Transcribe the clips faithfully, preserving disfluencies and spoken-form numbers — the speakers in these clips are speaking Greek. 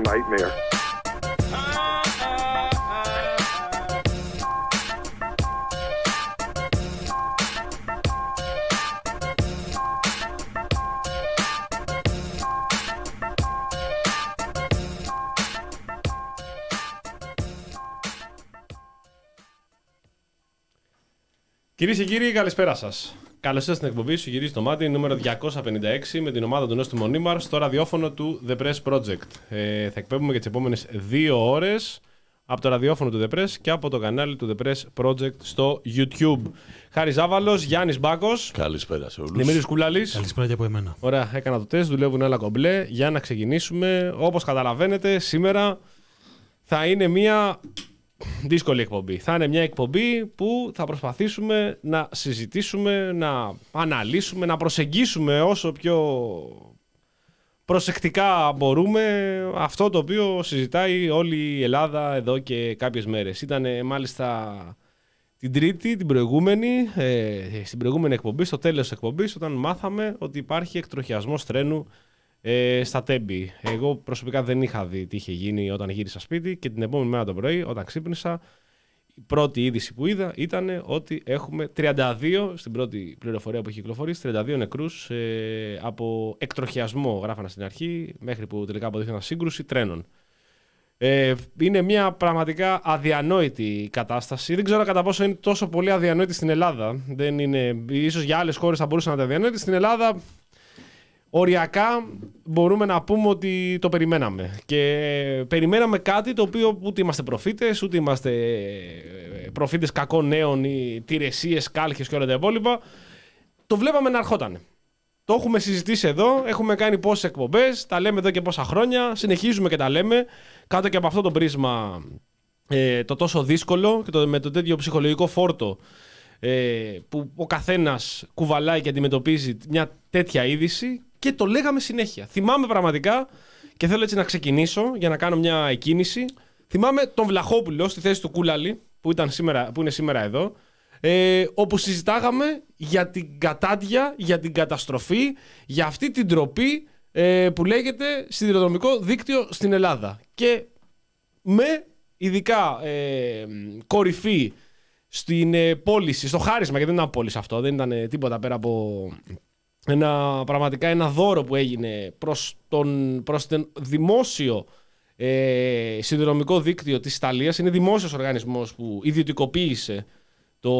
nightmare. Κυρίες και κύριοι, καλησπέρα σας. Καλώς ήρθατε στην εκπομπή σου, γυρίζει το μάτι, νούμερο διακόσια πενήντα έξι, με την ομάδα του Νόστιμου Νίμαρ στο ραδιόφωνο του The Press Project. Ε, θα εκπέμπουμε για τις επόμενες δύο ώρες από το ραδιόφωνο του The Press και από το κανάλι του The Press Project στο YouTube. Χάρης Ζάβαλος, Γιάννης Μπάκος. Καλησπέρα σε όλους. Δημήτρης Κουλάλης. Καλησπέρα και από εμένα. Ωραία, έκανα το τεστ, δουλεύουν όλα κομπλέ. Για να ξεκινήσουμε, όπως καταλαβαίνετε, σήμερα θα είναι μια δύσκολη εκπομπή. Θα είναι μια εκπομπή που θα προσπαθήσουμε να συζητήσουμε, να αναλύσουμε, να προσεγγίσουμε όσο πιο προσεκτικά μπορούμε αυτό το οποίο συζητάει όλη η Ελλάδα εδώ και κάποιες μέρες. Ήταν μάλιστα την Τρίτη, την προηγούμενη, ε, στην προηγούμενη εκπομπή, στο τέλος της εκπομπής, όταν μάθαμε ότι υπάρχει εκτροχιασμός τρένου Ε, στα Τέμπη. Εγώ προσωπικά δεν είχα δει τι είχε γίνει όταν γύρισα σπίτι και την επόμενη μέρα το πρωί, όταν ξύπνησα, η πρώτη είδηση που είδα ήταν ότι έχουμε τριάντα δύο, στην πρώτη πληροφορία που έχει κυκλοφορήσει, τριάντα δύο νεκρούς ε, από εκτροχιασμό, γράφανα στην αρχή, μέχρι που τελικά αποδείχθηκαν σύγκρουση τρένων. Ε, είναι μια πραγματικά αδιανόητη κατάσταση. Δεν ξέρω κατά πόσο είναι τόσο πολύ αδιανόητη στην Ελλάδα. Δεν είναι, ίσως για άλλες χώρες θα μπορούσε να είναι αδιανόητη. Στην Ελλάδα οριακά μπορούμε να πούμε ότι το περιμέναμε. Και περιμέναμε κάτι το οποίο ούτε είμαστε προφήτες, ούτε είμαστε προφήτες κακών νέων ή τηρεσίες, κάλχες και όλα τα υπόλοιπα. Το βλέπαμε να ερχόταν. Το έχουμε συζητήσει εδώ, έχουμε κάνει πόσες εκπομπές, τα λέμε εδώ και πόσα χρόνια, συνεχίζουμε και τα λέμε. Κάτω και από αυτό το πρίσμα, ε, το τόσο δύσκολο και το, με το τέτοιο ψυχολογικό φόρτο ε, που ο καθένας κουβαλάει και αντιμετωπίζει μια τέτοια είδηση. Και το λέγαμε συνέχεια. Θυμάμαι πραγματικά, και θέλω έτσι να ξεκινήσω για να κάνω μια εκκίνηση. Θυμάμαι τον Βλαχόπουλο στη θέση του Κούλαλη, που, ήταν σήμερα, που είναι σήμερα εδώ, ε, όπου συζητάγαμε για την κατάντια, για την καταστροφή, για αυτή την ντροπή ε, που λέγεται σιδηροδρομικό δίκτυο στην Ελλάδα. Και με ειδικά ε, κορυφή στην ε, πώληση, στο χάρισμα, γιατί δεν ήταν πώληση αυτό, δεν ήταν ε, τίποτα πέρα από ένα, πραγματικά ένα δώρο που έγινε προς τον, προς τον δημόσιο ε, σιδηροδρομικό δίκτυο της Ιταλίας. Είναι δημόσιος οργανισμός που ιδιωτικοποίησε το,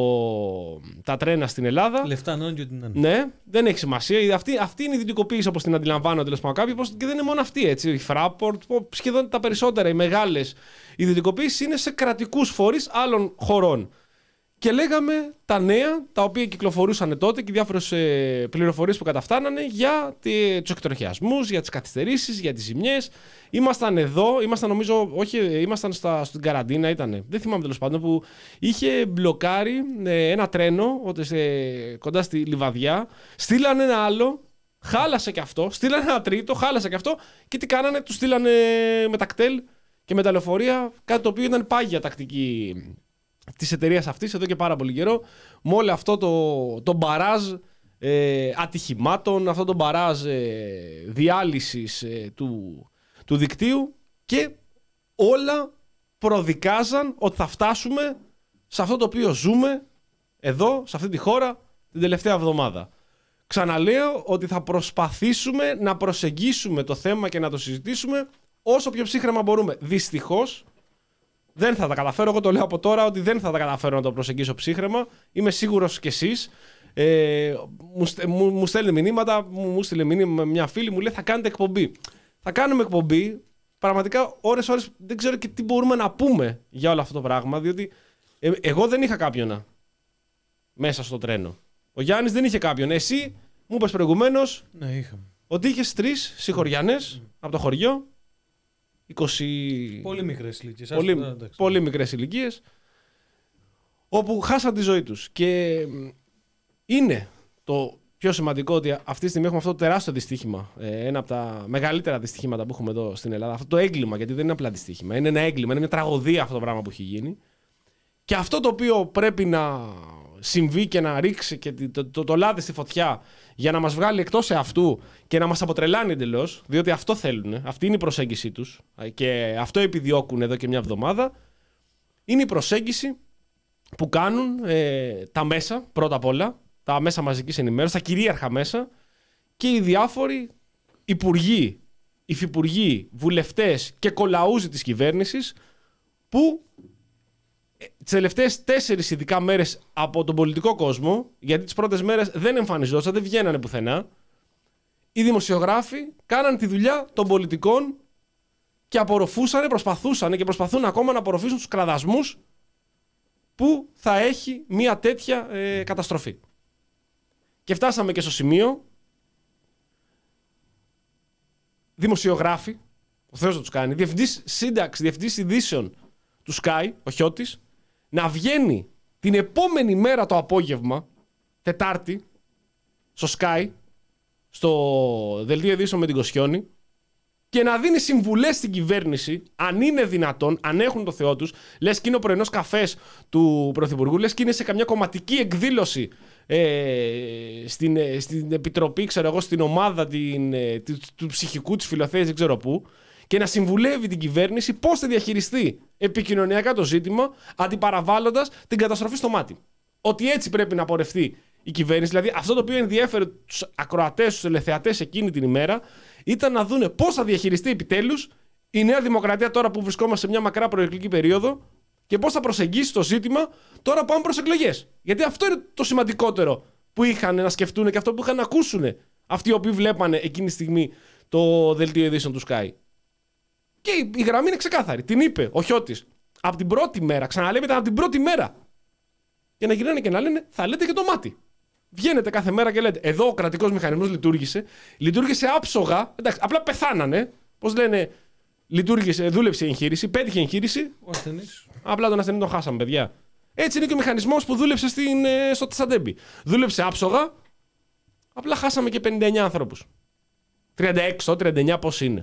τα τρένα στην Ελλάδα. Λεφτά νόμι και την Ναι, δεν έχει σημασία. Αυτή, αυτή είναι η ιδιωτικοποίηση όπως την αντιλαμβάνω τέλος πάντων κάποιοι. Και δεν είναι μόνο αυτή, έτσι. Η Fraport, σχεδόν τα περισσότερα, οι μεγάλες ιδιωτικοποίησεις είναι σε κρατικούς φορείς άλλων χωρών. Και λέγαμε τα νέα τα οποία κυκλοφορούσαν τότε και διάφορες ε, πληροφορίες που καταφτάνανε για ε, τους εκτροχιασμούς, για τις καθυστερήσεις, για τις ζημιές. Ήμασταν εδώ, ήμασταν νομίζω, όχι, ήμασταν στα, στην καραντίνα, ήτανε, δεν θυμάμαι τέλος πάντων, που είχε μπλοκάρει ε, ένα τρένο ότι, ε, κοντά στη Λιβαδιά. Στείλανε ένα άλλο, χάλασε και αυτό, στείλανε ένα τρίτο, χάλασε και αυτό. Και τι κάνανε, του στείλανε με τα κτέλ και με τα λεωφορεία, κάτι το οποίο ήταν πάγια τακτική της εταιρείας αυτής εδώ και πάρα πολύ καιρό, με όλο αυτό το, το μπαράζ ε, ατυχημάτων, αυτό το μπαράζ ε, διάλυσης ε, του, του δικτύου, και όλα προδικάζαν ότι θα φτάσουμε σε αυτό το οποίο ζούμε εδώ, σε αυτή τη χώρα, την τελευταία εβδομάδα. Ξαναλέω ότι θα προσπαθήσουμε να προσεγγίσουμε το θέμα και να το συζητήσουμε όσο πιο ψύχρεμα μπορούμε. Δυστυχώς, δεν θα τα καταφέρω, εγώ το λέω από τώρα ότι δεν θα τα καταφέρω να το προσεγγίσω ψύχρεμα. Είμαι σίγουρος κι εσείς. Ε, μου, μου, μου στέλνει μηνύματα, μου, μου στείλε μηνύμα μια φίλη, μου λέει θα κάνετε εκπομπή. Θα κάνουμε εκπομπή, πραγματικά ώρες ώρες δεν ξέρω και τι μπορούμε να πούμε για όλο αυτό το πράγμα, διότι ε, εγώ δεν είχα κάποιον μέσα στο τρένο. Ο Γιάννης δεν είχε κάποιον. Εσύ μου είπες προηγουμένως ναι, είχαμε. ότι είχες τρεις συγχωριανές mm. από το χωριό. είκοσι... Πολύ μικρές ηλικίες. Πολύ, Άσου, εντάξει. πολύ μικρές ηλικίες, όπου χάσαν τη ζωή τους. Και είναι το πιο σημαντικό ότι αυτή τη στιγμή έχουμε αυτό το τεράστιο δυστύχημα. Ένα από τα μεγαλύτερα δυστυχήματα που έχουμε εδώ στην Ελλάδα. Αυτό το έγκλημα, γιατί δεν είναι απλά δυστύχημα. Είναι ένα έγκλημα, είναι μια τραγωδία αυτό το πράγμα που έχει γίνει. Και αυτό το οποίο πρέπει να συμβεί και να ρίξει και το, το, το λάδι στη φωτιά για να μας βγάλει εκτός εαυτού και να μας αποτρελάνει εντελώς, διότι αυτό θέλουν, αυτή είναι η προσέγγιση τους και αυτό επιδιώκουν εδώ και μια εβδομάδα, είναι η προσέγγιση που κάνουν ε, τα μέσα, πρώτα απ' όλα, τα μέσα μαζικής ενημέρωσης, τα κυρίαρχα μέσα και οι διάφοροι υπουργοί, υφυπουργοί, βουλευτές και κολαούζοι της κυβέρνησης που τις τελευταίες τέσσερις ειδικά μέρες από τον πολιτικό κόσμο, γιατί τις πρώτες μέρες δεν εμφανιζόταν, δεν βγαίνανε πουθενά, οι δημοσιογράφοι κάναν τη δουλειά των πολιτικών και απορροφούσαν, προσπαθούσαν και προσπαθούν ακόμα να απορροφήσουν τους κραδασμούς που θα έχει μια τέτοια ε, καταστροφή. Και φτάσαμε και στο σημείο δημοσιογράφοι, ο Θεός να τους κάνει, διευθυντής σύνταξη, διευθυντής ειδήσεων του Sky, ο Χιώτης, να βγαίνει την επόμενη μέρα το απόγευμα, Τετάρτη, στο Sky, στο δελτίο ειδήσεων με την Κοσιόνη, και να δίνει συμβουλές στην κυβέρνηση, αν είναι δυνατόν, αν έχουν το Θεό τους, λες και είναι ο πρωινός καφές του Πρωθυπουργού, λες και είναι σε καμιά κομματική εκδήλωση ε, στην, ε, στην επιτροπή, ξέρω εγώ, στην ομάδα την, ε, του, του ψυχικού, της φιλοθέης, δεν ξέρω πού, και να συμβουλεύει την κυβέρνηση πώς θα διαχειριστεί επικοινωνιακά το ζήτημα, αντιπαραβάλλοντας την καταστροφή στο μάτι. Ότι έτσι πρέπει να πορευτεί η κυβέρνηση. Δηλαδή, αυτό το οποίο ενδιέφερε τους ακροατές, τους τηλεθεατές εκείνη την ημέρα, ήταν να δούνε πώς θα διαχειριστεί επιτέλους η Νέα Δημοκρατία τώρα που βρισκόμαστε σε μια μακρά προεκλογική περίοδο και πώς θα προσεγγίσει το ζήτημα τώρα που πάμε προς εκλογές. Γιατί αυτό είναι το σημαντικότερο που είχαν να σκεφτούν και αυτό που είχαν να ακούσουν αυτοί οι οποίοι βλέπανε εκείνη τη στιγμή το δελτίο ειδήσεων του Sky. Και η γραμμή είναι ξεκάθαρη. Την είπε ο Χιώτης από την πρώτη μέρα. Ξαναλέμε, ήταν από την πρώτη μέρα. Για να γυρνάνε και να λένε, θα λέτε και το μάτι. Βγαίνετε κάθε μέρα και λέτε, εδώ ο κρατικός μηχανισμός λειτουργήσε. Λειτουργήσε άψογα. Εντάξει, απλά πεθάνανε. Πώς λένε, λειτουργήσε, δούλεψε η εγχείρηση, πέτυχε η εγχείρηση. Ο ασθενής. Απλά τον ασθενή τον χάσαμε, παιδιά. Έτσι είναι και ο μηχανισμός που δούλεψε στην, στο Τσαντέμπι. Δούλεψε άψογα. Απλά χάσαμε και πενήντα εννέα ανθρώπους. τριάντα έξι, τριάντα εννέα πώς είναι.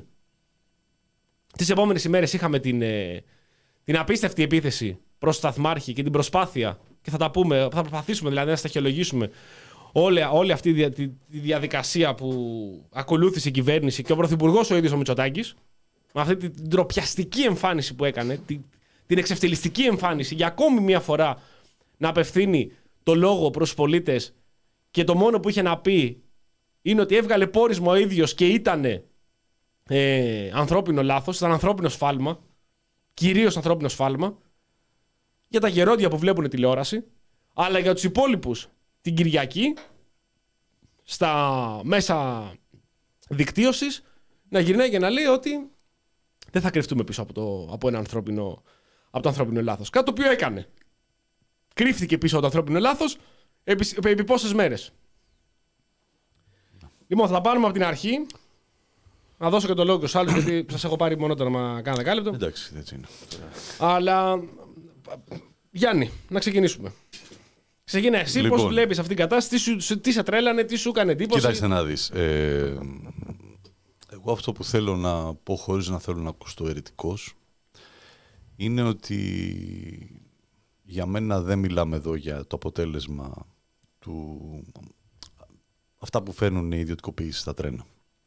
Τις επόμενες ημέρες είχαμε την, ε, την απίστευτη επίθεση προς σταθμάρχη και την προσπάθεια, και θα τα πούμε, θα προσπαθήσουμε δηλαδή να σταχυολογήσουμε όλη, όλη αυτή τη, τη, τη διαδικασία που ακολούθησε η κυβέρνηση και ο Πρωθυπουργός ο ίδιος ο Μητσοτάκης, με αυτή την ντροπιαστική εμφάνιση που έκανε, την, την εξευτελιστική εμφάνιση για ακόμη μια φορά να απευθύνει το λόγο προς τους πολίτες και το μόνο που είχε να πει είναι ότι έβγαλε πόρισμα ο ίδιος και ήτανε Ε, ανθρώπινο λάθος, ήταν ανθρώπινο σφάλμα, κυρίως ανθρώπινο σφάλμα, για τα γερόντια που βλέπουν τηλεόραση, αλλά για τους υπόλοιπους την Κυριακή, στα μέσα δικτύωσης, να γυρνάει και να λέει ότι δεν θα κρυφτούμε πίσω από το, από ένα ανθρώπινο, από το ανθρώπινο λάθος. Κάτι το οποίο έκανε. Κρύφτηκε πίσω από το ανθρώπινο λάθος επί, επί πόσες μέρες. Λοιπόν, θα τα πάρουμε από την αρχή. Να δώσω και το λόγο και στους άλλους, γιατί σας έχω πάρει μονότερο να κάνω δεκάλεπτο. Εντάξει, έτσι είναι. Αλλά, Γιάννη, να ξεκινήσουμε. Ξεκινά εσύ, λοιπόν, πώς βλέπεις αυτήν την κατάσταση, τι, σου, τι σε τρέλανε, τι σου έκανε εντύπωση. Κοιτάξτε να δεις. Ε, εγώ αυτό που θέλω να πω, χωρίς να θέλω να ακουστώ αιρετικός, είναι ότι για μένα δεν μιλάμε εδώ για το αποτέλεσμα του... αυτά που φέρνουν οι ιδιωτικοποιήσεις στα τρένα.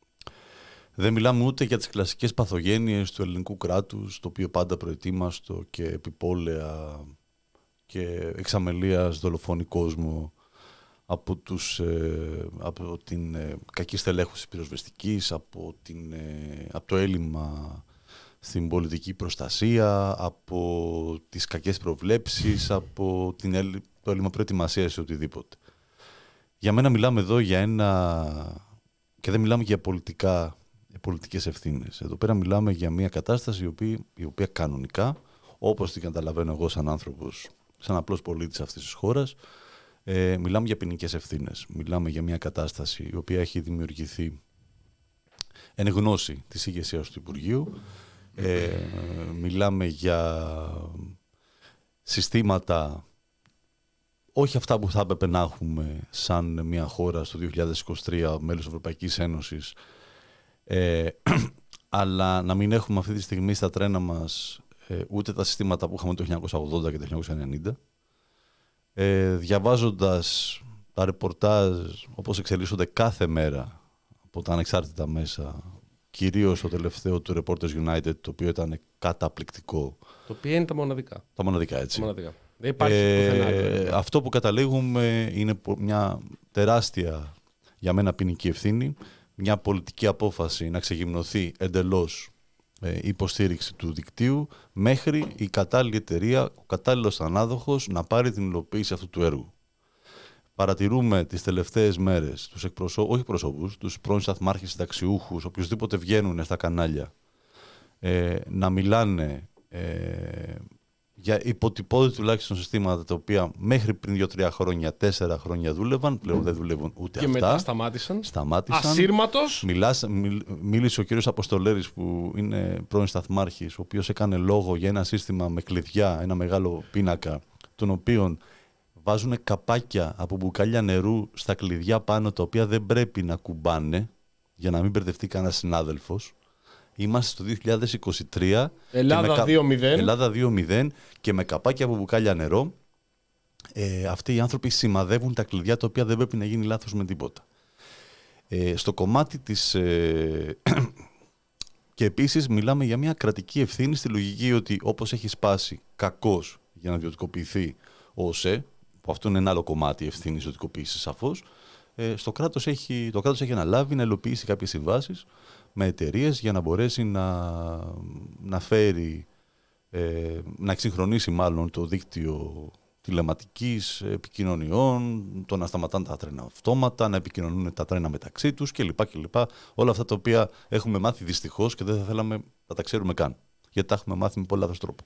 Δεν μιλάμε ούτε για τις κλασικές παθογένειες του ελληνικού κράτους, το οποίο πάντα προετοίμαστο και επιπόλαια και εξαμελίας δολοφόνη κόσμο από, τους, ε, από την ε, κακή στελέχωση πυροσβεστικής, από, την, ε, από το έλλειμμα στην πολιτική προστασία, από τις κακές προβλέψεις, από την, το έλλειμμα προετοιμασίας ή οτιδήποτε. Για μένα μιλάμε εδώ για ένα... και δεν μιλάμε για πολιτικά... πολιτικές ευθύνες. Εδώ πέρα μιλάμε για μια κατάσταση η οποία, η οποία κανονικά, όπως την καταλαβαίνω εγώ σαν άνθρωπος, σαν απλός πολίτης αυτής της χώρας, ε, μιλάμε για ποινικές ευθύνες. Μιλάμε για μια κατάσταση η οποία έχει δημιουργηθεί εν γνώση της ηγεσίας του Υπουργείου. Ε, μιλάμε για συστήματα, όχι αυτά που θα έπρεπε να έχουμε σαν μια χώρα στο δύο χιλιάδες είκοσι τρία μέλος Ευρωπαϊκής Ένωσης, Ε, αλλά να μην έχουμε αυτή τη στιγμή στα τρένα μας ε, ούτε τα συστήματα που είχαμε το χίλια εννιακόσια ογδόντα και το χίλια εννιακόσια ενενήντα, ε, διαβάζοντας τα ρεπορτάζ όπως εξελίσσονται κάθε μέρα από τα ανεξάρτητα μέσα, κυρίως το τελευταίο του Reporters United, το οποίο ήταν καταπληκτικό. Το οποίο είναι τα μοναδικά. Τα μοναδικά, έτσι. Τα μοναδικά. Δεν υπάρχει ε, αυτό που καταλήγουμε είναι μια τεράστια, για μένα, ποινική ευθύνη, μια πολιτική απόφαση να ξεγυμνωθεί εντελώς ε, υποστήριξη του δικτύου μέχρι η κατάλληλη εταιρεία, ο κατάλληλος ανάδοχος να πάρει την υλοποίηση αυτού του έργου. Παρατηρούμε τις τελευταίες μέρες τους εκπροσώπους, όχι προσώπους, τους πρώην σταθμάρχες, συνταξιούχους, οποιοσδήποτε βγαίνουν στα κανάλια, ε, να μιλάνε ε, για υποτυπώδη τουλάχιστον συστήματα τα οποία μέχρι πριν δύο τρία χρόνια, τέσσερα χρόνια δούλευαν, πλέον δεν δουλεύουν ούτε και αυτά. Και μετά σταμάτησαν. Σταμάτησαν. Ασύρματος. Μιλάς, μιλ, μίλησε ο κύριος Αποστολέρης που είναι πρώην σταθμάρχης, ο οποίος έκανε λόγο για ένα σύστημα με κλειδιά, ένα μεγάλο πίνακα, τον οποίον βάζουν καπάκια από μπουκάλια νερού στα κλειδιά πάνω, τα οποία δεν πρέπει να κουμπάνε για να μην μπερδευτεί κανένας συνάδελφος. Είμαστε στο δύο χιλιάδες είκοσι τρία. Ελλάδα δύο μηδέν. Ελλάδα δύο μηδέν και με καπάκια από μπουκάλια νερό. Ε, αυτοί οι άνθρωποι σημαδεύουν τα κλειδιά, τα οποία δεν πρέπει να γίνει λάθος με τίποτα. Ε, στο κομμάτι της... Ε, και επίσης μιλάμε για μια κρατική ευθύνη στη λογική ότι όπως έχει σπάσει κακώς για να ιδιωτικοποιηθεί ο ΟΣΕ, που αυτό είναι ένα άλλο κομμάτι ευθύνης ιδιωτικοποίησης σαφώς, ε, στο κράτος έχει, το κράτος έχει αναλάβει να υλοποιήσει κάποιες συμβάσεις με εταιρείες για να μπορέσει να, να φέρει, ε, να εξυγχρονίσει μάλλον το δίκτυο τηλεματικής επικοινωνιών, το να σταματάνε τα τρένα αυτόματα, να επικοινωνούν τα τρένα μεταξύ τους κλπ. κλπ. Όλα αυτά τα οποία έχουμε μάθει δυστυχώς και δεν θα θέλαμε να τα ξέρουμε καν, γιατί τα έχουμε μάθει με πολύ λάθος τρόπο.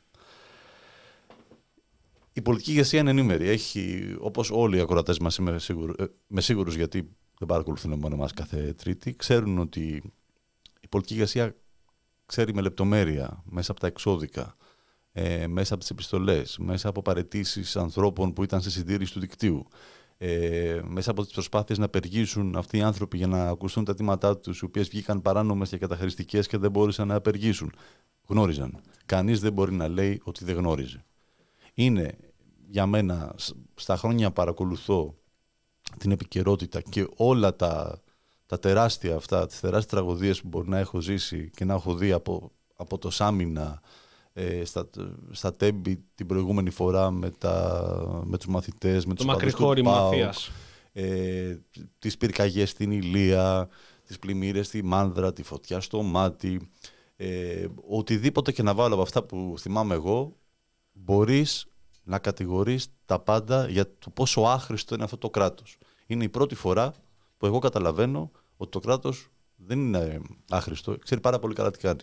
Η πολιτική ηγεσία είναι ενήμερη. Έχει, όπως όλοι οι ακροατές μας, είμαι σίγουρο, με σίγουρους, γιατί δεν παρακολουθούν μόνο εμάς κάθε Τρίτη, ξέρουν ότι η πολιτική ηγεσία ξέρει με λεπτομέρεια, μέσα από τα εξώδικα, ε, μέσα από τις επιστολές, μέσα από παραιτήσεις ανθρώπων που ήταν στη συντήρηση του δικτύου, ε, μέσα από τις προσπάθειες να απεργήσουν αυτοί οι άνθρωποι για να ακουστούν τα αιτήματά τους, οι οποίες βγήκαν παράνομες και καταχρηστικές και δεν μπόρεσαν να απεργήσουν. Γνώριζαν. Κανείς δεν μπορεί να λέει ότι δεν γνώριζε. Είναι για μένα, στα χρόνια παρακολουθώ την επικαιρότητα και όλα τα, τα τεράστια αυτά, τις τεράστιες τραγωδίες που μπορεί να έχω ζήσει και να έχω δει από, από το Σάμινα, ε, στα, στα Τέμπη την προηγούμενη φορά με, τα, με τους μαθητές, με τους οπαδούς του ΠΑΟΚ, ε, τις πυρκαγιές στην Ηλία, τις πλημμύρες στη Μάνδρα, τη φωτιά στο Μάτι, ε, οτιδήποτε και να βάλω από αυτά που θυμάμαι εγώ, μπορείς να κατηγορείς τα πάντα για το πόσο άχρηστο είναι αυτό το κράτος. Είναι η πρώτη φορά που εγώ καταλαβαίνω ότι το κράτος δεν είναι άχρηστο, ξέρει πάρα πολύ καλά τι κάνει.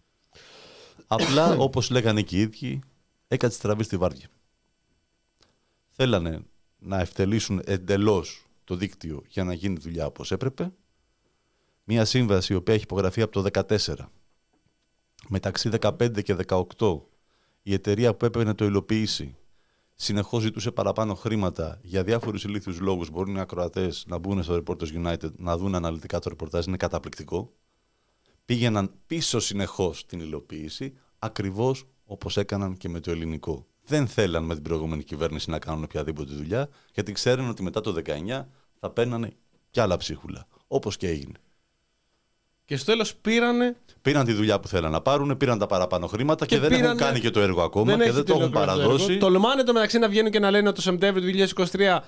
Απλά, όπως λέγανε και οι ίδιοι, έκατσε στραβή στη βάρδια. Θέλανε να ευτελίσουν εντελώς το δίκτυο για να γίνει δουλειά όπως έπρεπε. Μια σύμβαση η οποία έχει υπογραφεί από το δύο χιλιάδες δεκατέσσερα. Μεταξύ δεκαπέντε και δεκαοκτώ η εταιρεία που έπρεπε να το υλοποιήσει συνεχώς ζητούσε παραπάνω χρήματα για διάφορους ηλίθιους λόγους. Μπορεί οι ακροατές να μπουν στο Reporters United να δουν αναλυτικά το ρεπορτάζ, είναι καταπληκτικό. Πήγαιναν πίσω συνεχώς την υλοποίηση, ακριβώς όπως έκαναν και με το ελληνικό. Δεν θέλαν με την προηγούμενη κυβέρνηση να κάνουν οποιαδήποτε δουλειά, γιατί ξέρουν ότι μετά το δεκαεννιά θα παίρνανε κι άλλα ψίχουλα. Όπως και έγινε. Και στο τέλος πήρανε. Πήραν τη δουλειά που θέλαν να πάρουν, πήραν τα παραπάνω χρήματα και, και δεν πήρανε... έχουν κάνει και το έργο ακόμα δεν και δεν το έχουν παραδώσει. Το τολμάνε το μεταξύ να βγαίνουν και να λένε ότι το Σεπτέμβριο του δύο χιλιάδες είκοσι τρία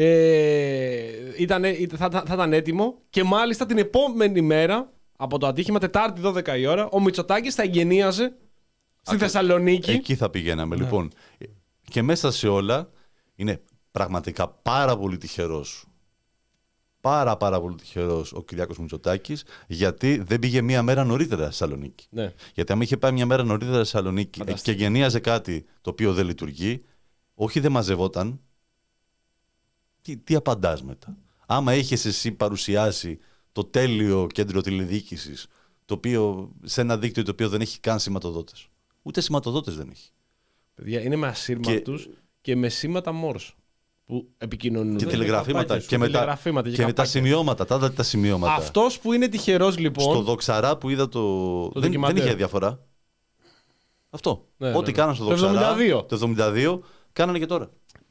ε, ήταν, θα, θα, θα ήταν έτοιμο και μάλιστα την επόμενη μέρα από το ατύχημα, Τετάρτη δώδεκα η ώρα, ο Μητσοτάκης θα εγγενίαζε στη Α, Θεσσαλονίκη. Εκεί θα πηγαίναμε ναι. Λοιπόν. Και μέσα σε όλα είναι πραγματικά πάρα πολύ τυχερός. Πάρα πάρα πολύ τυχερός ο Κυριάκος Μητσοτάκης, γιατί δεν πήγε μία μέρα νωρίτερα στη Θεσσαλονίκη. Ναι. Γιατί αν είχε πάει μία μέρα νωρίτερα στη Θεσσαλονίκη και γεννίαζε κάτι το οποίο δεν λειτουργεί, όχι δεν μαζευόταν. Τι, τι απαντάς μετά. Άμα είχες εσύ παρουσιάσει το τέλειο κέντρο τηλεδιοίκησης, το οποίο, σε ένα δίκτυο το οποίο δεν έχει καν σηματοδότες. Ούτε σηματοδότες δεν έχει. Παιδιά, είναι με ασύρματους και, και με σήματα Morse. Που επικοινωνούν. Και τηλεγραφήματα. Και, με τα, και, και με τα σημειώματα. Τα, τα σημειώματα. Αυτός που είναι τυχερός λοιπόν. Στο Δοξαρά που είδα το. το δεν, δεν είχε διαφορά. Αυτό. Ναι, Ό,τι ναι, κάνανε στο Δοξαρά. Το εβδομήντα δύο. Το εβδομήντα δύο κάνανε και τώρα.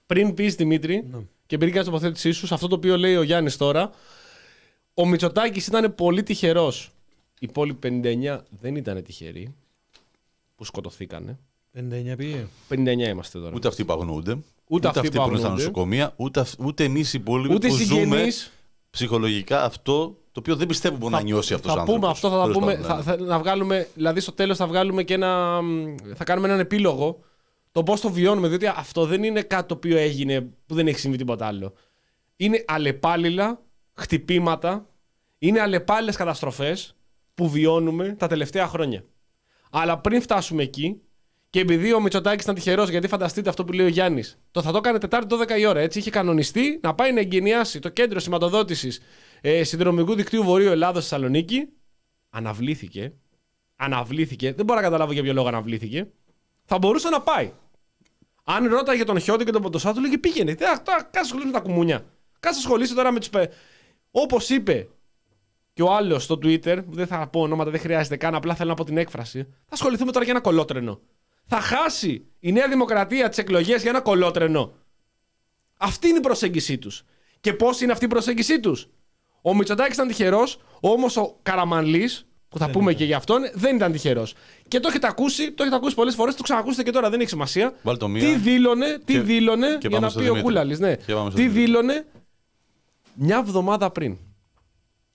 πριν πεις Δημήτρη, Ναι. και επειδή κάνεις τοποθέτησή σου, σε αυτό το οποίο λέει ο Γιάννης τώρα, ο Μητσοτάκης ήταν πολύ τυχερός. Οι υπόλοιποι πενήντα εννιά δεν ήταν τυχεροί που σκοτωθήκανε. πενήντα εννιά πήγε. πενήντα εννιά είμαστε τώρα. Ούτε αυτοί που αγνοούνται, ούτε, Ούτε αυτοί αυτοί που που είναι στα αγνοούνται. νοσοκομεία, ούτε, αυ- ούτε εμείς οι υπόλοιποι Ούτε οι που ζούμε συγγενείς. ψυχολογικά αυτό το οποίο δεν πιστεύω μπορεί να νιώσει αυτός ο Θα άνθρωπος. πούμε αυτό, θα, τα Τέλος πούμε, πάντων, θα, ναι. θα, να βγάλουμε, δηλαδή στο τέλος θα βγάλουμε και ένα, θα κάνουμε έναν επίλογο το πώς το βιώνουμε, διότι αυτό δεν είναι κάτι το οποίο έγινε που δεν έχει συμβεί τίποτα άλλο. Είναι αλλεπάλληλα χτυπήματα, είναι αλλεπάλληλες καταστροφές που βιώνουμε τα τελευταία χρόνια. Αλλά πριν φτάσουμε εκεί, και επειδή ο Μητσοτάκης ήταν τυχερός, γιατί φανταστείτε αυτό που λέει ο Γιάννης, το θα το έκανε Τετάρτη δώδεκα η ώρα. Έτσι είχε κανονιστεί να πάει να εγκαινιάσει το κέντρο σηματοδότησης ε, συνδρομικού δικτύου Βορείου Ελλάδος στη Θεσσαλονίκη. Αναβλήθηκε. Αναβλήθηκε. Δεν μπορώ να καταλάβω για ποιο λόγο αναβλήθηκε. Θα μπορούσε να πάει. Αν ρώταγε τον Χιώτη και τον Ποντοσά, του λέγε πήγαινε. Τώρα κάτσε ασχολείσαι με τα κουμούνια. Κάτσε ασχολείσαι τώρα με τους. Όπως είπε και ο άλλος στο Twitter, που δεν θα πω ονόματα, δεν χρειάζεται καν, απλά θέλω να πω την έκφραση. Θα ασχοληθούμε τώρα για ένα κολότρενο. Θα χάσει η Νέα Δημοκρατία τις εκλογές για ένα κολότρενο. Αυτή είναι η προσέγγιση τους. Και πώς είναι αυτή η προσέγγιση τους? Ο Μητσοτάκης ήταν τυχερός, όμως ο Καραμανλής, που θα Δεν πούμε ήταν. και για αυτόν, δεν ήταν τυχερός. Και το έχετε ακούσει, το έχετε ακούσει πολλές φορές, το ξανακούσετε και τώρα, δεν έχει σημασία. Βάλ' το μία. Τι δήλωνε, τι και- δήλωνε, και για πάμε να στο πει ο Δημήτρη. Κούλαλης, ναι. Και πάμε στο Τι Δημήτρη. δήλωνε μια εβδομάδα πριν.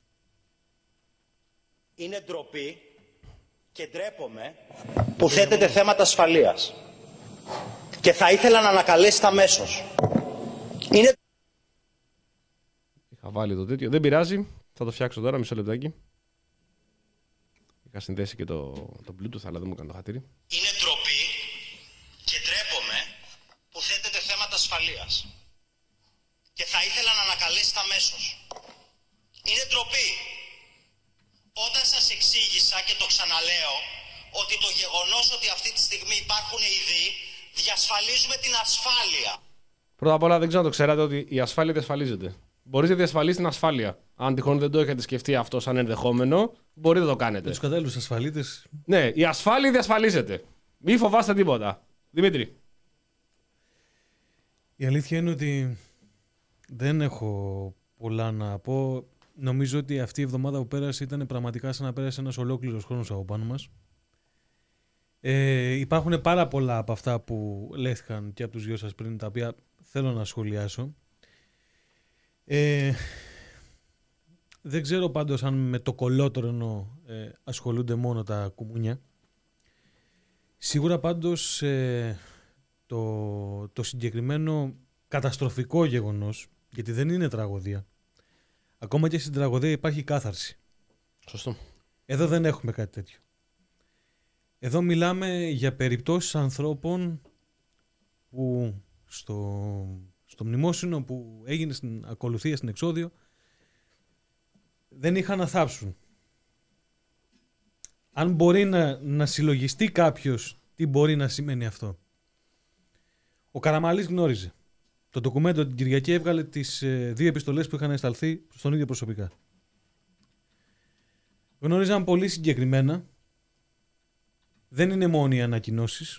Είναι ντροπή και ντρέπομαι που θέτεται θέματα ασφαλείας. Και θα ήθελα να ανακαλέσετε αμέσως. Είναι Είχα βάλει το τέτοιο. Δεν πειράζει. Θα το φτιάξω τώρα, μισό λεπτάκι. Είχα συνδέσει και το, το Bluetooth, αλλά δεν μου έκανε το χατήρι. Είναι ντροπή και ντρέπομαι που θέτεται θέματα ασφαλείας. Και θα ήθελα να ανακαλέσετε αμέσως. Είναι ντροπή. Όταν σας εξήγησα και το ξαναλέω ότι το γεγονός ότι αυτή τη στιγμή υπάρχουν ειδοί διασφαλίζουμε την ασφάλεια. Πρώτα απ' όλα, δεν ξέρω αν το ξέρατε ότι η ασφάλεια διασφαλίζεται. Μπορείτε να διασφαλίσετε την ασφάλεια. Αν τυχόν δεν το έχετε σκεφτεί αυτό σαν ενδεχόμενο, μπορείτε να το κάνετε. Με τους κατάλληλους ασφαλίτες. Ναι, η ασφάλεια διασφαλίζεται. Μην φοβάστε τίποτα. Δημήτρη. Η αλήθεια είναι ότι δεν έχω πολλά να πω. Νομίζω ότι αυτή η εβδομάδα που πέρασε ήταν πραγματικά σαν να πέρασε ένας ολόκληρος χρόνος από πάνω μας. Ε, υπάρχουν πάρα πολλά από αυτά που λέχθηκαν και από τους δυο σας πριν, τα οποία θέλω να σχολιάσω. Ε, δεν ξέρω πάντως αν με το κολότρωνο ε, ασχολούνται μόνο τα κουμούνια. Σίγουρα πάντως ε, το, το συγκεκριμένο καταστροφικό γεγονός, γιατί δεν είναι τραγωδία, ακόμα και στην τραγωδία υπάρχει κάθαρση. Σωστό. Εδώ δεν έχουμε κάτι τέτοιο. Εδώ μιλάμε για περιπτώσεις ανθρώπων που στο, στο μνημόσυνο που έγινε στην ακολουθία στην εξόδιο δεν είχαν να θάψουν. Αν μπορεί να, να συλλογιστεί κάποιος τι μπορεί να σημαίνει αυτό. Ο Καραμανλής γνώριζε. Το ντοκουμέντο την Κυριακή έβγαλε τις ε, δύο επιστολές που είχαν εσταλθεί στον ίδιο προσωπικά. Γνώριζαν πολύ συγκεκριμένα. Δεν είναι μόνο οι ανακοινώσεις.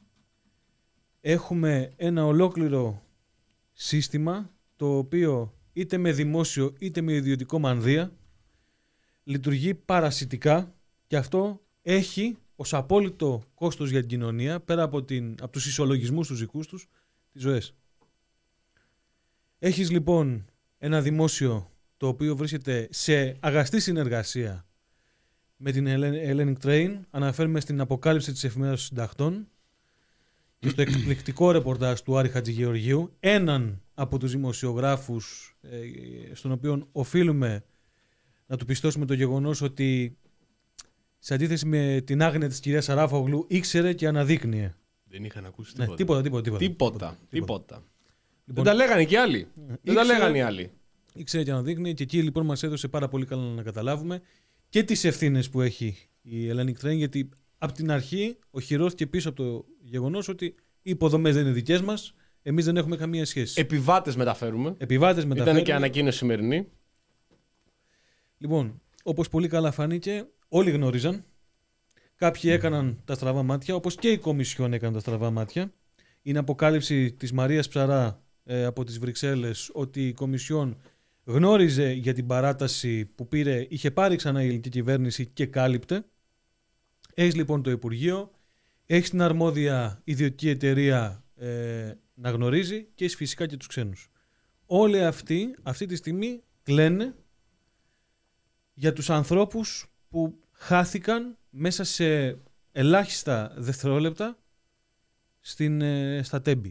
Έχουμε ένα ολόκληρο σύστημα το οποίο είτε με δημόσιο είτε με ιδιωτικό μανδύα λειτουργεί παρασιτικά και αυτό έχει ως απόλυτο κόστος για την κοινωνία, πέρα από, την, από τους ισολογισμούς τους δικούς τους, τις ζωές. Έχεις λοιπόν ένα δημόσιο το οποίο βρίσκεται σε αγαστή συνεργασία με την Hellenic Train. Αναφέρουμε στην αποκάλυψη της εφημερίδας των συντακτών και στο εκπληκτικό ρεπορτάζ του Άρη Χατζηγεωργίου, έναν από τους δημοσιογράφους ε, στον οποίο οφείλουμε να του πιστώσουμε το γεγονός ότι σε αντίθεση με την άγνοια της κυρίας Σαράφογλου ήξερε και αναδείκνυε. Δεν είχαν ακούσει Ναι, τίποτα. τίποτα, τίποτα, τίποτα. Τίποτα. Τίποτα. Λοιπόν, Δεν τα λέγανε και οι άλλοι. Δεν τα ήξερε- λέγανε οι άλλοι. Ήξερε και αναδείκνυε και εκεί λοιπόν μας έδωσε πάρα πολύ καλά να καταλάβουμε και τις ευθύνες που έχει η Hellenic Train, γιατί από την αρχή οχυρώθηκε πίσω από το γεγονός ότι οι υποδομές δεν είναι δικές μας, εμείς δεν έχουμε καμία σχέση. Επιβάτες μεταφέρουμε. Επιβάτες μεταφέρουν. Ήταν και ανακοίνωση σημερινή. Λοιπόν, όπως πολύ καλά φάνηκε, όλοι γνώριζαν. Κάποιοι έκαναν τα στραβά μάτια, όπως και η Κομισιόν έκανε τα στραβά μάτια. Είναι αποκάλυψη της Μαρίας Ψαρά ε, από τις Βρυξέλλες ότι η Κομισιόν γνώριζε για την παράταση που πήρε, είχε πάρει ξανά η ελληνική κυβέρνηση και κάλυπτε. Έχεις λοιπόν το Υπουργείο, έχεις την αρμόδια ιδιωτική εταιρεία ε, να γνωρίζει και έχεις φυσικά και τους ξένους. Όλοι αυτοί αυτή τη στιγμή κλαίνε για τους ανθρώπους που χάθηκαν μέσα σε ελάχιστα δευτερόλεπτα στην, ε, στα Τέμπη.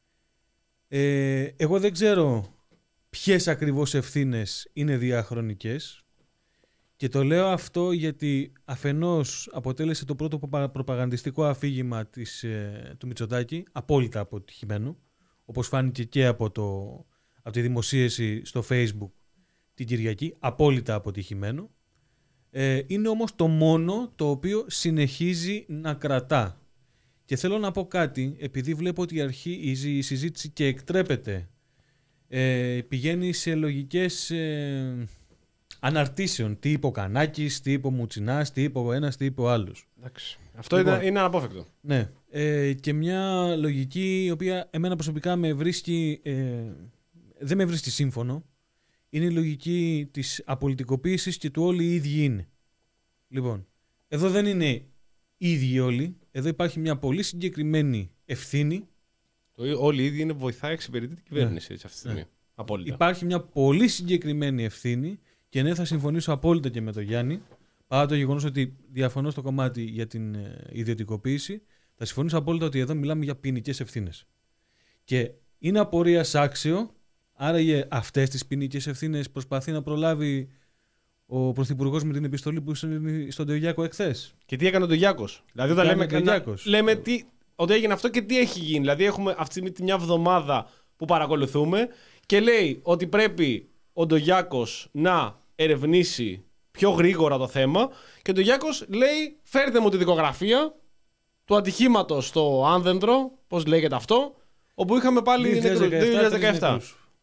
Ε, εγώ δεν ξέρω ποιες ακριβώς ευθύνες είναι διαχρονικές και το λέω αυτό γιατί αφενός αποτέλεσε το πρώτο προπαγανδιστικό αφήγημα της, ε, του Μητσοτάκη, απόλυτα αποτυχημένο, όπως φάνηκε και από, το, από τη δημοσίευση στο Facebook την Κυριακή, απόλυτα αποτυχημένο. Ε, είναι όμως το μόνο το οποίο συνεχίζει να κρατά. Και θέλω να πω κάτι, επειδή βλέπω ότι αρχίζει η συζήτηση και εκτρέπεται, ε, πηγαίνει σε λογικές ε, αναρτήσεων. Τι είπε ο Κανάκης, τι είπε ο Μουτσινάς, τι είπε ο ένας, τι είπε ο άλλος. Εντάξει. Αυτό λοιπόν, είναι, είναι αναπόφευκτο. Ναι. Ε, και μια λογική η οποία εμένα προσωπικά με βρίσκει, ε, δεν με βρίσκει σύμφωνο. Είναι η λογική της απολιτικοποίησης και του όλοι οι ίδιοι είναι. Λοιπόν, εδώ δεν είναι οι ίδιοι όλοι. Εδώ υπάρχει μια πολύ συγκεκριμένη ευθύνη. Το όλοι οι ίδιοι είναι βοηθάει, εξυπηρετεί την κυβέρνηση ναι. έτσι, αυτή τη στιγμή. Ναι. Απόλυτα. Υπάρχει μια πολύ συγκεκριμένη ευθύνη και ναι, θα συμφωνήσω απόλυτα και με τον Γιάννη. Παρά το γεγονός ότι διαφωνώ στο κομμάτι για την ε, ιδιωτικοποίηση, θα συμφωνήσω απόλυτα ότι εδώ μιλάμε για ποινικές ευθύνες. Και είναι απορίας άξιο. Άραγε αυτές τις ποινικές ευθύνες προσπαθεί να προλάβει ο Πρωθυπουργός με την επιστολή που είναι στον Τεογιάκο εχθές. Και τι έκανε ο Τεογιάκος. Δηλαδή, όταν λέμε, να, λέμε τι, ότι έγινε αυτό και τι έχει γίνει. Δηλαδή, έχουμε αυτή τη στιγμή μια εβδομάδα που παρακολουθούμε και λέει ότι πρέπει ο Τεογιάκος να ερευνήσει πιο γρήγορα το θέμα. Και ο Τεογιάκος λέει: φέρτε μου τη δικογραφία του ατυχήματος στο Άνδεντρο, πώς λέγεται αυτό, όπου είχαμε πάλι δύο χιλιάδες δεκαεπτά.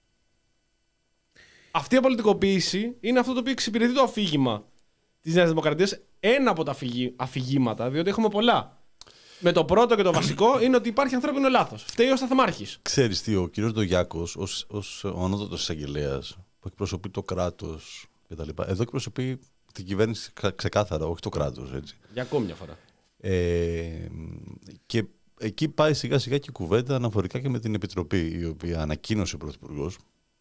Αυτή η απολιτικοποίηση είναι αυτό το οποίο εξυπηρετεί το αφήγημα της Νέας Δημοκρατίας. Ένα από τα αφηγήματα, διότι έχουμε πολλά. Με το πρώτο και το βασικό είναι ότι υπάρχει ανθρώπινο λάθος. Φταίει ο σταθμάρχης. Ξέρεις τι, ο κύριος Ντογιάκος, ως, ως ο ανώτατος εισαγγελέας που εκπροσωπεί το κράτος κτλ. Εδώ εκπροσωπεί την κυβέρνηση ξεκάθαρα, όχι το κράτος. Έτσι. Για ακόμη μια φορά. Ε, και εκεί πάει σιγά σιγά και η κουβέντα αναφορικά και με την Επιτροπή, η οποία ανακοίνωσε ο Πρωθυπουργός.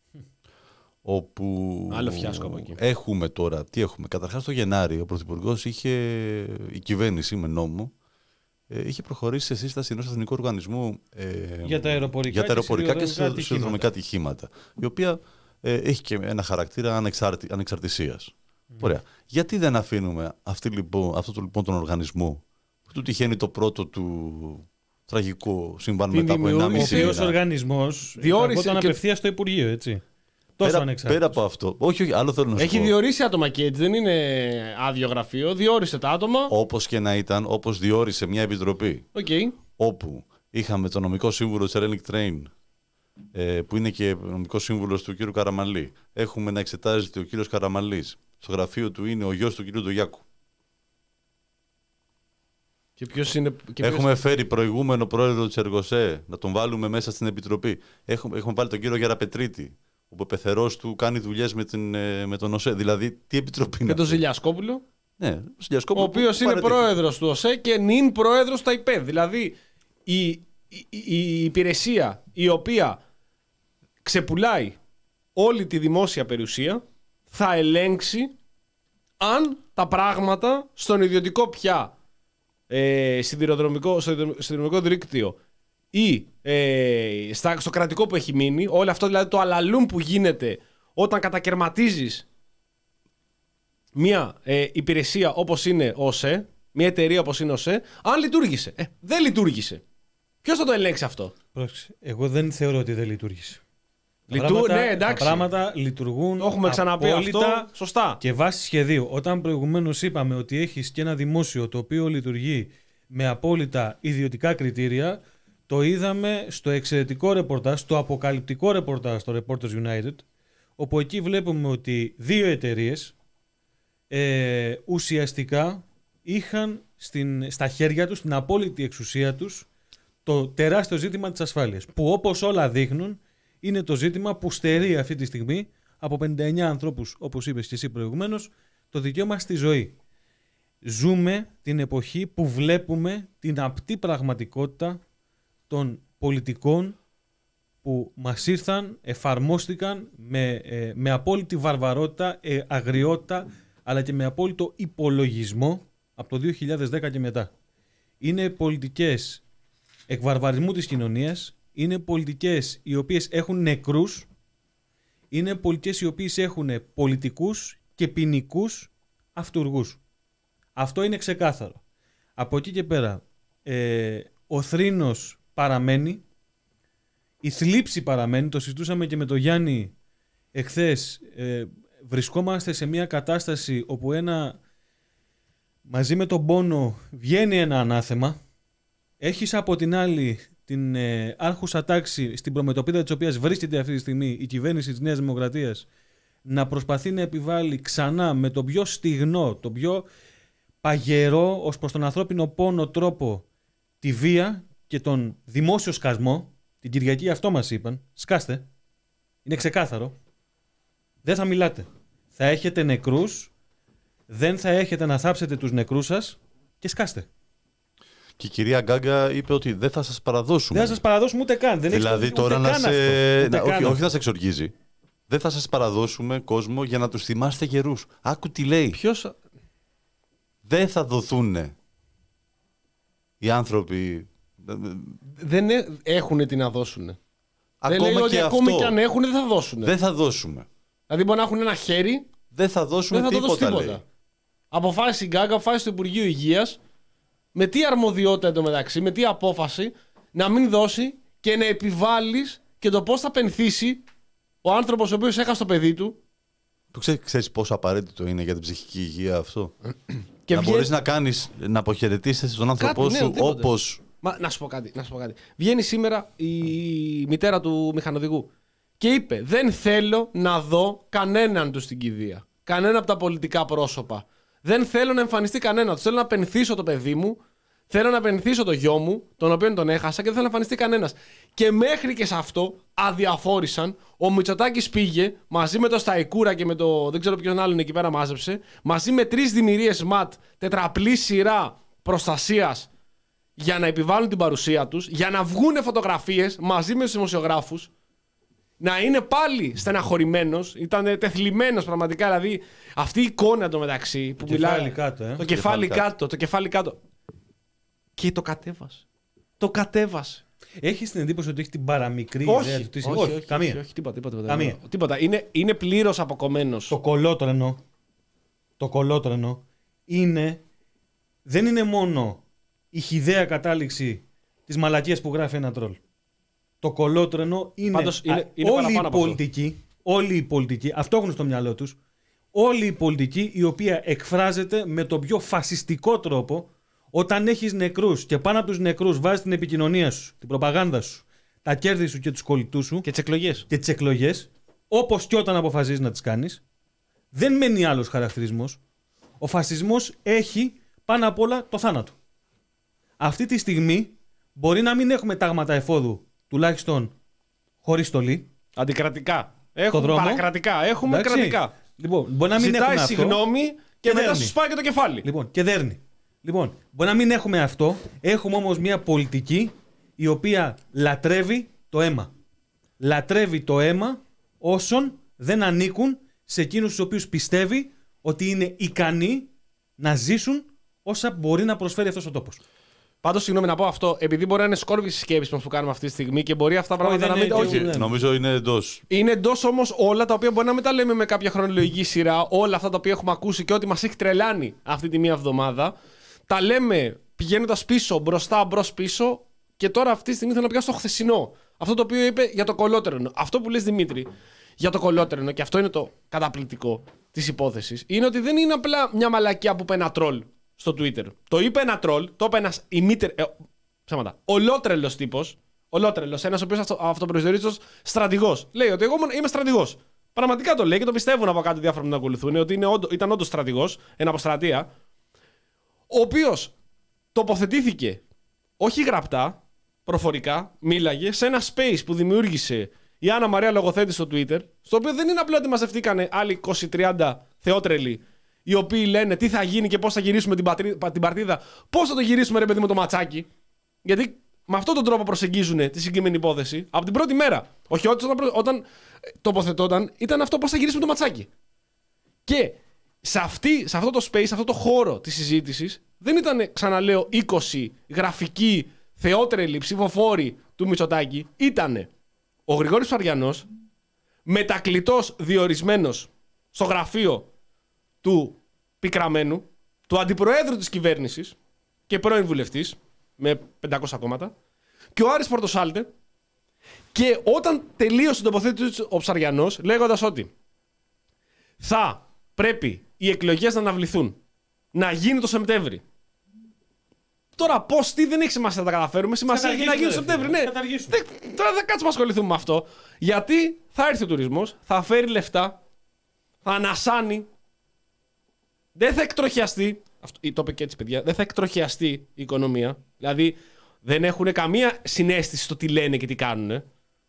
Όπου άλλο φιάσκο από εκεί. Έχουμε τώρα, τι έχουμε. Καταρχάς το Γενάρη ο Πρωθυπουργός είχε, η κυβέρνηση με νόμο, ε, είχε προχωρήσει σε σύσταση ενός εθνικού οργανισμού ε, για τα αεροπορικά, για τα αεροπορικά και, και σιδηροδρομικά ατυχήματα, η οποία ε, έχει και ένα χαρακτήρα ανεξάρτη, ανεξαρτησίας. Mm. Ωραία. Γιατί δεν αφήνουμε αυτή, λοιπόν, αυτό το, λοιπόν, τον οργανισμό που του τυχαίνει το πρώτο του τραγικό συμβάν μετά από ενάμιση μήνα. Ο οποίος οργανισμός διόρισε απευθείας στο Υπουργείο, έτσι. Πέρα, πέρα από αυτό. Όχι, όχι, άλλο θέλω να σου Έχει πω. διορίσει άτομα και έτσι, δεν είναι άδειο γραφείο. Διόρισε τα άτομα. Όπως και να ήταν, όπως διόρισε μια επιτροπή. Okay. Όπου είχαμε τον νομικό σύμβουλο της Hellenic Train, ε, που είναι και νομικός σύμβουλος του κ. Καραμαλή. Έχουμε να εξετάζεται ο κ. Καραμαλής. Στο γραφείο του είναι ο γιος του κ. Ντογιάκου. Και ποιος είναι, και έχουμε ποιος... φέρει προηγούμενο πρόεδρο της Εργοσέ να τον βάλουμε μέσα στην επιτροπή. Έχουμε, έχουμε βάλει τον κύριο Γεραπετρίτη. Ο πεθερός του κάνει δουλειές με, με τον ΟΣΕ. Δηλαδή, τι επιτροπή είναι. Και τον Ζηλιασκόπουλο. Ναι, τον Ζηλιασκόπουλο. Ο οποίος είναι πρόεδρος του ΟΣΕ και νυν πρόεδρος του ΑΙΠΕΔ. Δηλαδή, η, η, η, η υπηρεσία η οποία ξεπουλάει όλη τη δημόσια περιουσία θα ελέγξει αν τα πράγματα στον ιδιωτικό πια ε, σιδηροδρομικό, σιδηροδρομικό δίκτυο ή ε, στα, στο κρατικό που έχει μείνει, όλο αυτό δηλαδή το αλαλούμ που γίνεται όταν κατακαιρματίζεις μια ε, υπηρεσία όπως είναι ο ΟΣΕ, μια εταιρεία όπως είναι ο ΟΣΕ, αν λειτουργήσε. Ε, δεν λειτουργήσε. Ποιος θα το ελέγξει αυτό? Πρόξε. Εγώ δεν θεωρώ ότι δεν λειτουργήσε. Λειτου... πράγματα, ναι, εντάξει. Τα πράγματα λειτουργούν. Το έχουμε ξαναπεί αυτό. Σωστά. Και βάσει σχεδίου. Όταν προηγουμένως είπαμε ότι έχεις και ένα δημόσιο το οποίο λειτουργεί με απόλυτα ιδιωτικά κριτήρια, το είδαμε στο εξαιρετικό ρεπορτάζ, στο αποκαλυπτικό ρεπορτάζ στο Reporters United, όπου εκεί βλέπουμε ότι δύο εταιρείες ε, ουσιαστικά είχαν στην, στα χέρια τους, την απόλυτη εξουσία τους, το τεράστιο ζήτημα της ασφάλειας, που όπως όλα δείχνουν είναι το ζήτημα που στερεί αυτή τη στιγμή από πενήντα εννέα ανθρώπους, όπως είπες και εσύ προηγουμένως, το δικαίωμα στη ζωή. Ζούμε την εποχή που βλέπουμε την απτή πραγματικότητα των πολιτικών που μας ήρθαν, εφαρμόστηκαν με, ε, με απόλυτη βαρβαρότητα, ε, αγριότητα, αλλά και με απόλυτο υπολογισμό από το δύο χιλιάδες δέκα και μετά. Είναι πολιτικές εκβαρβαρισμού της κοινωνίας, είναι πολιτικές οι οποίες έχουν νεκρούς, είναι πολιτικές οι οποίες έχουν πολιτικούς και ποινικούς αυτουργούς. Αυτό είναι ξεκάθαρο. Από εκεί και πέρα, ε, ο θρήνος παραμένει, η θλίψη παραμένει, το συζητούσαμε και με τον Γιάννη εχθές, ε, βρισκόμαστε σε μια κατάσταση όπου ένα, μαζί με τον πόνο βγαίνει ένα ανάθεμα, έχεις από την άλλη την ε, άρχουσα τάξη στην προμετωπίδα της οποίας βρίσκεται αυτή τη στιγμή η κυβέρνηση της Νέας Δημοκρατίας να προσπαθεί να επιβάλλει ξανά με τον πιο στιγνό, τον πιο παγερό ως προς τον ανθρώπινο πόνο τρόπο τη βία και τον δημόσιο σκασμό. Την Κυριακή αυτό μας είπαν. Σκάστε. Είναι ξεκάθαρο. Δεν θα μιλάτε. Θα έχετε νεκρούς, δεν θα έχετε να θάψετε τους νεκρούς σας και σκάστε. Και η κυρία Γκάγκα είπε ότι δεν θα σας παραδώσουμε. Δεν θα σας παραδώσουμε ούτε καν. Δεν δηλαδή έχεις, τώρα ούτε να καν σε... αυτό. Να, όχι, καν όχι να σε εξοργίζει. Δεν θα σας παραδώσουμε κόσμο για να τους θυμάστε γερούς. Άκου τι λέει. Ποιος... Δεν θα δοθούν οι άνθρωποι. Δεν έχουν τι να δώσουν. Ακόμα δεν λέει ότι και ακόμη αυτό. και αν έχουν δεν θα δώσουν. Δεν θα δώσουμε. Δηλαδή μπορεί να έχουν ένα χέρι. Δεν θα δώσουμε δεν θα τίποτα, τίποτα. λέει. Αποφάσισε η Γκάγκα, αποφάσισε το Υπουργείο Υγείας, με τι αρμοδιότητα εντωμεταξύ, με τι απόφαση, να μην δώσει και να επιβάλλεις και το πώς θα πενθήσει ο άνθρωπος ο οποίος έχασε το παιδί του. Το ξέρεις, ξέρεις πόσο απαραίτητο είναι για την ψυχική υγεία αυτό. Και να βγαίνει... μπορείς να κάνεις, να αποχαιρετήσεις τον άνθρωπό Κάτι, ναι, σου οτιδήποτε. όπως... Μα, να σου πω κάτι, να σου πω κάτι. Βγαίνει σήμερα η μητέρα του μηχανοδηγού και είπε: δεν θέλω να δω κανέναν του στην κηδεία. Κανένα από τα πολιτικά πρόσωπα. Δεν θέλω να εμφανιστεί κανένα του. Θέλω να πενθήσω το παιδί μου. Θέλω να πενθήσω το γιο μου, τον οποίο τον έχασα και δεν θέλω να εμφανιστεί κανένας. Και μέχρι και σε αυτό αδιαφόρησαν. Ο Μητσοτάκης πήγε μαζί με το Σταϊκούρα και με το. Δεν ξέρω ποιον άλλον εκεί πέρα μάζεψε. Μαζί με τρεις δημιουργίες ΜΑΤ, τετραπλή σειρά προστασίας για να επιβάλλουν την παρουσία τους, για να βγούνε φωτογραφίες μαζί με τους δημοσιογράφους, να είναι πάλι στεναχωρημένος, ήταν τεθλιμμένος πραγματικά, δηλαδή αυτή η εικόνα εντωμεταξύ που κεφάλι μιλάει, κάτω, ε. το κεφάλι κάτω, κάτω, το κεφάλι κάτω και το κατέβασε, το κατέβασε. Έχεις την εντύπωση ότι έχει την παραμικρή όχι, ιδέα του τι όχι, όχι, όχι, καμία. όχι, όχι, τίποτα, τίποτα, τίποτα, καμία. τίποτα. Είναι, είναι πλήρως αποκομμένος. Το κολότρενο, το κολότρενο είναι, δεν είναι μόνο η χυδαία κατάληξη της μαλακίας που γράφει ένα τρόλ. Το κολότρενο είναι, Πάντως, είναι, α, είναι όλη, η από πολιτική, όλη η πολιτική, αυτό έχουν στο μυαλό τους, όλη η πολιτική η οποία εκφράζεται με τον πιο φασιστικό τρόπο όταν έχεις νεκρούς και πάνω από τους νεκρούς βάζεις την επικοινωνία σου, την προπαγάνδα σου, τα κέρδη σου και τους κολλητούς σου και τις εκλογές. Και τις εκλογές, όπως και όταν αποφασίζεις να τις κάνεις, δεν μένει άλλος χαρακτηρισμός. Ο φασισμός έχει πάνω απ' όλα το θάνατο. Αυτή τη στιγμή μπορεί να μην έχουμε τάγματα εφόδου, τουλάχιστον χωρίς στολή. Αντικρατικά. Έχουμε δρόμο. Παρακρατικά. Έχουμε Εντάξει. κρατικά. Λοιπόν, μπορεί να μην Ζητάει έχουμε αυτό. συγγνώμη και, και μετά δέρνει. σου σπάει και το κεφάλι. Λοιπόν, και δέρνει. Λοιπόν, μπορεί να μην έχουμε αυτό. Έχουμε όμως μια πολιτική η οποία λατρεύει το αίμα. Λατρεύει το αίμα όσων δεν ανήκουν σε εκείνους τους οποίους πιστεύει ότι είναι ικανοί να ζήσουν όσα μπορεί να προσφέρει αυτός ο τόπος. Πάντως, συγγνώμη να πω αυτό, επειδή μπορεί να είναι σκόρπιες οι σκέψεις μας που κάνουμε αυτή τη στιγμή και μπορεί αυτά τα Όχι, πράγματα να δεν μην. είναι, Όχι, όχι, Νομίζω είναι εντός. είναι εντός όμως όλα τα οποία μπορεί να μην τα λέμε με κάποια χρονολογική σειρά, όλα αυτά τα οποία έχουμε ακούσει και ό,τι μας έχει τρελάνει αυτή τη μία εβδομάδα. Τα λέμε πηγαίνοντας πίσω, μπροστά, μπρος πίσω και τώρα αυτή τη στιγμή θέλω να πιάσω το χθεσινό. Αυτό το οποίο είπε για το κολότρενο. Αυτό που λες Δημήτρη για το κολότρενο, και αυτό είναι το καταπληκτικό της υπόθεσης, είναι ότι δεν είναι απλά μια μαλακιά που είπε ένα τρόλ στο Twitter. Το είπε ένα τρόλ, το είπε ένας ημίτερ. Ε, ψέματα. Ολότρελος τύπος. Ολότρελος. Ένας ο οποίος αυτο, αυτοπροσδιορίζεται ως στρατηγός. Λέει ότι εγώ είμαι στρατηγός. Πραγματικά το λέει και το πιστεύουν από κάτω διάφορα που τον ακολουθούν. Ότι είναι, ήταν όντως στρατηγός, ένα αποστρατεία. Ο οποίος τοποθετήθηκε όχι γραπτά, προφορικά, μίλαγε σε ένα space που δημιούργησε η Άννα Μαρία λογοθέτησε στο Twitter, στο οποίο δεν είναι απλό ότι μαζευτήκανε άλλοι είκοσι τριάντα θεότρελοι, οι οποίοι λένε τι θα γίνει και πώς θα γυρίσουμε την, πατρί, την παρτίδα, πώς θα το γυρίσουμε ρε παιδί με το ματσάκι. Γιατί με αυτόν τον τρόπο προσεγγίζουν τη συγκεκριμένη υπόθεση από την πρώτη μέρα. Όχι όταν, όταν τοποθετόταν, ήταν αυτό πώς θα γυρίσουμε το ματσάκι. Και σε, αυτή, σε αυτό το space, σε αυτό το χώρο της συζήτησης, δεν ήταν, ξαναλέω, είκοσι γραφικοί θεότρελοι ψηφοφόροι του Μητσοτάκη. Ήτανε ο Γρηγόρης Ψαριανός, μετακλητός διορισμένος στο γραφείο του Πικραμένου, του αντιπροέδρου της κυβέρνησης και πρώην βουλευτής με πεντακόσια κόμματα, και ο Άρης Πορτοσάλτε. Και όταν τελείωσε την τοποθέτηση ο Ψαριανός, λέγοντας ότι θα πρέπει οι εκλογές να αναβληθούν, να γίνει το Σεπτέμβρη. Τώρα πώς, τι, δεν έχει σημασία να τα καταφέρουμε. Σημασία έχει να γίνει το Σεπτέμβρη. Ναι. Δεν, τώρα δεν κάτσουμε να ασχοληθούμε με αυτό. Γιατί θα έρθει ο τουρισμός, θα φέρει λεφτά, θα ανασάνει, δεν θα εκτροχιαστεί. Αυτό, το είπε και έτσι, παιδιά. Δεν θα εκτροχιαστεί η οικονομία. Δηλαδή δεν έχουν καμία συναίσθηση στο τι λένε και τι κάνουν.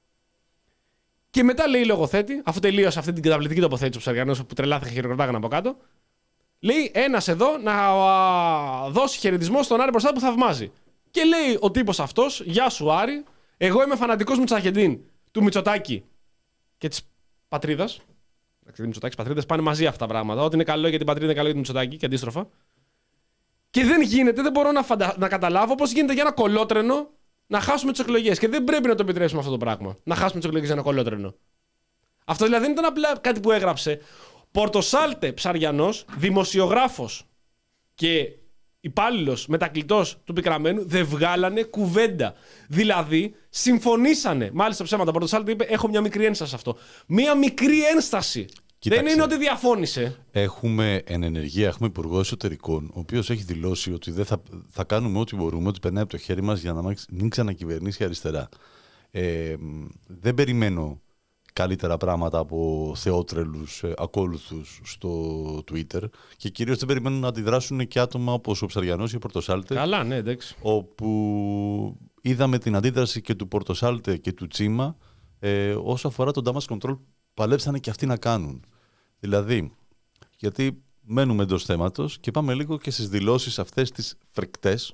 Και μετά λέει η λογοθέτη, αφού τελείωσε αυτή την καταπληκτική τοποθέτηση του Ψαριανός που τρελάθηκα και χειροκροτάγανε από κάτω, λέει ένας εδώ να α, δώσει χαιρετισμό στον Άρη μπροστά που θαυμάζει. Και λέει ο τύπος αυτός, γεια σου Άρη, εγώ είμαι φανατικός Μητσαχεντίν του Μητσοτάκη και της πατρίδας. Εντάξει, Μητσοτάκης πατρίδας πάνε μαζί αυτά τα πράγματα. Ό,τι είναι καλό για την πατρίδα είναι καλό για την Μητσοτάκη και αντίστροφα. Και δεν γίνεται, δεν μπορώ να, φαντα... να καταλάβω πώς γίνεται για ένα κολότρενο να χάσουμε τις εκλογές. Και δεν πρέπει να το επιτρέψουμε αυτό το πράγμα. Να χάσουμε τις εκλογές για ένα κολότρενο. Αυτό δηλαδή δεν ήταν απλά κάτι που έγραψε. Πορτοσάλτε Ψαριανός, δημοσιογράφος και υπάλληλος μετακλητός του Πικραμένου, δεν βγάλανε κουβέντα. Δηλαδή, συμφωνήσανε. Μάλιστα ψέματα. Ο Πορτοσάλτε είπε: έχω μια μικρή ένσταση σε αυτό. Μια μικρή ένσταση. Κοίταξε, δεν είναι ότι διαφώνησε. Έχουμε εν ενεργεία, έχουμε υπουργό εσωτερικών, ο οποίος έχει δηλώσει ότι δεν θα, θα κάνουμε ό,τι μπορούμε, ό,τι περνάει από το χέρι μας για να μην ξανακυβερνήσει αριστερά. Ε, δεν περιμένω καλύτερα πράγματα από θεότρελους ε, ακόλουθους στο Twitter και κυρίως δεν περιμένουν να αντιδράσουν και άτομα όπως ο Ψαριανός ή ο Πορτοσάλτε. Καλά, ναι, εντάξει. Όπου είδαμε την αντίδραση και του Πορτοσάλτε και του Τσίμα ε, όσο αφορά τον damage control, παλέψανε και αυτοί να κάνουν. Δηλαδή, γιατί μένουμε εντός θέματος και πάμε λίγο και στις δηλώσεις αυτές τις φρικτές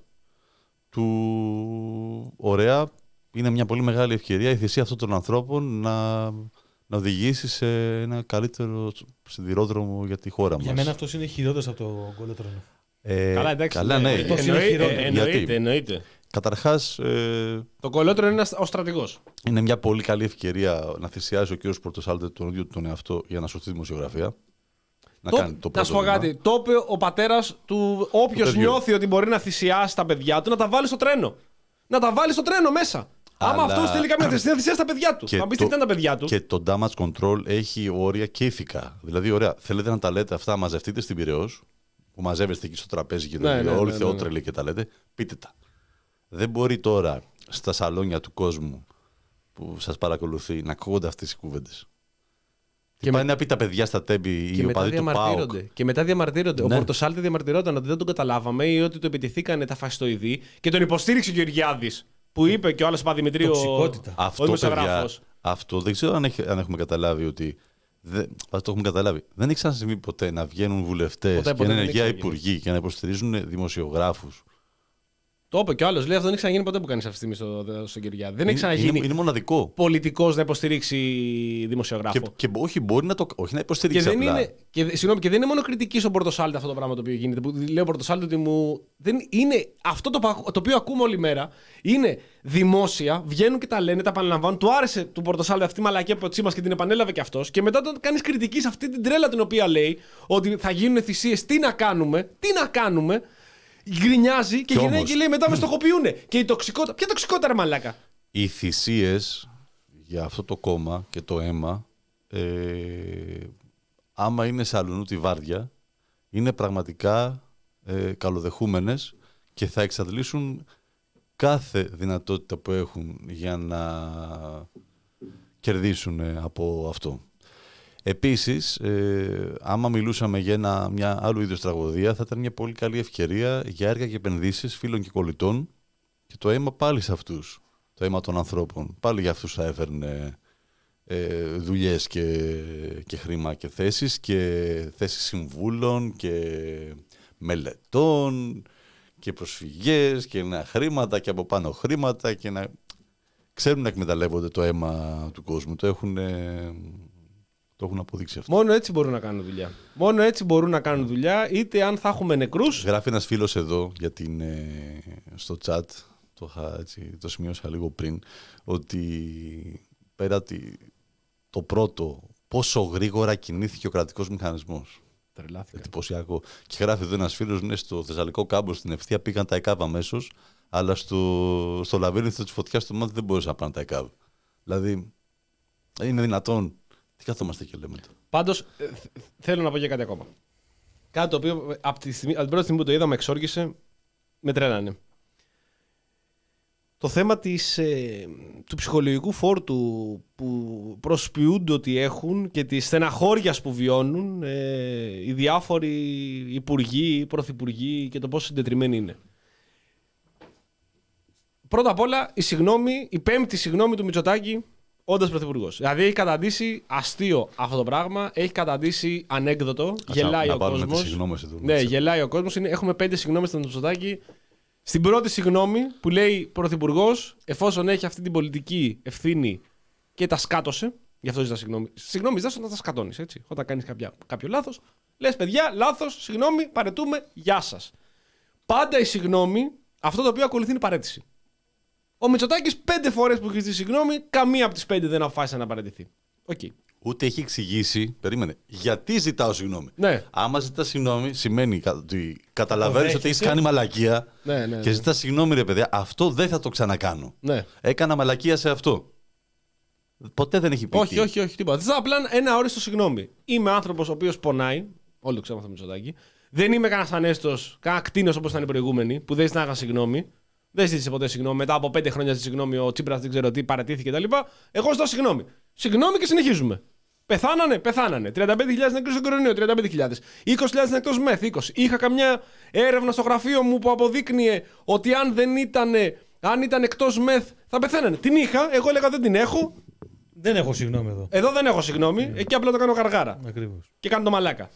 του ωραία. Είναι μια πολύ μεγάλη ευκαιρία η θυσία αυτών των ανθρώπων να, να οδηγήσει σε ένα καλύτερο σιδηρόδρομο για τη χώρα μας. Για μένα αυτός είναι χειρότερος από το κολότρονο. Ε, καλά, εντάξει. Καλά, ναι. Εννοείται, εννοείται, εννοείται. Καταρχάς, ε, το κολότρονο είναι ο στρατηγός. Είναι μια πολύ καλή ευκαιρία να θυσιάζει ο κ. Πορτοσάλτε τον ίδιο τον εαυτό για να σωθεί δημοσιογραφία. Να το, κάνει το πρώτο. Να σου πω κάτι. Το είπε ο πατέρας του. Όποιος νιώθει ότι μπορεί να θυσιάσει τα παιδιά του, να τα βάλει στο τρένο. Να τα βάλει στο τρένο μέσα. Αλλά... Άμα αυτό στείλει καμία θυσία, να θυσιάσει τα παιδιά του. Να πει τι ήταν τα παιδιά του. Και το damage control έχει όρια και ηθικά. Δηλαδή, ωραία, θέλετε να τα λέτε αυτά, μαζευτείτε στην Πειραιώς, που μαζεύεστε εκεί στο τραπέζι και ναι, ναι, όλοι ναι, θεότρελοι ναι, ναι. και τα λέτε, πείτε τα. Δεν μπορεί τώρα στα σαλόνια του κόσμου που σας παρακολουθεί να ακούγονται αυτές οι κουβέντες. Και πάει με... να πει τα παιδιά στα τέμπη ή ο παδί του ΠΑΟΚ. Και μετά διαμαρτύρονται. Ναι. Ο Πορτοσάλτε διαμαρτυρόταν ότι δεν τον καταλάβαμε ή ότι του επιτεθήκανε τα φασιστοειδή και τον υποστήριξε ο Γεωργιάδης. Που είπε και ο άλλος Παδημητρίου. Τοξικότητα. Ο... Αυτό, παιδιά, αυτό δεν ξέρω αν, έχει, αν έχουμε καταλάβει ότι. Δεν, το έχουμε καταλάβει. Δεν έχει ξανασυμβεί ποτέ να βγαίνουν βουλευτές και να ενεργεία υπουργοί και να υποστηρίζουν δημοσιογράφους. Το είπε και ο άλλος. Λέει αυτό δεν έχει ξαναγίνει ποτέ που κάνει αυτή τη στιγμή στο, στο Κυριάδη. Δεν έχει ξαναγίνει. Είναι, είναι μοναδικό. Πολιτικός να υποστηρίξει δημοσιογράφο. Και, και όχι, μπορεί να το. Όχι να υποστηρίξει. Και δεν, απλά. Είναι, και, συγγνώμη, και δεν είναι μόνο κριτική στον Πορτοσάλτε αυτό το πράγμα το οποίο γίνεται. Που λέει ο Πορτοσάλτε ότι μου. Δεν είναι, αυτό το, το οποίο ακούμε όλη μέρα είναι δημόσια. Βγαίνουν και τα λένε, τα επαναλαμβάνουν. Του άρεσε του Πορτοσάλτε αυτή η μαλακία από Τσίμας και την επανέλαβε κι αυτό. Και μετά όταν κάνει κριτική σε αυτή την τρέλα την οποία λέει ότι θα γίνουν θυσίες, τι να κάνουμε, τι να κάνουμε. Γκρινιάζει και γυρνάει και λέει μετά με στοχοποιούνε. Και η τοξικότητα. Ποια τοξικότητα, ρε μαλάκα. Οι θυσίες για αυτό το κόμμα και το αίμα, ε, άμα είναι σε αλλονού τη βάρδια, είναι πραγματικά ε, καλοδεχούμενες και θα εξαντλήσουν κάθε δυνατότητα που έχουν για να κερδίσουν από αυτό. Επίσης, ε, άμα μιλούσαμε για ένα, μια άλλου είδους τραγωδία, θα ήταν μια πολύ καλή ευκαιρία για έργα και επενδύσεις φίλων και κολλητών και το αίμα πάλι σε αυτούς, το αίμα των ανθρώπων. Πάλι για αυτούς θα έφερνε ε, δουλειές και, και χρήμα και θέσεις και θέσεις συμβούλων και μελετών και προσφυγές και νέα χρήματα και από πάνω χρήματα και να ξέρουν να εκμεταλλεύονται το αίμα του κόσμου. Το έχουν, το έχουν αποδείξει αυτό. Μόνο έτσι μπορούν να κάνουν δουλειά. Μόνο έτσι μπορούν να κάνουν δουλειά, είτε αν θα έχουμε νεκρούς. Γράφει ένας φίλος εδώ για την, στο chat, το, έτσι, το σημείωσα λίγο πριν, ότι πέρα τη, το πρώτο, πόσο γρήγορα κινήθηκε ο κρατικός μηχανισμός. Τρελάθηκα. Εντυπωσιακό. Και γράφει εδώ ένας φίλος, ναι, στο Θεσσαλικό κάμπο στην Ευθεία πήγαν τα ΕΚΑΒ αμέσως, αλλά στο, στο λαβύρινθο της φωτιάς του Μάτι δεν μπορούσαν να πάνε τα ΕΚΑΒ. Δηλαδή, είναι δυνατόν. Τι καθόμαστε και λέμε τώρα. Πάντως, ε, θέλω να πω και κάτι ακόμα. Κάτι το οποίο από, τη στιγμή, από την πρώτη στιγμή που το είδα με εξόργησε, με τρέλανε. Το θέμα της, ε, του ψυχολογικού φόρτου που προσποιούνται ότι έχουν και της στεναχώριας που βιώνουν ε, οι διάφοροι υπουργοί, οι πρωθυπουργοί και το πόσο συντετριμμένοι είναι. Πρώτα απ' όλα, η, συγγνώμη, η πέμπτη συγγνώμη του Μητσοτάκη όντας πρωθυπουργός. Δηλαδή έχει καταντήσει αστείο αυτό το πράγμα, έχει καταντήσει ανέκδοτο, Ας γελάει να, ο κόσμος. Ναι, γελάει ο κόσμος. Έχουμε πέντε συγγνώμες στον Μητσοτάκη. Στην πρώτη συγγνώμη που λέει πρωθυπουργός, εφόσον έχει αυτή την πολιτική ευθύνη και τα σκάτωσε, γι' αυτό ζητά συγγνώμη. Συγγνώμη ζητάς όταν τα σκατώνεις, έτσι. Όταν κάνεις κάποιο λάθος, λες παιδιά, λάθος, συγγνώμη, παρετούμε, γεια σας. Πάντα η συγγνώμη, αυτό το οποίο ακολουθεί είναι η παρέτηση. Ο Μητσοτάκης πέντε φορές που έχει ζητήσει συγγνώμη, καμία από τις πέντε δεν αποφάσισε να παραιτηθεί. Okay. Ούτε έχει εξηγήσει, περίμενε, γιατί ζητάω συγγνώμη. Ναι. Άμα ζητά συγγνώμη, σημαίνει ότι καταλαβαίνεις ότι έχεις κάνει μαλακία ναι, ναι, ναι. και ζητά συγγνώμη, ρε παιδιά, αυτό δεν θα το ξανακάνω. Ναι. Έκανα μαλακία σε αυτό. Ποτέ δεν έχει πει. Όχι, όχι, όχι, τίποτα. Θέλω απλά ένα όριστο συγγνώμη. Είμαι άνθρωπος ο οποίος πονάει, όλοι το ξέρουμε αυτό το Μητσοτάκη. Δεν είμαι κανένας ανέστος, κανένα κτίνος όπως ήταν οι προηγούμενοι, που δεν ζητάγαν συγγνώμη. Δεν ζήτησε ποτέ συγγνώμη. Μετά από πέντε χρόνια ζήτησε συγγνώμη, ο Τσίπρας δεν ξέρω τι, παρατήθηκε κτλ. Εγώ ζητάω συγγνώμη. Συγγνώμη και συνεχίζουμε. Πεθάνανε, πεθάνανε. τριάντα πέντε χιλιάδες νεκροί στον κορονοϊό, τριάντα πέντε χιλιάδες. είκοσι χιλιάδες εκτός μεθ, είκοσι. Είχα καμιά έρευνα στο γραφείο μου που αποδείκνυε ότι αν δεν ήταν, αν ήταν εκτός μεθ θα πεθαίνανε. Την είχα, εγώ έλεγα δεν την έχω. Δεν έχω συγγνώμη εδώ. Εδώ δεν έχω συγγνώμη, εκεί απλά το κάνω γαργάρα. Ακριβώς. Και κάνω το μαλάκα.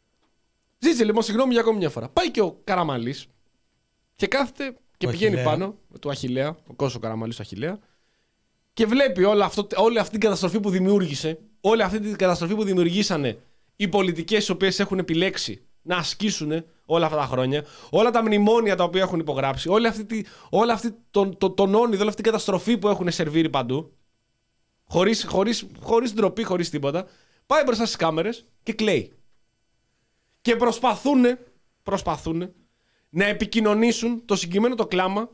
Ζήτησε λοιπόν συγγνώμη για ακόμη μια φορά. Πάει και ο Καραμανλής και κάθεται. Και ο πηγαίνει Αχιλλέα. πάνω του Αχιλλέα, ο Κώστας Καραμανλής του Αχιλλέα, και βλέπει όλο αυτό, όλη αυτή την καταστροφή που δημιούργησε, όλη αυτή την καταστροφή που δημιουργήσανε οι πολιτικές οι οποίες έχουν επιλέξει να ασκήσουν όλα αυτά τα χρόνια, όλα τα μνημόνια τα οποία έχουν υπογράψει, όλη αυτή, τη, όλη αυτή τον, τον, τον όνειδο, όλη αυτή την καταστροφή που έχουν σερβίρει παντού, χωρίς, χωρίς, χωρίς ντροπή, χωρίς τίποτα, πάει μπροστά στις κάμερες και κλαίει. Και προσπαθούν, προσπαθούν να επικοινωνήσουν το συγκεκριμένο το κλάμα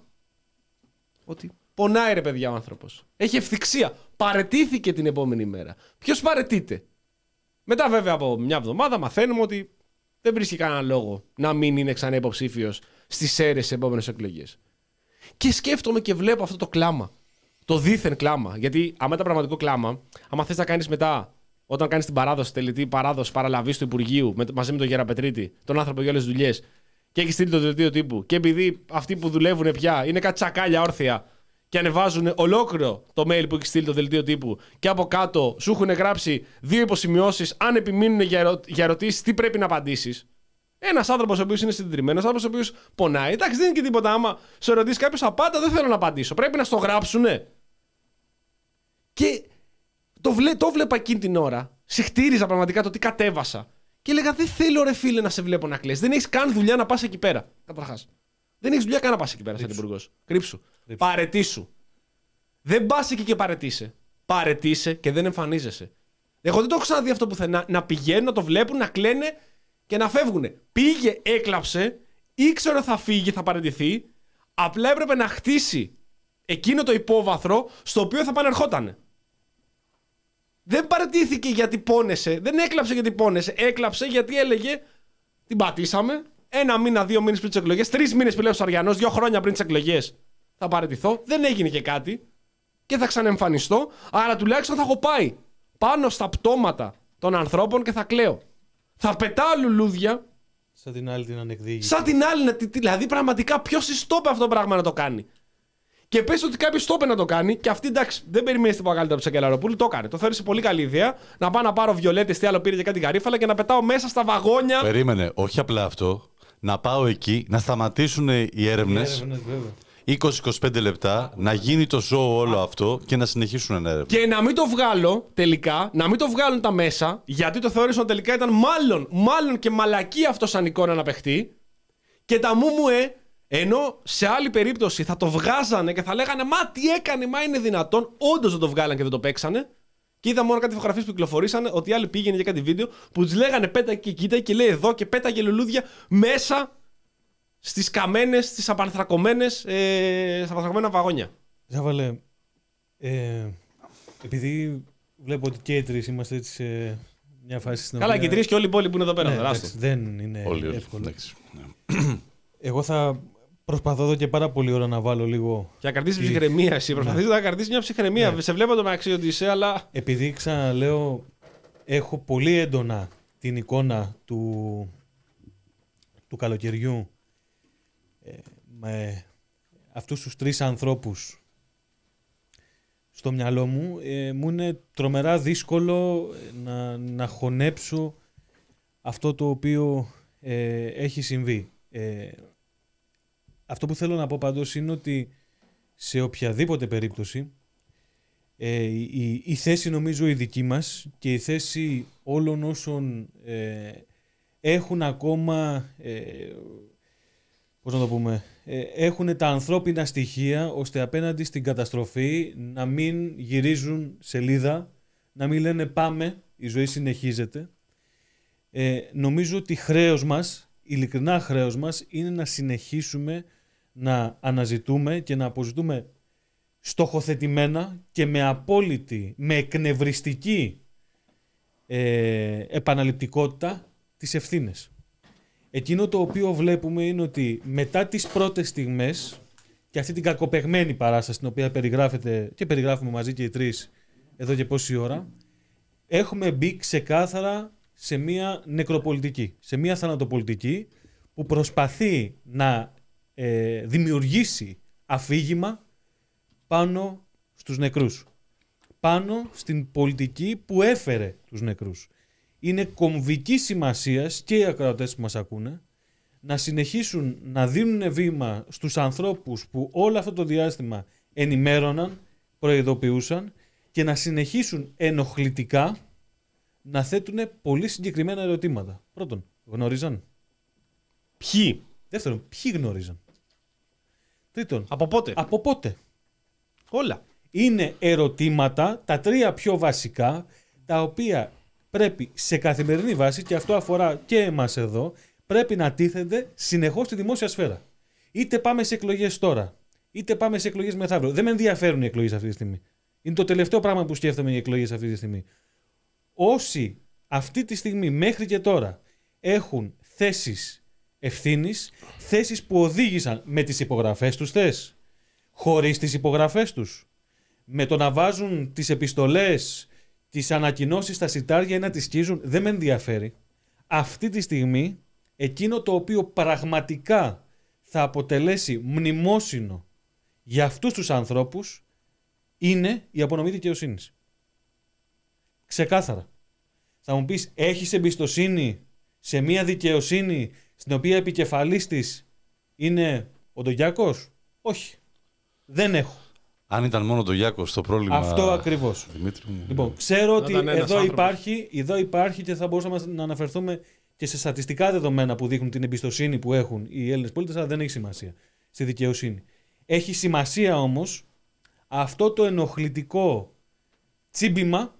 ότι πονάει ρε παιδιά ο άνθρωπος. Έχει ευθυξία. Παρετήθηκε την επόμενη μέρα. Ποιος παρετείται? Μετά βέβαια από μια εβδομάδα μαθαίνουμε ότι δεν βρίσκει κανένα λόγο να μην είναι ξανά υποψήφιος στις αίρες στις επόμενες εκλογές. Και σκέφτομαι και βλέπω αυτό το κλάμα. Το δίθεν κλάμα. Γιατί άμα ήταν πραγματικό κλάμα, άμα θες να κάνεις μετά, όταν κάνεις την παράδοση, τελετή παράδοση παραλαβής του Υπουργείου με, μαζί με τον Γεραπετρίτη, τον άνθρωπο για όλες τις δουλειές, και έχει στείλει το δελτίο τύπου. Και επειδή αυτοί που δουλεύουν πια είναι κάτι τσακάλια όρθια και ανεβάζουν ολόκληρο το mail που έχει στείλει το δελτίο τύπου, και από κάτω σου έχουν γράψει δύο υποσημειώσεις, αν επιμείνουν για, ερω... για ερωτήσεις, τι πρέπει να απαντήσεις. Ένας άνθρωπος ο οποίος είναι συντηρημένος, ένας άνθρωπος ο οποίος πονάει. Εντάξει, δεν είναι και τίποτα. Άμα σε ρωτήσει κάποιος, απάντα, δεν θέλω να απαντήσω. Πρέπει να στο γράψουνε. Και το, βλέ... το βλέπα εκείνη την ώρα. Συχτήριζα πραγματικά το τι κατέβασα. Και έλεγα, δεν θέλω ρε φίλε να σε βλέπω να κλαις. Δεν έχεις καν δουλειά να πας εκεί πέρα. Καταρχάς. Δεν έχεις δουλειά καν να πας εκεί πέρα σαν υπουργός. Κρύψου. Παρετήσου. Δεν πας εκεί και παρετήσε. Παρετήσε και δεν εμφανίζεσαι. Εγώ δεν το έχω ξαναδεί αυτό πουθενά. Να πηγαίνουν, να το βλέπουν, να κλαίνε και να φεύγουν. Πήγε, έκλαψε, ήξερε θα φύγει, θα παρετηθεί. Απλά έπρεπε να χτίσει εκείνο το υπόβαθρο στο οποίο θα πανερχότανε. Δεν παραιτήθηκε γιατί πόνεσε, δεν έκλαψε γιατί πόνεσε. Έκλαψε γιατί έλεγε την πατήσαμε. Ένα μήνα, δύο μήνες πριν τις εκλογές, τρεις μήνες πριν λέει ο Σαριανός, δύο χρόνια πριν τις εκλογές θα παραιτηθώ. Δεν έγινε και κάτι και θα ξαναεμφανιστώ. Άρα τουλάχιστον θα έχω πάει πάνω στα πτώματα των ανθρώπων και θα κλαίω. Θα πετάω λουλούδια. Σαν την άλλη την ανεκδίκηση. Σαν την άλλη, δηλαδή πραγματικά ποιος της το είπε αυτό το πράγμα να το κάνει. Και πες ότι κάποιος το έπαιρνε να το κάνει, και αυτή εντάξει, δεν περιμένει τίποτα καλύτερο από τον Σακελαροπούλου, το έκανε. Το θεώρησε πολύ καλή ιδέα να πάω να πάρω βιολέτες, τι άλλο πήρε και κάτι γαρίφαλα και να πετάω μέσα στα βαγόνια. Περίμενε, όχι απλά αυτό. Να πάω εκεί, να σταματήσουν οι έρευνες. είκοσι με είκοσι πέντε λεπτά, να γίνει το show όλο αυτό και να συνεχίσουν να έρευνε. Και να μην το βγάλω τελικά, να μην το βγάλουν τα μέσα, γιατί το θεώρησαν τελικά ήταν μάλλον, μάλλον και μαλακή αυτό σαν εικόνα να παιχτεί. Και τα μου μου ε, ενώ σε άλλη περίπτωση θα το βγάζανε και θα λέγανε μα τι έκανε, μα είναι δυνατόν. Όντως δεν το βγάλανε και δεν το παίξανε. Και είδα μόνο κάτι φωτογραφίες που κυκλοφορήσανε ότι οι άλλοι πήγαινε για κάτι βίντεο που τους λέγανε πέτα και κοίτα και λέει εδώ και πέταγε λουλούδια μέσα στις καμένες, στις απανθρακωμένες, ε, στα απανθρακωμένα βαγόνια. Ζάβαλε, ε, επειδή βλέπω ότι και οι τρεις είμαστε έτσι σε μια φάση στην Καλά, οποία... και οι τρεις και όλοι οι υπόλοιποι που είναι εδώ πέρα. Ναι, Ναι, εντάξει, δεν είναι όλοι, εύκολο. εντάξει. Εγώ θα προσπαθώ εδώ και πάρα πολύ ώρα να βάλω λίγο... Και να κρατήσεις η... ψυχραιμία εσύ. Προσπαθείς ναι. να κρατήσεις μια ψυχραιμία. Ναι. Σε βλέπω το μεταξύ ότι είσαι, αλλά... Επειδή ξαναλέω, έχω πολύ έντονα την εικόνα του, του καλοκαιριού ε, με αυτούς τους τρεις ανθρώπους στο μυαλό μου, ε, μου είναι τρομερά δύσκολο να, να χωνέψω αυτό το οποίο ε, έχει συμβεί. Ε, αυτό που θέλω να πω πάντως είναι ότι σε οποιαδήποτε περίπτωση ε, η, η θέση νομίζω η δική μας και η θέση όλων όσων ε, έχουν ακόμα, ε, πώς να το πούμε, ε, έχουν τα ανθρώπινα στοιχεία ώστε απέναντι στην καταστροφή να μην γυρίζουν σελίδα, να μην λένε πάμε, η ζωή συνεχίζεται. Ε, νομίζω ότι χρέος μας, ειλικρινά χρέος μας, είναι να συνεχίσουμε να αναζητούμε και να αποζητούμε στοχοθετημένα και με απόλυτη, με εκνευριστική ε, επαναληπτικότητα τις ευθύνες. Εκείνο το οποίο βλέπουμε είναι ότι μετά τις πρώτες στιγμές και αυτή την κακοπεγμένη παράσταση την οποία περιγράφεται και περιγράφουμε μαζί και οι τρεις εδώ και πόση ώρα, έχουμε μπει ξεκάθαρα σε μια νεκροπολιτική, σε μια θανατοπολιτική που προσπαθεί να ε, δημιουργήσει αφήγημα πάνω στους νεκρούς. Πάνω στην πολιτική που έφερε τους νεκρούς. Είναι κομβική σημασίας και οι ακροατές που μας ακούνε να συνεχίσουν να δίνουν βήμα στους ανθρώπους που όλο αυτό το διάστημα ενημέρωναν, προειδοποιούσαν και να συνεχίσουν ενοχλητικά να θέτουν πολύ συγκεκριμένα ερωτήματα. Πρώτον, γνώριζαν. Ποιοι. Δεύτερον, ποιοι γνώριζαν. Τρίτον, Από πότε. από πότε. Όλα. Είναι ερωτήματα, τα τρία πιο βασικά, τα οποία πρέπει σε καθημερινή βάση, και αυτό αφορά και εμάς εδώ, πρέπει να τίθενται συνεχώς στη δημόσια σφαίρα. Είτε πάμε σε εκλογές τώρα, είτε πάμε σε εκλογές μεθαύριο. Δεν με ενδιαφέρουν οι εκλογές αυτή τη στιγμή. Είναι το τελευταίο πράγμα που σκέφτομαι οι εκλογές αυτή τη στιγμή. Όσοι αυτή τη στιγμή μέχρι και τώρα έχουν θέσεις ευθύνης, θέσεις που οδήγησαν με τις υπογραφές τους θες, χωρίς τις υπογραφές τους, με το να βάζουν τις επιστολές, τις ανακοινώσεις στα σιτάρια ή να τις σκίζουν, δεν με ενδιαφέρει. Αυτή τη στιγμή, εκείνο το οποίο πραγματικά θα αποτελέσει μνημόσυνο για αυτούς τους ανθρώπους είναι η απονομή δικαιοσύνης. Ξεκάθαρα. Θα μου πεις, έχεις εμπιστοσύνη σε μια δικαιοσύνη στην οποία επικεφαλής της είναι ο Ντογιάκος? Όχι. Δεν έχω. Αν ήταν μόνο το Γιάκος το πρόβλημα... Αυτό ακριβώς. Δημήτρη μου... Λοιπόν, ξέρω ότι εδώ υπάρχει, εδώ υπάρχει και θα μπορούσαμε να αναφερθούμε και σε στατιστικά δεδομένα που δείχνουν την εμπιστοσύνη που έχουν οι Έλληνες πολίτες, αλλά δεν έχει σημασία στη δικαιοσύνη. Έχει σημασία όμως αυτό το ενοχλητικό τσίμπημα,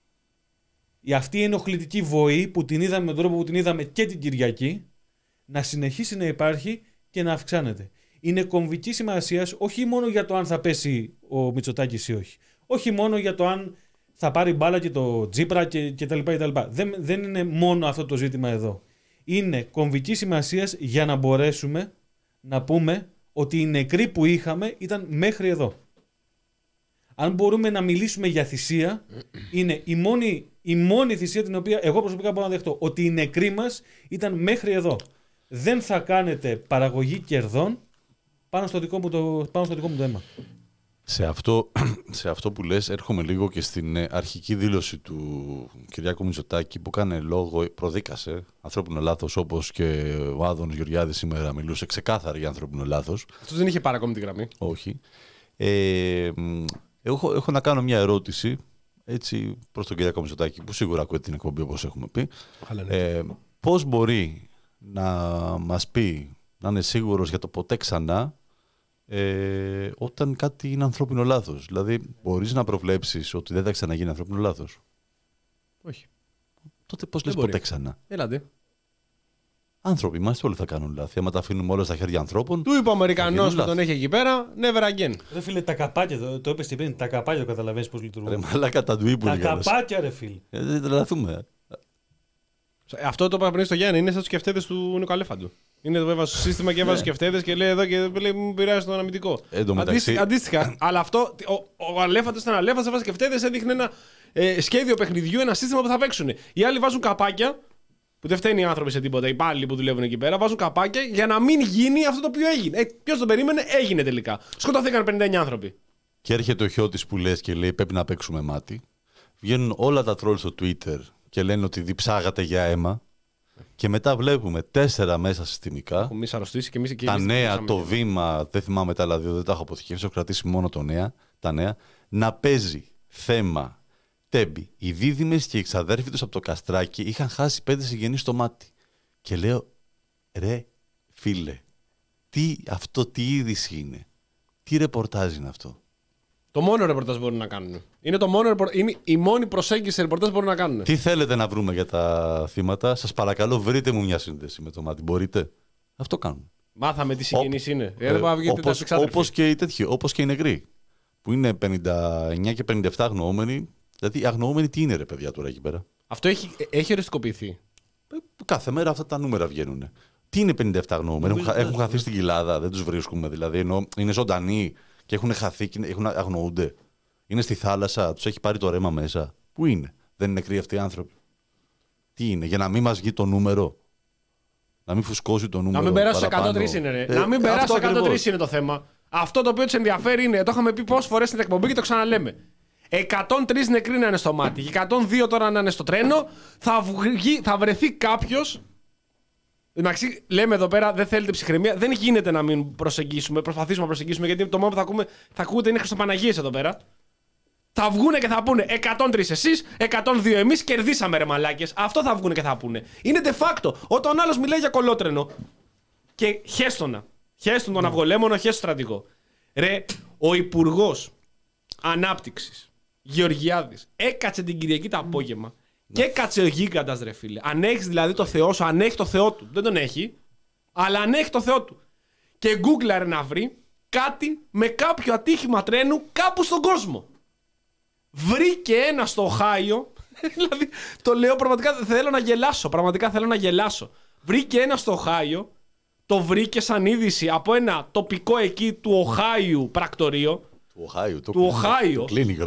η αυτή η ενοχλητική βοή που την είδαμε με τον τρόπο που την είδαμε και την Κυριακή, να συνεχίσει να υπάρχει και να αυξάνεται. Είναι κομβική σημασία όχι μόνο για το αν θα πέσει ο Μητσοτάκης ή όχι. Όχι μόνο για το αν θα πάρει μπάλα και το Τζίπρα και, και τα λοιπά, και τα λοιπά. Δεν, δεν είναι μόνο αυτό το ζήτημα εδώ. Είναι κομβική σημασία για να μπορέσουμε να πούμε ότι οι νεκροί που είχαμε ήταν μέχρι εδώ. Αν μπορούμε να μιλήσουμε για θυσία, είναι η μόνη, η μόνη θυσία την οποία εγώ προσωπικά μπορώ να δεχτώ. Ότι οι νεκροί μας ήταν μέχρι εδώ. Δεν θα κάνετε παραγωγή κερδών πάνω στο δικό μου το, πάνω στο δικό μου το αίμα. Σε αυτό, σε αυτό που λες έρχομαι λίγο και στην αρχική δήλωση του Κυριάκου Μητσοτάκη που έκανε λόγο, προδίκασε ανθρώπινο λάθος, όπως και ο Άδωνης Γεωργιάδης σήμερα μιλούσε ξεκάθαρα για ανθρώπινο λάθος. Αυτός δεν είχε πάρει ακόμη τη γραμμή. Όχι. Ε, έχω, έχω να κάνω μια ερώτηση έτσι, προς τον Κυριάκο Μητσοτάκη που σίγουρα ακούει την εκπομπή όπως έχουμε πει. Ε, πώς μπορεί να μας πει, να είναι σίγουρος για το ποτέ ξανά, Ε, όταν κάτι είναι ανθρώπινο λάθος? Δηλαδή, μπορείς να προβλέψεις ότι δεν θα ξαναγίνει ανθρώπινο λάθος? Όχι. Τότε πώς λες ποτέ ξανά? Έλατε. Άνθρωποι είμαστε, όλοι θα κάνουν λάθη. Άμα τα αφήνουμε όλα στα χέρια ανθρώπων. Του είπε ο Αμερικανός που τον έχει εκεί πέρα, never again. Ρε φίλε, τα καπάκια, το, το είπες και πριν, τα καπάκια το καταλαβαίνεις πώς λειτουργούν. Ρε μαλάκα τα του είπουν. Τα καπάκια, ρε φίλε. Ε, δεν τρελαθούμε. Αυτό το είπα πριν στο Γιάννη, είναι σαν τους σκεφτέδες του Νίκο Αλέφαντου. Είναι το έβαζε στο σύστημα και έβαζε σκεφτέδες και λέει εδώ και λέει μου πειράζει τον αμυντικό. Μεταξύ... Αντίστοιχα, αλλά αυτό, ο, ο Αλέφαντος ήταν Αλέφαντος, έβαζε σκεφτέδες, έδειχνε ένα ε, σχέδιο παιχνιδιού, ένα σύστημα που θα παίξουν. Οι άλλοι βάζουν καπάκια, που δεν φταίνουν οι άνθρωποι σε τίποτα, οι υπάλληλοι που δουλεύουν εκεί πέρα, βάζουν καπάκια για να μην γίνει αυτό το οποίο έγινε. Ε, ποιος τον περίμενε, έγινε τελικά. Σκοτώθηκαν πενήντα εννέα άνθρωποι. Και έρχεται ο Χιώτης που λες και λέει πρέπει να παίξουμε μάτι. Βγαίνουν όλα τα τρόλ στο Twitter και λένε ότι διψάγατε για αίμα. Και μετά βλέπουμε τέσσερα μέσα συστημικά. Έχουμε εμείς αρρωστήσει και εμείς εκεί. Τα νέα, το βήμα, δεν θυμάμαι τα άλλα δύο, δεν τα έχω αποθηκεύσει. Έχω κρατήσει μόνο το νέα, τα νέα. Να παίζει θέμα Τέμπη. Οι δίδυμες και οι εξαδέρφοι τους από το Καστράκι είχαν χάσει πέντε συγγενείς στο μάτι. Και λέω, ρε φίλε, τι, αυτό τι είδηση είναι? Τι ρεπορτάζ είναι αυτό? Το μόνο ρεπορτάζ μπορούν να κάνουν. Είναι, το μόνο, είναι η μόνη προσέγγιση σε ρεπορτάζ που μπορούν να κάνουν. Τι θέλετε να βρούμε για τα θύματα? Σας παρακαλώ, βρείτε μου μια σύνδεση με το μάτι. Μπορείτε? Αυτό κάνουν. Μάθαμε τι συγγενείς είναι. Ε, όπως, όπως και οι τέτοιοι, όπως και οι νεκροί. Που είναι πενήντα εννέα και πενήντα επτά αγνοούμενοι. Δηλαδή, οι αγνοούμενοι τι είναι, ρε παιδιά, τώρα εκεί πέρα? Αυτό έχει, έχει οριστικοποιηθεί. Ε, κάθε μέρα αυτά τα νούμερα βγαίνουν. Τι είναι πενήντα επτά αγνοούμενοι? Έχουν, έχουν χαθεί στην κοιλάδα, δεν τους βρίσκουμε. Δηλαδή, ενώ είναι ζωντανοί και έχουν χαθεί και έχουν, αγνοούνται. Είναι στη θάλασσα, τους έχει πάρει το ρέμα μέσα. Πού είναι? Δεν είναι νεκροί αυτοί οι άνθρωποι? Τι είναι? Για να μην μας βγει το νούμερο? Να μην φουσκώσει το νούμερο? Να μην περάσει εκατόν τρία είναι, ρε. Ε, να μην περάσει εκατόν τρία είναι το θέμα. Αυτό το οποίο τους ενδιαφέρει είναι, το είχαμε πει πόσες φορές στην εκπομπή και το ξαναλέμε. εκατόν τρία νεκροί να είναι στο μάτι και εκατόν δύο τώρα να είναι στο τρένο, θα, βγει, θα βρεθεί κάποιος. Εντάξει, λέμε εδώ πέρα, δεν θέλετε ψυχραιμία. Δεν γίνεται να μην προσεγγίσουμε, προσπαθήσουμε να προσεγγίσουμε, γιατί το μόνο που θα, ακούμε, θα ακούτε είναι Χριστοπαναγίες εδώ πέρα. Θα βγούνε και θα πούνε εκατόν τρία εσείς, εκατόν δύο εμείς, κερδίσαμε ρε μαλάκες. Αυτό θα βγούνε και θα πούνε. Είναι de facto. Όταν ο άλλος μιλάει για κολότρενο και χέστονα, χέστον τον αυγολέμονο, χέστον στρατηγό. Ρε, ο Υπουργός Ανάπτυξης Γεωργιάδης έκατσε την Κυριακή το απόγευμα. Και έκατσε ο γίγαντας, ρε φίλε. Αν έχει δηλαδή το Θεό σου, αν έχει το Θεό του. Δεν τον έχει, αλλά αν έχει το Θεό του. Και γκούγκλαρε να βρει κάτι με κάποιο ατύχημα τρένου κάπου στον κόσμο. Βρήκε ένα στο Οχάιο. Δηλαδή, το λέω πραγματικά, θέλω να γελάσω. Πραγματικά θέλω να γελάσω. Βρήκε ένα στο Οχάιο. Το βρήκε σαν είδηση από ένα τοπικό εκεί του Οχάιου πρακτορείο. Του Οχάιου. Το, του Οχάιο.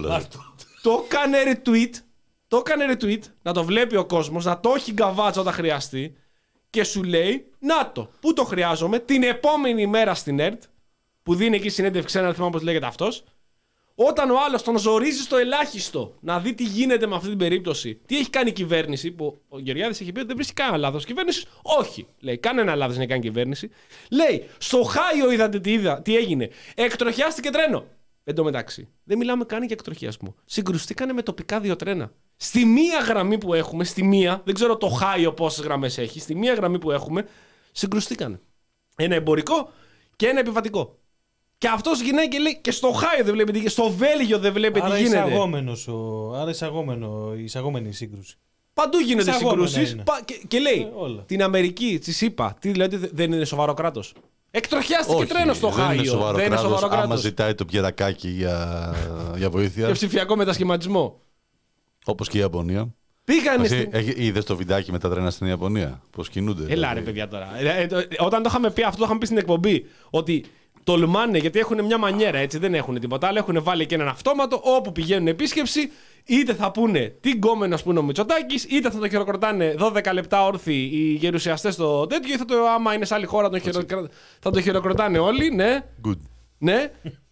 Το έκανε retweet. Το έκανε retweet, να το βλέπει ο κόσμος, να το έχει γκαβάτσα όταν χρειαστεί και σου λέει, να το, πού το χρειάζομαι, την επόμενη μέρα στην ΕΡΤ, που δίνει εκεί συνέντευξη, ένα θυμάμαι πώς λέγεται αυτός, όταν ο άλλος τον ζορίζει στο ελάχιστο να δει τι γίνεται με αυτή την περίπτωση, τι έχει κάνει η κυβέρνηση, που ο Γεωργιάδης έχει πει ότι δεν βρίσκει κανένα λάθος. Η κυβέρνηση, όχι, λέει, κανένα λάθος να κάνει κυβέρνηση. Λέει, στο Χάιο είδατε τι, είδα, τι έγινε, εκτροχιάστηκε τρένο. Εν τω μεταξύ, δεν μιλάμε καν για εκτροχιασμό. Συγκρουστήκανε με τοπικά δύο τρένα. Στη μία γραμμή που έχουμε, στη μία, δεν ξέρω το Χάιο πόσες γραμμές έχει, στη μία γραμμή που έχουμε, συγκρουστήκανε. Ένα εμπορικό και ένα επιβατικό. Και αυτός γυρνάει και λέει, και στο Χάιο δεν βλέπετε, και στο Βέλγιο δεν βλέπετε τι γίνεται. Εισαγόμενος ο... Άρα εισαγόμενο, εισαγόμενη σύγκρουση. Παντού γίνονται συγκρούσεις. Και, και λέει, ε, την Αμερική, τη ΣΥΠΑ, τι δηλαδή δεν είναι σοβαρό κράτος? Εκτροχιάστηκε Όχι, τρένο στο Χάιο. Δεν είναι σοβαρό, δεν είναι σοβαρό κράτος. κράτος. Άμα ζητάει το πιερακάκι για, για βοήθεια. Για ψηφιακό μετασχηματισμό. Όπως και η Ιαπωνία. Πήγανε Εσύ, στην... είδες το βιντεάκι με τα τρένα στην Ιαπωνία? Πώς κινούνται? Έλα ρε παιδιά τώρα. Ε, ε, ε, όταν το είχαμε πει αυτό, το είχαμε πει στην εκπομπή. Ότι τολμάνε γιατί έχουν μια μανιέρα, έτσι, δεν έχουν τίποτα άλλο. Έχουν βάλει και έναν αυτόματο όπου πηγαίνουν επίσκεψη. Είτε θα πούνε τι γκόμενο, ας πούμε, ο Μητσοτάκης, είτε θα το χειροκροτάνε δώδεκα λεπτά όρθιοι οι γερουσιαστές στο τέτοιο, ή θα το, άμα είναι σε άλλη χώρα, τον χειροκρο... θα το χειροκροτάνε όλοι. Ναι. Good. Ναι.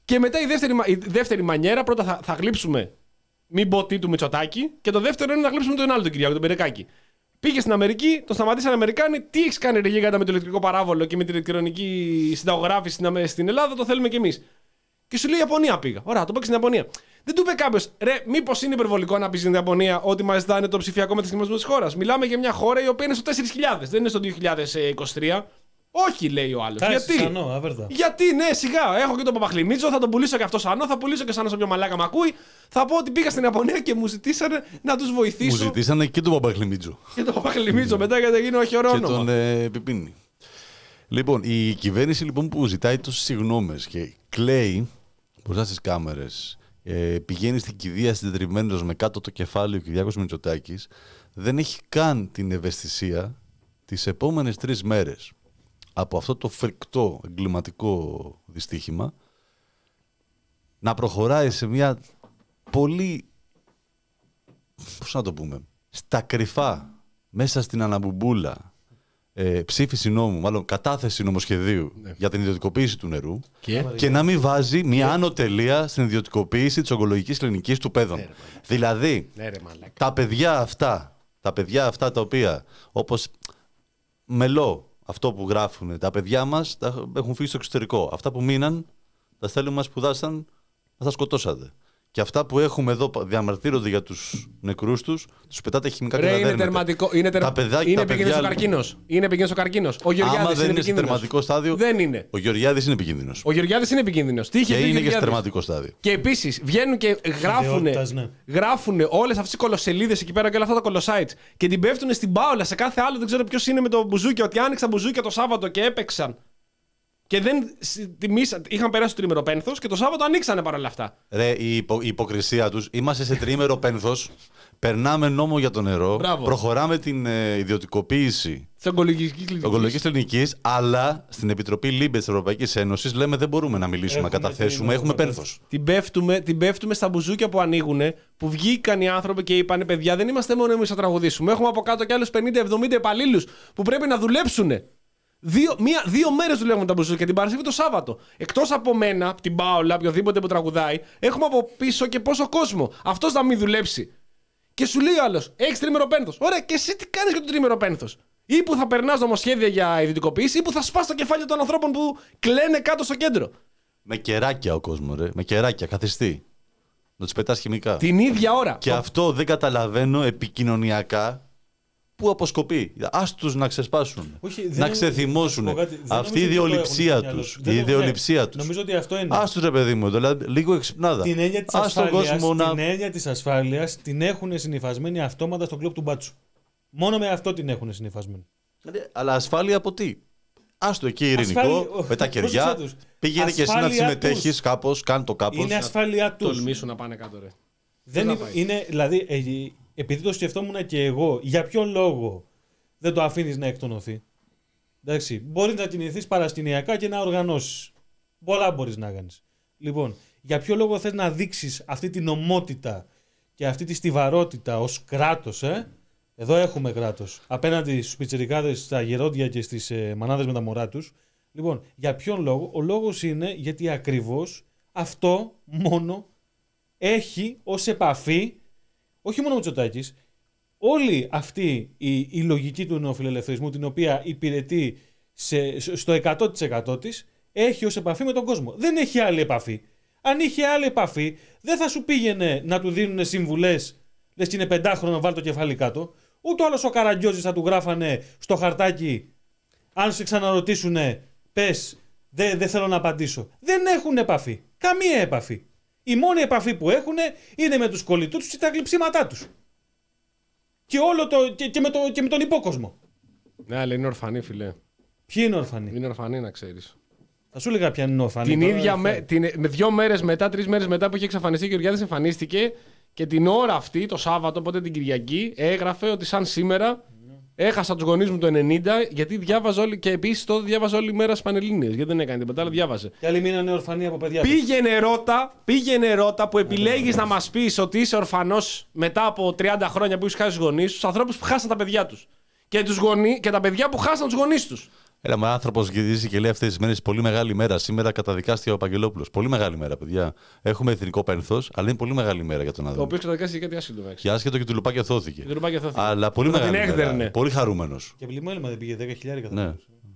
Και μετά η δεύτερη, η δεύτερη μανιέρα, πρώτα θα, θα γλύψουμε μην πω τι του Μητσοτάκη, και το δεύτερο είναι να γλύψουμε τον άλλο τον Κυριάκο, τον Περεκάκη. Πήγε στην Αμερική, τον σταματήσαν οι Αμερικάνοι. Τι έχει κάνει ρε γίγαντα με το ηλεκτρικό παράβολο και με την ηλεκτρονική συνταγογράφηση στην Ελλάδα, το θέλουμε κι εμείς. Και σου λέει Ιαπωνία πήγα. Ωραία, το παίξει στην Ιαπωνία. Δεν του είπε κάποιο, ρε, μήπως είναι υπερβολικό να πει στην Ιαπωνία ότι μας ζητάνε το ψηφιακό μετασχηματισμό της χώρας. Μιλάμε για μια χώρα η οποία είναι στο τέσσερις χιλιάδες, δεν είναι στο δύο χιλιάδες είκοσι τρία. Όχι, λέει ο άλλος. Γιατί? Σανό, αβέρτα. Γιατί, ναι, σιγά. Έχω και τον Παπαχλημίτσο, θα τον πουλήσω και αυτό σανό, θα πουλήσω και σανό σε πιο μαλάκα μ' ακούει. Θα πω ότι πήγα στην Ιαπωνία και μου ζητήσανε να τους βοηθήσω. Μου ζητήσανε και τον Παπαχλημίτσο. Και τον Παπαχλημίτσο μετά γιατί γίνει όχι ωραίο όνομα. Και τον ε, Πιπίνη. Λοιπόν, η κυβέρνηση λοιπόν που ζητάει τόσες συγγνώμες και κλαίει μπροστά στις κάμερες, ε, πηγαίνει στην κηδεία συντετριμμένος με κάτω το κεφάλι ο Κυριάκος Μητσοτάκης, δεν έχει καν την ευαισθησία τις επόμενες τρεις μέρες από αυτό το φρικτό εγκληματικό δυστύχημα να προχωράει σε μια πολύ, πώς να το πούμε, στα κρυφά, μέσα στην αναμπουμπούλα, ε, ψήφιση νόμου, μάλλον κατάθεση νομοσχεδίου ναι. για την ιδιωτικοποίηση του νερού και, και να μην βάζει μια άνω τελεία στην ιδιωτικοποίηση της ογκολογικής κλινικής του Πέδων. Ναι, δηλαδή, ναι, ρε, τα παιδιά αυτά, τα παιδιά αυτά τα οποία, όπως μελώ, αυτό που γράφουν τα παιδιά μας, τα έχουν φύγει στο εξωτερικό. Αυτά που μείναν, τα στέλνουμε, μας σπουδάσαν, μας τα σκοτώσατε. Και αυτά που έχουμε εδώ διαμαρτύρονται για τους νεκρούς τους, τους πετάτε χημικά και τα είναι τερματικό. Είναι, τερ... είναι επικίνδυνος ο καρκίνος. Είναι επικίνδυνος ο καρκίνος. Ο Γεωργιάδης άμα δεν είναι είναι σε τερματικό στάδιο. Δεν είναι. Ο Γεωργιάδης είναι επικίνδυνος. Ο Γεωργιάδης είναι επικίνδυνος. Τι είχε και πει είναι και σε τερματικό στάδιο. Και επίσης βγαίνουν και γράφουν ναι. όλες αυτές οι κολοσσελίδες εκεί πέρα και όλα αυτά τα κολοσάιτς και την πέφτουν στην πάολα σε κάθε άλλο. Δεν ξέρω ποιος είναι με το μπουζούκι. Ότι άνοιξαν μπουζούκια το Σάββατο και έπαιξαν. Και δεν τιμήσαν, είχαν περάσει το τρίμερο πένθος και το Σάββατο ανοίξανε παρόλα αυτά. Ρε, η, υπο, η υποκρισία τους. Είμαστε σε τρίμερο πένθος, περνάμε νόμο για το νερό, Μπράβο. προχωράμε την ε, ιδιωτικοποίηση της ογκολογικής κλινικής, αλλά στην Επιτροπή ΛΥΜΠΕ της Ευρωπαϊκής Ένωσης λέμε δεν μπορούμε να μιλήσουμε, έχουμε να καταθέσουμε, έχουμε πένθος. Την πέφτουμε, την πέφτουμε στα μπουζούκια που ανοίγουν, που βγήκαν οι άνθρωποι και είπαν παιδιά, δεν είμαστε μόνο εμείς να τραγουδήσουμε. Έχουμε από κάτω κι άλλους πενήντα εβδομήντα υπαλλήλους που πρέπει να δουλέψουν. Δύο, μία, δύο μέρες δουλεύουμε τα μπουζούκια, την Παρασκευή το Σάββατο. Εκτός από μένα, την Πάολα, οποιοδήποτε που τραγουδάει, έχουμε από πίσω και πόσο κόσμο. Αυτός να μην δουλέψει. Και σου λέει ο άλλος, έχεις τρίμερο πένθος. Ωραία, και εσύ τι κάνεις για το τρίμερο πένθος? Ή που θα περνάς νομοσχέδια για ιδιωτικοποίηση, ή που θα σπάς το κεφάλι των ανθρώπων που κλαίνε κάτω στο κέντρο. Με κεράκια ο κόσμος, ρε. Με κεράκια, καθιστή. Να τους πετάς χημικά. Την ίδια ώρα. Και αυτό δεν καταλαβαίνω επικοινωνιακά. Πού αποσκοπεί. Ας τους να ξεσπάσουν. Όχι, να ξεθυμώσουν. Αυτή η ιδεολειψία τους. Η ιδεολειψία τους. Νομίζω ότι αυτό είναι. Ας τους ρε παιδί μου, δηλαδή, λίγο εξυπνάδα. Την έννοια της ασφάλειας, να... την έννοια της ασφάλειας την έχουν συνυφασμένη αυτόματα στο κλοπ του μπάτσου. Μόνο με αυτό την έχουν συνυφασμένη. Αλλά ασφάλεια από τι? Άστο εκεί ειρηνικό, ασφάλεια... με τα κεριά. Πήγαινε και εσύ να συμμετέχεις κάπως, κάν το κάπως. Είναι ασφάλεια τους. Τολμήσουν να πάνε κάτω, ρε. Δεν είναι, είναι, δηλαδή, ε, επειδή το σκεφτόμουν και εγώ, για ποιον λόγο δεν το αφήνεις να εκτονωθεί? Εντάξει, μπορείς να κινηθείς παρασκηνιακά και να οργανώσεις. Πολλά μπορείς να κάνεις. Λοιπόν, για ποιο λόγο θες να δείξεις αυτή την ομότητα και αυτή τη στιβαρότητα ως κράτος, ε? Εδώ έχουμε κράτος. Απέναντι στους πιτσιρικάδες, στα γερόντια και στις ε, μανάδες με τα μωρά τους. Λοιπόν, για ποιον λόγο? Ο λόγος είναι γιατί ακριβώς αυτό μόνο έχει ως επαφή, όχι μόνο ο Μητσοτάκης, όλη αυτή η, η λογική του νεοφιλελευθερισμού, την οποία υπηρετεί σε, στο εκατό τοις εκατό της, έχει ως επαφή με τον κόσμο. Δεν έχει άλλη επαφή. Αν είχε άλλη επαφή, δεν θα σου πήγαινε να του δίνουν συμβουλές, λες και είναι πεντάχρονο, βάλει το κεφάλι κάτω. Ούτε όλος ο Καραγκιόζης θα του γράφανε στο χαρτάκι, αν σε ξαναρωτήσουνε, πες, δεν δε θέλω να απαντήσω. Δεν έχουν επαφή. Καμία επαφή. Η μόνη επαφή που έχουν είναι με τους κολλητούς τους και τα γλυψίματά τους. Και, όλο το, και, και, με το, και με τον υπόκοσμο. Ναι, αλλά είναι ορφανή, φιλέ. Ποιοι είναι ορφανοί? Είναι ορφανή, να ξέρεις. Θα σου έλεγα ποια είναι ορφανή. Την ίδια με, την, με δύο μέρες μετά, τρεις μέρες μετά που είχε εξαφανιστεί, ο Γεωργιάδης εμφανίστηκε και την ώρα αυτή, το Σάββατο, οπότε την Κυριακή, έγραφε ότι σαν σήμερα έχασα τους γονείς μου το ενενήντα, γιατί διάβαζε όλη, και επίσης τότε διάβαζε όλη μέρα στις Πανελλήνιες. Γιατί δεν έκανε τίποτα, αλλά διάβαζε. Και άλλοι μείνανε ορφανοί από παιδιά. Πήγαινε ρώτα, πήγαινε ρώτα που επιλέγεις να μας πεις ότι είσαι ορφανός μετά από τριάντα χρόνια που έχεις χάσει τους γονείς, στους ανθρώπους που χάσαν τα παιδιά τους. Και, τους γονεί, και τα παιδιά που χάσαν τους γονείς τους. Ένα άνθρωπο γυρίζει και λέει αυτές τις μέρες πολύ μεγάλη μέρα. Σήμερα καταδικάστηκε ο Παγγελόπουλος. Πολύ μεγάλη μέρα, παιδιά. Έχουμε εθνικό πένθος, αλλά είναι πολύ μεγάλη μέρα για τον Άδωνη. Το οποίο καταδικάστηκε κάτι άσχετο. Και άσχετο και του Λουπάκια θώθηκε. Και του Λουπάκια θώθηκε. Αλλά πολύ Την μεγάλη έκδερνε. μέρα. Πολύ χαρούμενος. Και πλημέλημα δεν πήγε δέκα χιλιάδες. Ναι.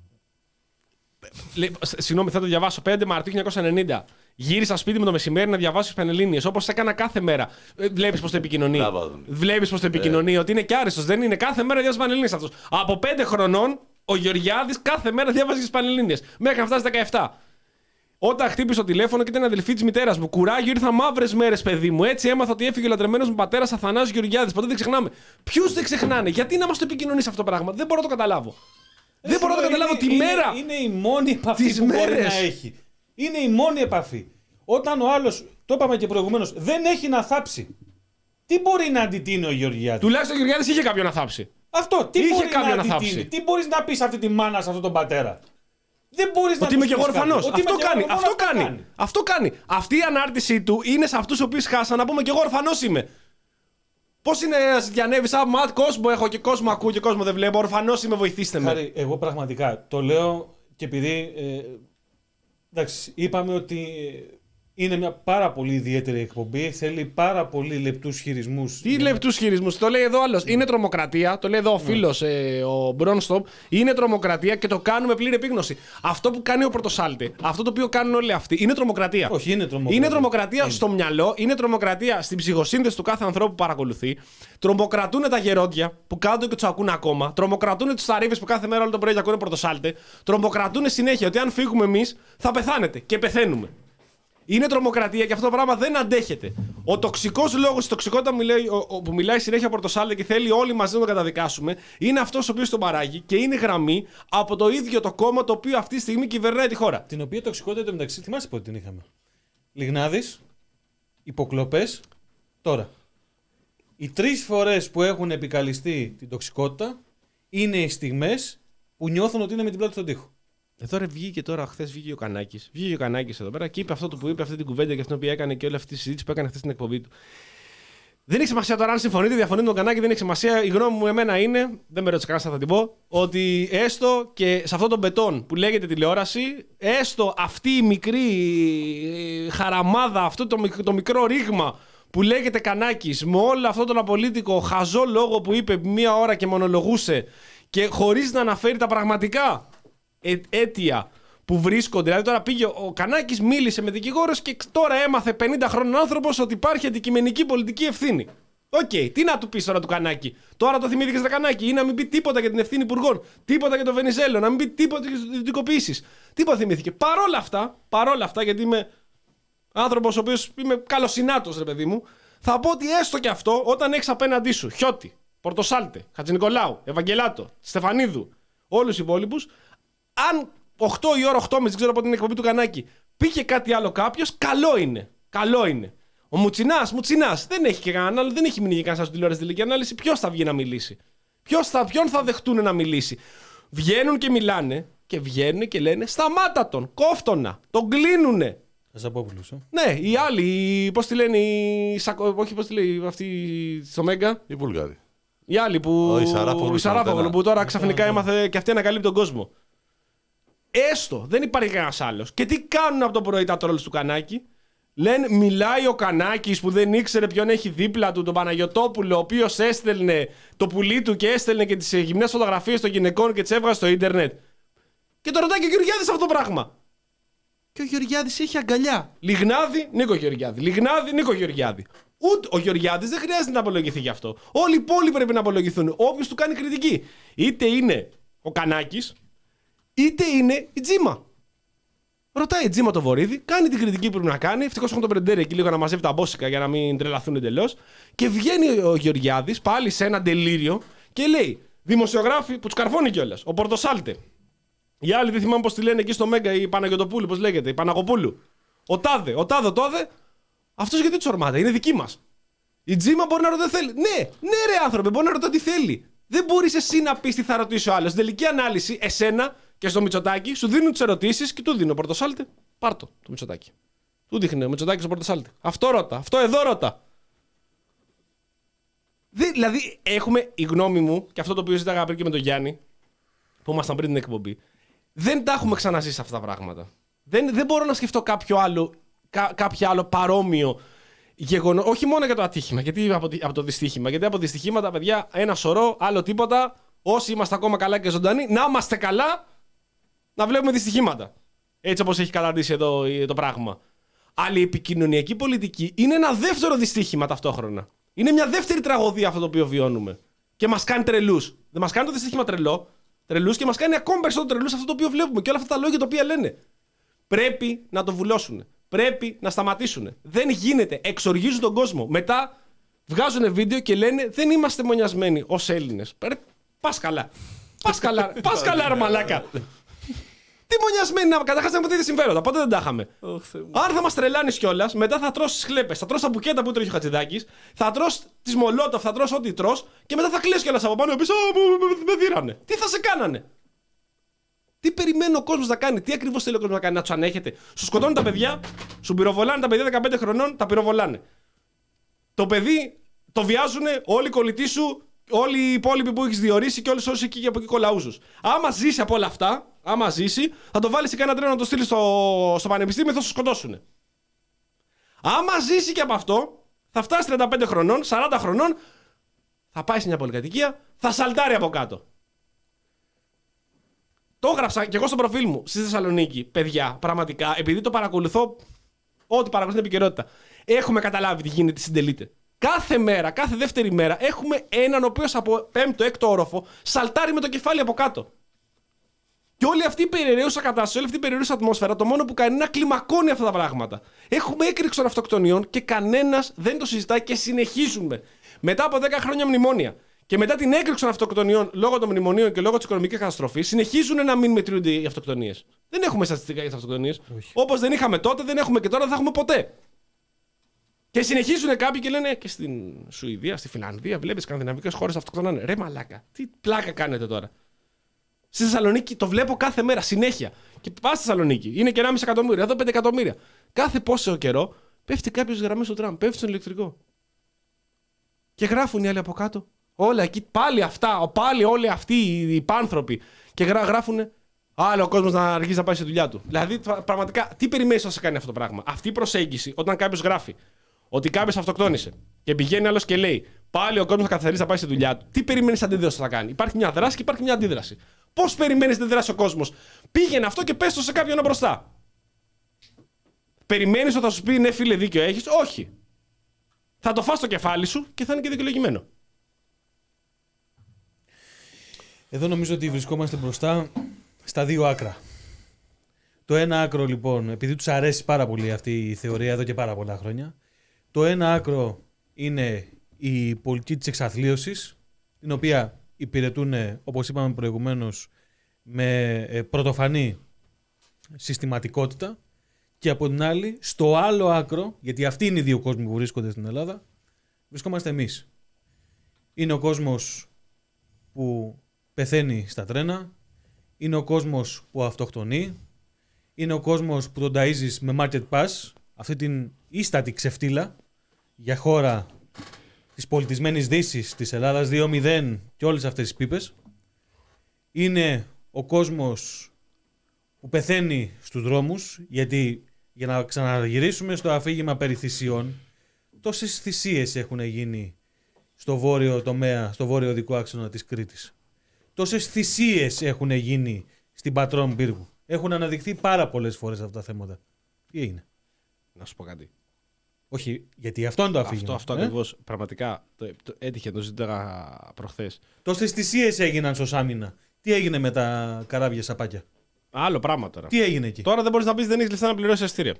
Συγγνώμη, θα το διαβάσω. πέντε Μαρτίου χίλια εννιακόσια ενενήντα. Γύρισα σπίτι μου το μεσημέρι να διαβάσω τις Πανελλήνιες. Όπως έκανα κάθε μέρα. Βλέπει πώς το επικοινωνεί. Βλέπει πώς το επικοινωνεί. Ε. Ότι είναι και άριστος. Δεν είναι. Κάθε μέρα διαβάζει Πανελλήνιες αυτός. Από πέντε χρονών ο Γεωργιάδης κάθε μέρα διάβαζε τις Πανελλήνιες. Μέχρι να φτάσει δεκαεπτά. Όταν χτύπησε το τηλέφωνο και ήταν αδελφή της μητέρας μου. Κουράγιο, ήρθαν μαύρες μέρες, παιδί μου. Έτσι έμαθα ότι έφυγε ο λατρεμένος μου πατέρας Αθανάσιος Γεωργιάδης. Ποτέ δεν ξεχνάμε. Ποιους δεν ξεχνάνε. Γιατί να μας το επικοινωνεί αυτό το πράγμα. Δεν μπορώ να το καταλάβω. Ε, δεν μπορώ να το καταλάβω είναι, τη είναι, μέρα. Είναι η μόνη επαφή τις που μέρες. μπορεί να έχει. Είναι η μόνη επαφή. Όταν ο άλλος, το είπαμε και προηγουμένως, δεν έχει να θάψει. Τι μπορεί να αντιτείνει ο Γεωργιάδης. Τουλάχιστον ο Γεωργιάδης είχε κάποιον να θάψει. Αυτό, τι είχε μπορεί κάποιον να να αντιτείνει. θάψει. Τι μπορείς να πεις αυτή τη μάνα, σε αυτόν τον πατέρα. Δεν μπορείς να Ότι είμαι τους και εγώ πεις κάτι. ορφανός. Ότι Αυτό είμαι και κάνει. εγώ Αυτό ορφανός, κάνει. Αυτό κάνει. Αυτή η ανάρτησή του είναι σε αυτούς οι οποίοι χάσαν να πούμε και εγώ ορφανός είμαι. Πώς είναι να διανεύει, α, ματ, κόσμο έχω και κόσμο ακούω και κόσμο δεν βλέπω. Ορφανός είμαι, βοηθήστε με. Χάρη, εγώ πραγματικά το λέω και επειδή. Ε, εντάξει, είπαμε ότι είναι μια πάρα πολύ ιδιαίτερη εκπομπή. Θέλει πάρα πολύ λεπτούς χειρισμούς. Τι λεπτούς χειρισμούς, το λέει εδώ άλλος. Είναι τρομοκρατία, το λέει εδώ ο φίλος, ε, ο Μπρόνστοπ. Είναι τρομοκρατία και το κάνουμε πλήρη επίγνωση. Αυτό που κάνει ο Πορτοσάλτε, αυτό το οποίο κάνουν όλοι αυτοί, είναι τρομοκρατία. Όχι, είναι τρομοκρατία. Είναι τρομοκρατία είναι. στο μυαλό, είναι τρομοκρατία στην ψυχοσύνθεση του κάθε ανθρώπου που παρακολουθεί. Τρομοκρατούν τα γερόντια που κάτω και του ακούν ακόμα. Τρομοκρατούν του θαρύβες που κάθε μέρα όλο το πρωί ακούνε Πορτοσάλτε. Τρομοκρατούν συνέχεια ότι αν φύγουμε εμείς θα πεθάνετε και πεθαίνουμε. Είναι τρομοκρατία και αυτό το πράγμα δεν αντέχεται. Ο τοξικός λόγος, η τοξικότητα που μιλάει, που μιλάει συνέχεια ο Πορτοσάλτε και θέλει όλοι μαζί να τον καταδικάσουμε, είναι αυτός ο οποίος τον παράγει και είναι γραμμή από το ίδιο το κόμμα το οποίο αυτή τη στιγμή κυβερνάει τη χώρα. Την οποία τοξικότητα μεταξύ, θυμάσαι πότε την είχαμε. Λιγνάδης, υποκλοπές, τώρα. Οι τρεις φορές που έχουν επικαλυστεί την τοξικότητα είναι οι στιγμές που νιώθουν ότι είναι με την πλάτη στον τοίχο. Εδώ ρε βγήκε τώρα, χθες βγήκε ο Κανάκης. Βγήκε ο Κανάκης εδώ πέρα και είπε αυτό που είπε, αυτή την κουβέντα και αυτή την οποία έκανε και όλη αυτή τη συζήτηση που έκανε χθες στην εκπομπή του. Δεν έχει σημασία τώρα αν συμφωνείτε, διαφωνείτε με τον Κανάκη, δεν έχει σημασία. Η γνώμη μου εμένα είναι, δεν με ρώτησε κανένα, θα την πω, ότι έστω και σε αυτόν τον μπετόν που λέγεται τηλεόραση, έστω αυτή η μικρή χαραμάδα, αυτό το, το μικρό ρήγμα που λέγεται Κανάκης, με όλο αυτό τον απολύτικο χαζό λόγο που είπε μία ώρα και μονολογούσε και χωρίς να αναφέρει τα πραγματικά αίτια που βρίσκονται. Δηλαδή, τώρα πήγε ο Κανάκης, μίλησε με δικηγόρος και τώρα έμαθε πενήντα χρόνων άνθρωπος ότι υπάρχει αντικειμενική πολιτική ευθύνη. Οκ, okay, τι να του πεις τώρα του Κανάκη. Τώρα το θυμήθηκες το Κανάκη ή να μην πει τίποτα για την ευθύνη υπουργών, τίποτα για το Βενιζέλο, να μην πει τίποτα για τις ιδιωτικοποιήσεις. Τίποτα θυμήθηκε. Παρόλα αυτά, παρόλα αυτά, γιατί είμαι άνθρωπος ο οποίος είμαι καλοσυνάτος, ρε παιδί μου, θα πω ότι έστω και αυτό όταν έχεις απέναντί σου Χιώτη, Πορτοσάλτε, Χατζηνικολάου, Ευαγγελάτο, Στεφανίδου, όλους τους υπόλοιπους. Αν οκτώ η ώρα, οκτώ και μισή, δεν ξέρω από την εκπομπή του Κανάκη, πήγε κάτι άλλο κάποιος, καλό είναι. Καλό είναι. Ο Μουτσινάς, Μουτσινάς, δεν έχει και κανέναν άλλο, δεν έχει μείνει και κανένα στην τηλεόραση τελική ανάλυση. Ποιος θα βγει να μιλήσει. Ποιος θα, ποιον θα δεχτούν να μιλήσει. Βγαίνουν και μιλάνε και βγαίνουν και λένε σταμάτα τον, κόφτονα, τον κλείνουνε. Καζαπόπουλος, ε. Ναι, οι άλλοι, πώς τη λένε, οι Σακο, όχι πώς τη λέει αυτή στο Μέγκα. Οι Βουλγάροι. Οι άλλοι που. Ο Ισαράφογλου που τώρα ξαφνικά έμαθε και αυτή ανακαλύπτει τον κόσμο. Έστω, δεν υπάρχει κανένα άλλο. Και τι κάνουν από το πρωί τα τρόλ του Κανάκη. Λένε, μιλάει ο Κανάκης που δεν ήξερε ποιον έχει δίπλα του, τον Παναγιωτόπουλο, ο οποίος έστελνε το πουλί του και έστελνε και τις γυμνές φωτογραφίες των γυναικών και τις έβγαζε στο ίντερνετ. Και το ρωτάει και ο Γεωργιάδης αυτό το πράγμα. Και ο Γεωργιάδης έχει αγκαλιά. Λιγνάδη, Νίκο Γεωργιάδη. Λιγνάδη, Νίκο Γεωργιάδη. Ούτε ο Γεωργιάδης δεν χρειάζεται να απολογηθεί γι' αυτό. Όλοι οι υπόλοιποι πρέπει να απολογηθούν. Όποιος του κάνει κριτική. Είτε είναι ο Κανάκης, είτε είναι η Τζίμα. Ρωτάει η Τζίμα το Βορίδη, κάνει την κριτική που πρέπει να κάνει. Ευτυχώς έχουν τον Πρεντέρη εκεί λίγο να μαζεύει τα μπόσικα για να μην τρελαθούν εντελώς. Και βγαίνει ο Γεωργιάδης πάλι σε ένα τελείριο και λέει: δημοσιογράφοι που τους καρφώνει κιόλας. Ο Πορτοσάλτε. Οι άλλοι δεν θυμάμαι πώς τη λένε εκεί στο Μέγκα, η Παναγιωτοπούλου, πώς λέγεται, η Παναγοπούλου. Ο Τάδε, ο Τάδε, ο Τάδε. Αυτός γιατί τους ορμάται, είναι δική μας. Η Τζίμα μπορεί να ρωτάει, θέλει. Ναι, ναι, ρε άνθρωπε, μπορεί να ρωτάει τι θέλει. Δεν μπορείς εσύ να πεις τι θα ρωτήσει ο άλλος. Στην τελική ανάλυση, εσένα και στο Μητσοτάκη σου δίνουν τις ερωτήσεις και του δίνει ο Πορτοσάλτε. Πάρτο το Μητσοτάκη. Του δείχνει ο Μητσοτάκης ο Πορτοσάλτε. Αυτό ρώτα, αυτό εδώ ρώτα. Δηλαδή, έχουμε η γνώμη μου και αυτό το οποίο ζήταγα πριν και με τον Γιάννη, που ήμασταν πριν την εκπομπή. Δεν τα έχουμε ξαναζήσει αυτά τα πράγματα. Δεν, δεν μπορώ να σκεφτώ κάποιο άλλο, κά, κάποιο άλλο παρόμοιο γεγονό. Όχι μόνο για το ατύχημα, γιατί από, από το δυστύχημα. Γιατί από δυστυχήματα, παιδιά, ένα σωρό, άλλο τίποτα. Όσοι είμαστε ακόμα καλά και ζωντανοί, να είμαστε καλά, να βλέπουμε δυστυχήματα. Έτσι όπως έχει καταντήσει εδώ το πράγμα. Αλλά η επικοινωνιακή πολιτική είναι ένα δεύτερο δυστύχημα ταυτόχρονα. Είναι μια δεύτερη τραγωδία αυτό το οποίο βιώνουμε. Και μας κάνει τρελούς. Δεν μας κάνει το δυστύχημα τρελό, τρελούς και μας κάνει ακόμη περισσότερο τρελούς αυτό το οποίο βλέπουμε. Και όλα αυτά τα λόγια τα οποία λένε. Πρέπει να το βουλώσουν. Πρέπει να σταματήσουν. Δεν γίνεται. Εξοργίζουν τον κόσμο. Μετά βγάζουν βίντεο και λένε δεν είμαστε μονιασμένοι ως Έλληνες. Πας καλά. Πας καλά. Πας καλά, ρε μαλάκα. Τι μονιασμένοι να. Καταρχάς δεν έχουμε συμφέροντα. Πότε δεν τα είχαμε. Αν θα μας τρελάνεις κιόλας, μετά θα τρως τις χλέπες, θα τρως τα μπουκέτα που τρώει ο Χατζηδάκης, θα τρως τις μολότοφ, θα τρως ό,τι τρως και μετά θα κλαις κιόλας από πάνω και πεις με δίρανε. Τι θα σε κάνανε. Τι περιμένει ο κόσμος να κάνει, τι ακριβώς θέλει ο κόσμος να κάνει, να τους ανέχεται. Σου σκοτώνουν τα παιδιά, σου πυροβολάνε τα παιδιά δεκαπέντε χρονών, τα πυροβολάνε. Το παιδί το βιάζουν όλοι οι κολλητοί σου, όλοι οι υπόλοιποι που έχεις διορίσει και όλοι όσοι εκεί και από εκεί κολλαούζους. Άμα ζήσει από όλα αυτά, άμα ζήσει, θα το βάλεις σε κανένα τρένο να το στείλει στο, στο πανεπιστήμιο, θα σου σκοτώσουν. Άμα ζήσει και από αυτό, θα φτάσει τριάντα πέντε χρονών, σαράντα χρονών, θα πάει σε μια πολυκατοικία, θα σαλτάρει από κάτω. Το έγραψα και εγώ στο προφίλ μου στη Θεσσαλονίκη, παιδιά, πραγματικά, επειδή το παρακολουθώ, ό,τι παρακολουθεί την επικαιρότητα. Έχουμε καταλάβει τι γίνεται, τι συντελείται. Κάθε μέρα, κάθε δεύτερη μέρα, έχουμε έναν ο οποίος από πέμπτο, έκτο όροφο σαλτάρει με το κεφάλι από κάτω. Και όλη αυτή η περιραίουσα κατάσταση, όλη αυτή η περιραίουσα ατμόσφαιρα, το μόνο που κάνει είναι να κλιμακώνει αυτά τα πράγματα. Έχουμε έκρηξη των αυτοκτονιών και κανένας δεν το συζητάει και συνεχίζουμε. Μετά από δέκα χρόνια μνημόνια και μετά την έκρηξη των αυτοκτονιών λόγω των μνημονίων και λόγω της οικονομικής καταστροφής, συνεχίζουν να μην μετρούνται οι αυτοκτονίες. Δεν έχουμε στατιστικά για τις αυτοκτονίες. Όπως δεν είχαμε τότε, δεν έχουμε και τώρα, δεν θα έχουμε ποτέ. Και συνεχίζουν κάποιοι και λένε και στην Σουηδία, στη Φιλανδία, βλέπεις σκανδιναβικές χώρες αυτοκτονάνε. Ρε μαλάκα, τι πλάκα κάνετε τώρα. Στη Θεσσαλονίκη το βλέπω κάθε μέρα, συνέχεια. Και πας στη Θεσσαλονίκη, είναι και ενάμιση εκατομμύρια, εδώ πέντε εκατομμύρια. Κάθε πόσο καιρό πέφτει κάποιος γραμμές στο τραμ, πέφτει στον ηλεκτρικό. Και γράφουν οι άλλοι από κάτω. Όλα εκεί, πάλι αυτά, πάλι όλοι αυτοί οι πάνθρωποι. Και γρά, γράφουν. Άλλο ο κόσμος να αργήσει να πάει στη δουλειά του. Δηλαδή, πραγματικά, τι περιμένεις να σε κάνει αυτό το πράγμα. Αυτή η προσέγγιση, όταν κάποιος γράφει ότι κάποιος αυτοκτόνησε και πηγαίνει άλλος και λέει πάλι ο κόσμος θα καθαρίσει να πάει στη δουλειά του, τι περιμένεις αντίδραση θα κάνει. Υπάρχει μια δράση και υπάρχει μια αντίδραση. Πώς περιμένεις να δράσει ο κόσμος. Πήγαινε αυτό και πες το σε κάποιον μπροστά. Περιμένεις ότι θα σου πει ναι, φίλε, δίκιο έχεις. Όχι. Θα το φας στο κεφάλι σου και θα είναι και δικαιολογημένο. Εδώ νομίζω ότι βρισκόμαστε μπροστά στα δύο άκρα. Το ένα άκρο λοιπόν, επειδή τους αρέσει πάρα πολύ αυτή η θεωρία εδώ και πάρα πολλά χρόνια, το ένα άκρο είναι η πολιτική της εξαθλίωσης, την οποία υπηρετούν, όπως είπαμε προηγουμένως, με πρωτοφανή συστηματικότητα, και από την άλλη, στο άλλο άκρο, γιατί αυτοί είναι οι δύο κόσμοι που βρίσκονται στην Ελλάδα, βρισκόμαστε εμείς. Είναι ο κόσμος που πεθαίνει στα τρένα, είναι ο κόσμος που αυτοκτονεί, είναι ο κόσμος που τον ταΐζεις με market pass, αυτή την ίστατη ξεφτύλα για χώρα της πολιτισμένης Δύσης, της Ελλάδας δύο μηδέν και όλες αυτές τις πίπες. Είναι ο κόσμος που πεθαίνει στους δρόμους, γιατί για να ξαναγυρίσουμε στο αφήγημα περί θυσιών, τόσες θυσίες έχουν γίνει στο βόρειο τομέα, στο βόρειο οδικό άξονα της Κρήτης. Τόσες θυσίες έχουν γίνει στην Πατρών Πύργου. Έχουν αναδειχθεί πάρα πολλές φορές αυτά τα θέματα. Τι έγινε. Να σου πω κάτι. Όχι, γιατί αυτό είναι το αφήγημα. Αυτό, αυτό ε? ακριβώς. Πραγματικά το, το, έτυχε, το ζήταγα προχθές. Τόσες θυσίες έγιναν στο Σάμινα. Τι έγινε με τα καράβια σαπάκια. Άλλο πράγμα τώρα. Τι έγινε εκεί. Τώρα δεν μπορείς να πεις δεν έχεις λεφτά να πληρώσεις εισιτήρια.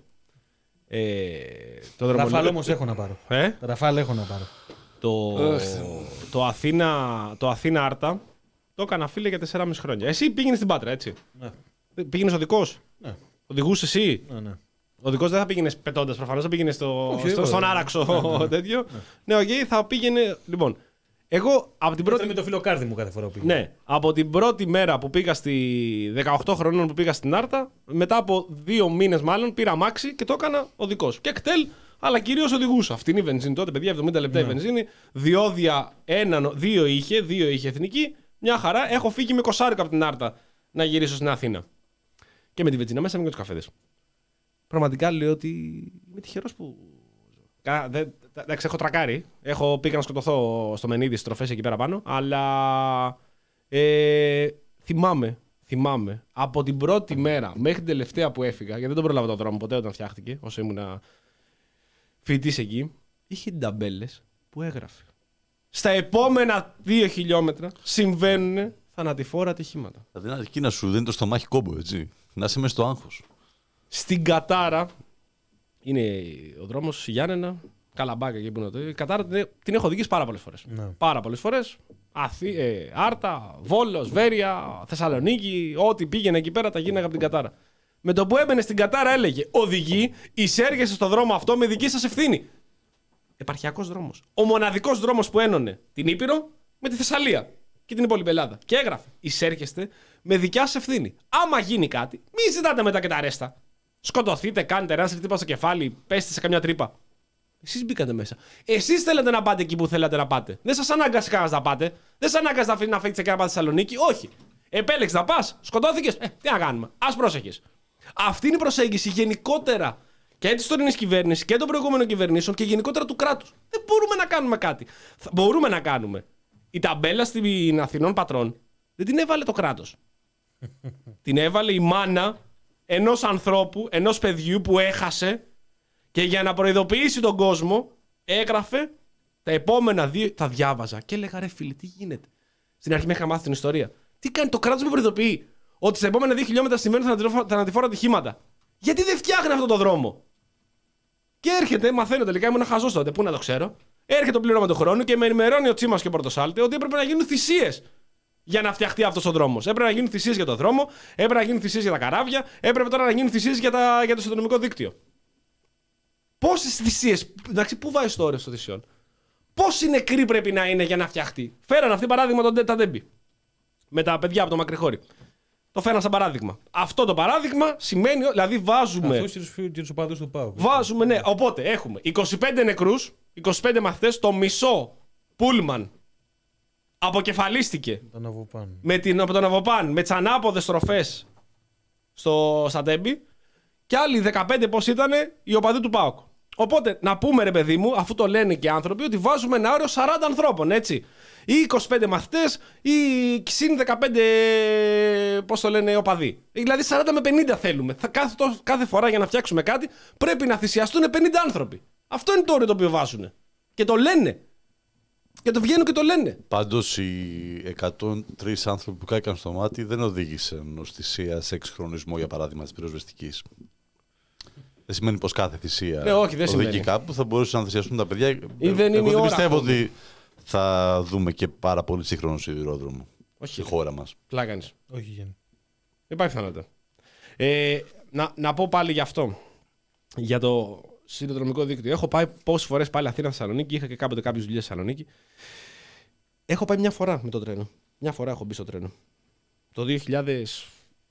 Ε, το Ραφάλ δρομολόγιο... όμως έχω να πάρω. Ε? Ραφάλ έχω να πάρω. Το, το, Αθήνα, το Αθήνα Άρτα το έκανα, φίλε, για τέσσερα και μισό χρόνια. Εσύ πήγαινες στην Πάτρα, έτσι. Ναι. Πήγαινες οδικός. Ναι. Οδηγούσες εσύ. Ναι, ναι. Ο οδικός δεν θα πήγαινε πετώντας προφανώς, θα πήγαινε στο, okay, στο, στον άραξο ναι, ναι, τέτοιο. Ναι, οκ, ναι, okay, θα πήγαινε. Λοιπόν, εγώ από την πρώτη. Με το φιλοκάρδι μου κάθε φορά που πήγαινε. Ναι, από την πρώτη μέρα που πήγα στη. δεκαοκτώ χρονών που πήγα στην Άρτα, μετά από δύο μήνες μάλλον πήρα αμάξι και το έκανα οδικός. Και εκτέλ, αλλά κυρίως οδηγούσα. Αυτή είναι η βενζίνη τότε, παιδιά, εβδομήντα λεπτά ναι. η βενζίνη. Διόδια, ένα, δύο είχε, δύο είχε εθνική. Μια χαρά, έχω φύγει με κοσάρικο από την Άρτα να γυρίσω στην Αθήνα. Και με τη βενζίνα μέσα, με και τους καφέδες. Πραγματικά λέω ότι είμαι τυχερός που. Εντάξει, έχω τρακάρει. Έχω πήγα να σκοτωθώ στο Μενίδη, στις τροφές εκεί πέρα πάνω. Αλλά ε, θυμάμαι, θυμάμαι από την πρώτη μέρα μέχρι την τελευταία που έφυγα, γιατί δεν τον πρόλαβα τον δρόμο ποτέ όταν φτιάχτηκε, όσο ήμουν φοιτητής εκεί, είχε ταμπέλες που έγραφε. Στα επόμενα δύο χιλιόμετρα συμβαίνουν θανατηφόρα ατυχήματα. Δηλαδή εκεί να σου δίνει το στομάχι κόμπο, έτσι. Να είσαι μέσα στο άγχος. Στην Κατάρα. Είναι ο δρόμος Γιάννενα, Καλαμπάκα εκεί που είναι το. Η Κατάρα την έχω οδηγήσει πάρα πολλές φορές. Ναι. Πάρα πολλές φορές. Αθή, ε, Άρτα, Βόλος, Βέρεια, Θεσσαλονίκη, ό,τι πήγαινε εκεί πέρα τα γίναγα από την Κατάρα. Με το που έμπαινε στην Κατάρα έλεγε: οδηγεί, εισέργεσαι στο δρόμο αυτό με δική σας ευθύνη. Επαρχιακός δρόμος. Ο μοναδικός δρόμος που ένωνε την Ήπειρο με τη Θεσσαλία και την υπόλοιπη Ελλάδα. Και έγραφε: εισέρχεστε με δικιά σας ευθύνη. Άμα γίνει κάτι, μην ζητάτε μετά και τα ρέστα. Σκοτωθείτε, κάνετε ένα χτύπα στο κεφάλι, πέστε σε καμιά τρύπα. Εσείς μπήκατε μέσα. Εσείς θέλετε να πάτε εκεί που θέλατε να πάτε. Δεν σας ανάγκασε κανένας να πάτε. Δεν σας ανάγκασε να φύγετε και να πάτε στη Θεσσαλονίκη. Όχι. Επέλεξε να πας, σκοτώθηκες. Ε, τι να κάνουμε. Ας πρόσεχες. Αυτή είναι η προσέγγιση γενικότερα και τη τωρινή κυβέρνηση και των προηγούμενων κυβερνήσεων και γενικότερα του κράτους. Δεν μπορούμε να κάνουμε κάτι. Θα μπορούμε να κάνουμε. Η ταμπέλα στην Αθηνών Πατρών δεν την έβαλε το κράτος. Την έβαλε η μάνα ενός ανθρώπου, ενός παιδιού που έχασε και για να προειδοποιήσει τον κόσμο έγραφε τα επόμενα δύο. Τα διάβαζα και έλεγα: ρε φίλε, τι γίνεται. Στην αρχή με είχα μάθει την ιστορία. Τι κάνει το κράτος, με προειδοποιεί ότι στα επόμενα δύο χιλιόμετρα συμβαίνουν θανατηφόρα ατυχήματα. Γιατί δεν φτιάχνει αυτόν τον δρόμο. Και έρχεται, μαθαίνω τελικά, ήμουν χαζός τότε, πού να το ξέρω. Έρχεται το πλήρωμα του χρόνου και με ενημερώνει ο Τσίμας και ο Πορτοσάλτε ότι έπρεπε να γίνουν θυσίες για να φτιαχτεί αυτός ο δρόμος. Έπρεπε να γίνουν θυσίες για τον δρόμο, έπρεπε να γίνουν θυσίες για τα καράβια, έπρεπε τώρα να γίνουν θυσίες για, τα... για το συνδρομικό δίκτυο. Πόσες θυσίες, εντάξει, πού βάζεις το όριο των θυσιών. Πόσοι νεκροί πρέπει να είναι για να φτιαχτεί. Φέραν αυτή παράδειγμα τον τα Ντέμπι. Με τα παιδιά από το Μακρυχώρι. Το φέραν σαν παράδειγμα. Αυτό το παράδειγμα σημαίνει, δηλαδή βάζουμε. Αυτό και τους οπαδούς του ΠΑΟΚ. Βάζουμε, ναι. Οπότε έχουμε είκοσι πέντε νεκρούς, είκοσι πέντε μαθητές, το μισό πούλμαν αποκεφαλίστηκε τον με την, από τον Αβοπάν με τις ανάποδες στροφές στο Σαντέμπι και άλλοι δεκαπέντε πώς ήταν οι οπαδοί του ΠΑΟΚ. Οπότε να πούμε, ρε παιδί μου, αφού το λένε και άνθρωποι, ότι βάζουμε ένα όριο σαράντα ανθρώπων, έτσι. Ή είκοσι πέντε μαθητές ή συν δεκαπέντε, πώς το λένε, οπαδοί. Δηλαδή σαράντα με πενήντα θέλουμε. Θα, κάθε, κάθε φορά για να φτιάξουμε κάτι πρέπει να θυσιαστούν πενήντα άνθρωποι. Αυτό είναι το όριο το οποίο βάζουν. Και το λένε. Και το βγαίνουν και το λένε. Πάντως οι εκατόν τρεις άνθρωποι που κάθηκαν στο μάτι δεν οδήγησαν ως θυσία σε εξχρονισμό, για παράδειγμα, της πυροσβεστικής. Δεν σημαίνει πως κάθε θυσία ναι, όχι, δεν οδηγεί κάπου, θα μπορούσαν να θυσιαστούν τα παιδιά. Ή δεν Εγώ είναι δεν ώρα πιστεύω ακόμα. ότι θα δούμε και πάρα πολύ σύγχρονο σιδηρόδρομο στη χώρα μας. Πλάκανες. Όχι, Γιάννη. Υπάρχει πιθανότητα. Ε, να, να πω πάλι γι' αυτό. Για το σιδηροδρομικό δίκτυο. Έχω πάει πόσες φορές πάλι Αθήνα Θεσσαλονίκη. Είχα και κάποτε κάποιες δουλειές στη Θεσσαλονίκη. Έχω πάει μια φορά με το τρένο. Μια φορά έχω μπει στο τρένο. Το δύο χιλιάδες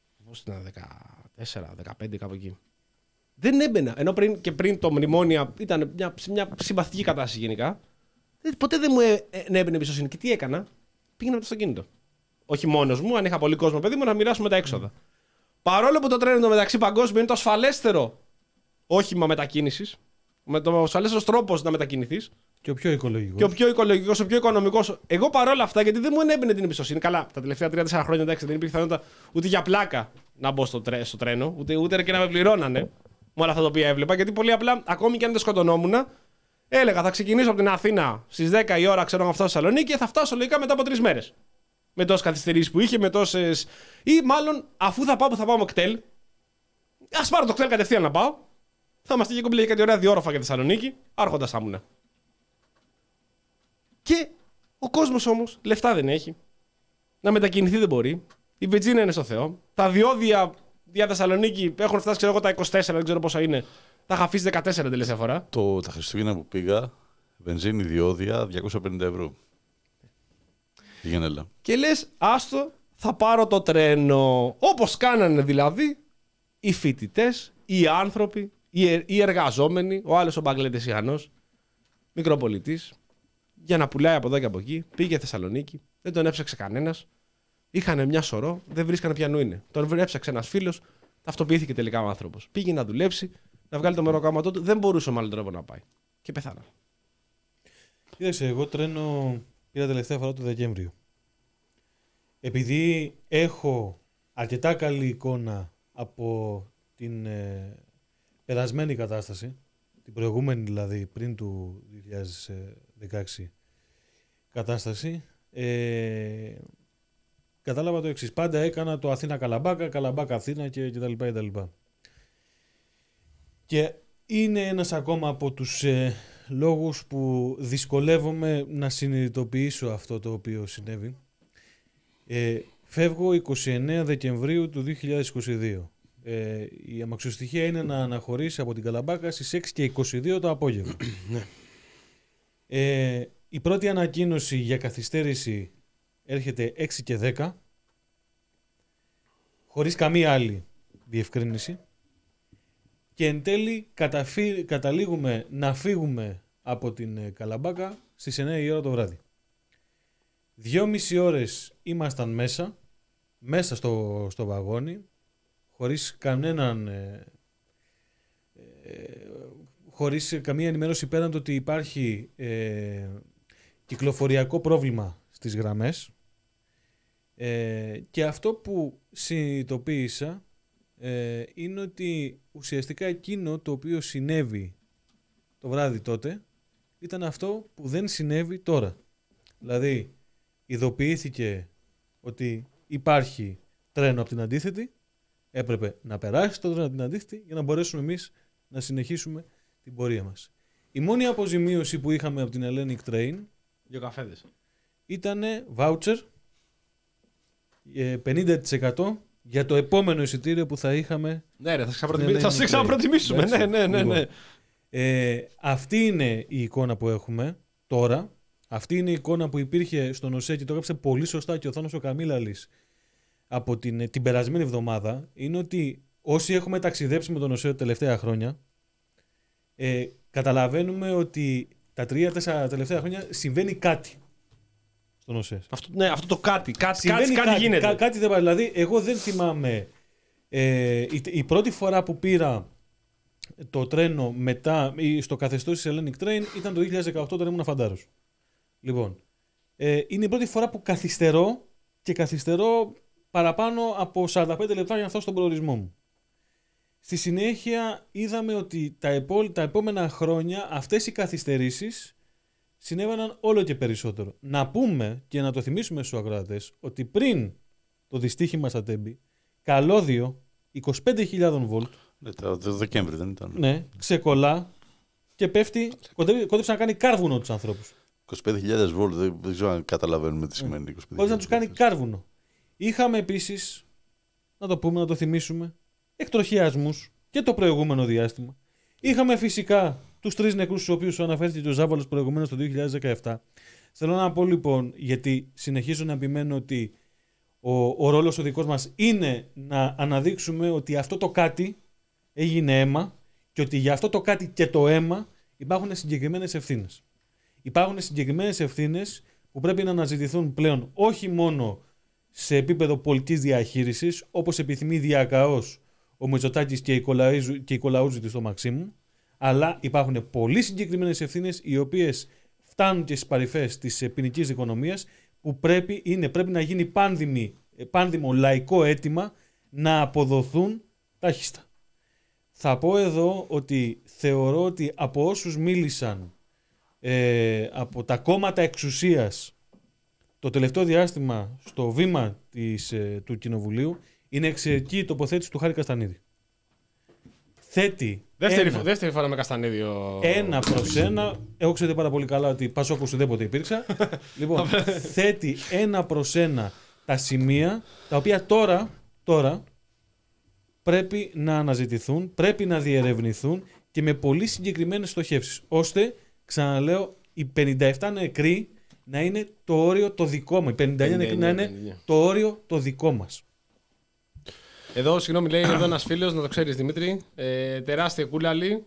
δεκατέσσερα δεκαπέντε κάπου εκεί. Δεν έμπαινα. Ενώ πριν, και πριν το μνημόνιο ήταν μια, μια συμπαθητική κατάσταση γενικά. Ποτέ δεν μου ε, ε, έμπαινε εμπιστοσύνη. Και τι έκανα. Πήγαινα με το αυτοκίνητο. Όχι μόνος μου, αν είχα πολύ κόσμο, παιδί μου, να μοιράσουμε τα έξοδα. Mm. Παρόλο που το τρένο μεταξύ παγκόσμιο είναι το ασφαλέστερο όχημα μετακίνησης, με το ασφαλέστερο τρόπος να μετακινηθείς. Και ο πιο οικολογικός. Και ο πιο οικολογικός, ο πιο οικονομικός. Εγώ παρόλα αυτά, γιατί δεν μου έμπαινε την εμπιστοσύνη. Καλά, τα τελευταία τρία τέσσερα χρόνια εντάξει, δεν υπήρχε πιθανότητα ούτε για πλάκα να μπω στο, τρέ, στο τρένο, ούτε, ούτε και να με πληρώνανε με όλα αυτά τα οποία έβλεπα. Γιατί πολύ απλά, ακόμη και αν δεν σκοτωνόμουν, έλεγα θα ξεκινήσω από την Αθήνα στις δέκα η ώρα, ξέρω να φτάσω στη Θεσσαλονίκη και θα φτάσω λογικά μετά από τρεις μέρες. Με τόσες καθυστερήσεις που είχε, με τόσες. Ή μάλλον αφού θα πάω που θα πάω με κτέλ, ας πάρω το κτέλ κατευθείαν να πάω. Θα είμαστε και κομπλέ για κάτι ωραία διόροφα για Θεσσαλονίκη, άρχοντας άμουνα. Και ο κόσμος όμως λεφτά δεν έχει. Να μετακινηθεί δεν μπορεί. Η βενζίνα είναι στο Θεό. Τα διόδια για Θεσσαλονίκη έχουν φτάσει, ξέρω εγώ, τα είκοσι τέσσερα, δεν ξέρω πόσα είναι. Τα είχα αφήσει δεκατέσσερα τελευταία φορά. Το, τα Χριστούγεννα που πήγα, βενζίνη διόδια διακόσια πενήντα ευρώ. Πήγαινε. Και λες, άστο, θα πάρω το τρένο. Όπως κάνανε δηλαδή οι φοιτητές, οι άνθρωποι, οι εργαζόμενοι, ο άλλος ο Μπαγκλαντεσιανός, μικροπολιτής, για να πουλάει από εδώ και από εκεί. Πήγε Θεσσαλονίκη, δεν τον έψαξε κανένας. Είχανε μια σωρό, δεν βρίσκανε ποιανού είναι. Τον έψαξε ένας φίλος, Ταυτοποιήθηκε τελικά ο άνθρωπος. Πήγε να δουλέψει, να βγάλει το μεροκάματό του. Δεν μπορούσε με άλλο τρόπο να πάει. Και πεθάνα. Κοίταξε, εγώ τρένο πήρα τελευταία φορά το Δεκέμβριο. Επειδή έχω αρκετά καλή εικόνα από την ε, περασμένη κατάσταση, την προηγούμενη δηλαδή πριν του δύο χιλιάδες δεκαέξι κατάσταση, ε, κατάλαβα το εξής. Πάντα έκανα το Αθήνα-Καλαμπάκα, Καλαμπάκα-Αθήνα και, και τα λοιπά και τα λοιπά. Και είναι ένας ακόμα από τους ε, λόγους που δυσκολεύομαι να συνειδητοποιήσω αυτό το οποίο συνέβη. Ε, φεύγω εικοστή ενάτη Δεκεμβρίου του δύο χιλιάδες είκοσι δύο. Ε, η αμαξοστοιχεία είναι να αναχωρήσει από την Καλαμπάκα στις έξι και είκοσι δύο το απόγευμα. ε, η πρώτη ανακοίνωση για καθυστέρηση έρχεται έξι και δέκα, χωρίς καμία άλλη διευκρίνηση. Και εν τέλει καταφύ, καταλήγουμε να φύγουμε από την Καλαμπάκα στις εννιά η ώρα το βράδυ. Δυόμιση ώρες ήμασταν μέσα, μέσα στο, στο βαγόνι, χωρίς κανέναν, ε, ε, χωρίς καμία ενημέρωση πέραν το ότι υπάρχει ε, κυκλοφοριακό πρόβλημα στις γραμμές. Ε, και αυτό που συνειδητοποίησα ε, είναι ότι ουσιαστικά εκείνο το οποίο συνέβη το βράδυ τότε ήταν αυτό που δεν συνέβη τώρα. Δηλαδή ειδοποιήθηκε ότι υπάρχει τρένο από την αντίθετη, έπρεπε να περάσει το τρένο από την αντίθετη για να μπορέσουμε εμείς να συνεχίσουμε την πορεία μας. Η μόνη αποζημίωση που είχαμε από την Hellenic Train Δύο καφέδες. ήταν voucher πενήντα τοις εκατό για το επόμενο εισιτήριο που θα είχαμε. Ναι, ρε, θα σας ξαναπροτιμήσουμε. Ναι, ναι, ναι, ναι. Ε, αυτή είναι η εικόνα που έχουμε τώρα. Αυτή είναι η εικόνα που υπήρχε στον ΟΣΕ και το έγραψε πολύ σωστά και ο Θάνος ο Καμίλαλης από την, την περασμένη εβδομάδα. Είναι ότι όσοι έχουμε ταξιδέψει με τον ΟΣΕ τα τελευταία χρόνια, ε, καταλαβαίνουμε ότι τα τρία-τέσσερα τελευταία χρόνια συμβαίνει κάτι στον ΟΣΕ. Αυτό, ναι, αυτό το κάτι, κάτι, κάτι, κάτι, κάτι γίνεται. Κά, κάτι δεν πάει. Δηλαδή, εγώ δεν θυμάμαι ε, η, η πρώτη φορά που πήρα το τρένο μετά στο καθεστώς της Hellenic Train ήταν το δύο χιλιάδες δεκαοκτώ όταν ήμουν φαντάρος. Λοιπόν, ε, είναι η πρώτη φορά που καθυστερώ και καθυστερώ παραπάνω από σαράντα πέντε λεπτά για να φτάσω στον προορισμό μου. Στη συνέχεια είδαμε ότι τα, επό, τα επόμενα χρόνια αυτές οι καθυστερήσεις συνέβαιναν όλο και περισσότερο. Να πούμε και να το θυμίσουμε στους ακροατές ότι πριν το δυστύχημα στα Τέμπη, καλώδιο είκοσι πέντε χιλιάδες βολτ. Ναι, το Δεκέμβρη δεν ήταν. Ναι, ξεκολλά και πέφτει, κόντεψε να κάνει κάρβουνο τους ανθρώπους. είκοσι πέντε χιλιάδες βολτ, δεν, δεν ξέρω αν καταλαβαίνουμε τι σημαίνει είκοσι πέντε χιλιάδες. Κόντεψε να τους κάνει κάρβουνο. Είχαμε επίσης, να το πούμε, να το θυμίσουμε, εκτροχιασμούς και το προηγούμενο διάστημα. Είχαμε φυσικά τους τρεις νεκρούς, στους οποίους αναφέρθηκε και ο Ζάβαλος προηγουμένως το δύο χιλιάδες δεκαεπτά. Θέλω να πω λοιπόν, γιατί συνεχίζω να επιμένω ότι ο, ο ρόλος ο δικός μας είναι να αναδείξουμε ότι αυτό το κάτι έγινε αίμα και ότι για αυτό το κάτι και το αίμα υπάρχουν συγκεκριμένες ευθύνες. Υπάρχουν συγκεκριμένες ευθύνες που πρέπει να αναζητηθούν πλέον όχι μόνο σε επίπεδο πολιτικής διαχείρισης, όπως επιθυμεί διακαώς ο Μητσοτάκης και η Κολαούζητη στο Μαξίμου, αλλά υπάρχουν πολύ συγκεκριμένες ευθύνες οι οποίες φτάνουν και στις παρυφές της ποινικής οικονομίας που πρέπει, είναι, πρέπει να γίνει πάνδημη, πάνδημο λαϊκό αίτημα να αποδοθούν τάχιστα. Θα πω εδώ ότι θεωρώ ότι από όσους μίλησαν ε, από τα κόμματα εξουσίας το τελευταίο διάστημα στο βήμα της, ε, του Κοινοβουλίου είναι εξαιρετική η τοποθέτηση του Χάρη Καστανίδη. Θέτει Δεύτερη, ένα, δεύτερη φορά με Καστανίδη. Ο... Ένα προς ένα. Εγώ ξέρετε πάρα πολύ καλά ότι Πασόκος ουδέποτε υπήρξα. Λοιπόν, θέτει ένα προς ένα τα σημεία τα οποία τώρα, τώρα πρέπει να αναζητηθούν, πρέπει να διερευνηθούν και με πολύ συγκεκριμένες στοχεύσεις. Ώστε, ξαναλέω, οι πενήντα επτά νεκροί να είναι το όριο το δικό μας. Οι πενήντα εννιά νεκροί να είναι το όριο το δικό μας. Εδώ, συγγνώμη, λέει εδώ ένας φίλος, να το ξέρεις Δημήτρη, ε, τεράστια κούλαλη,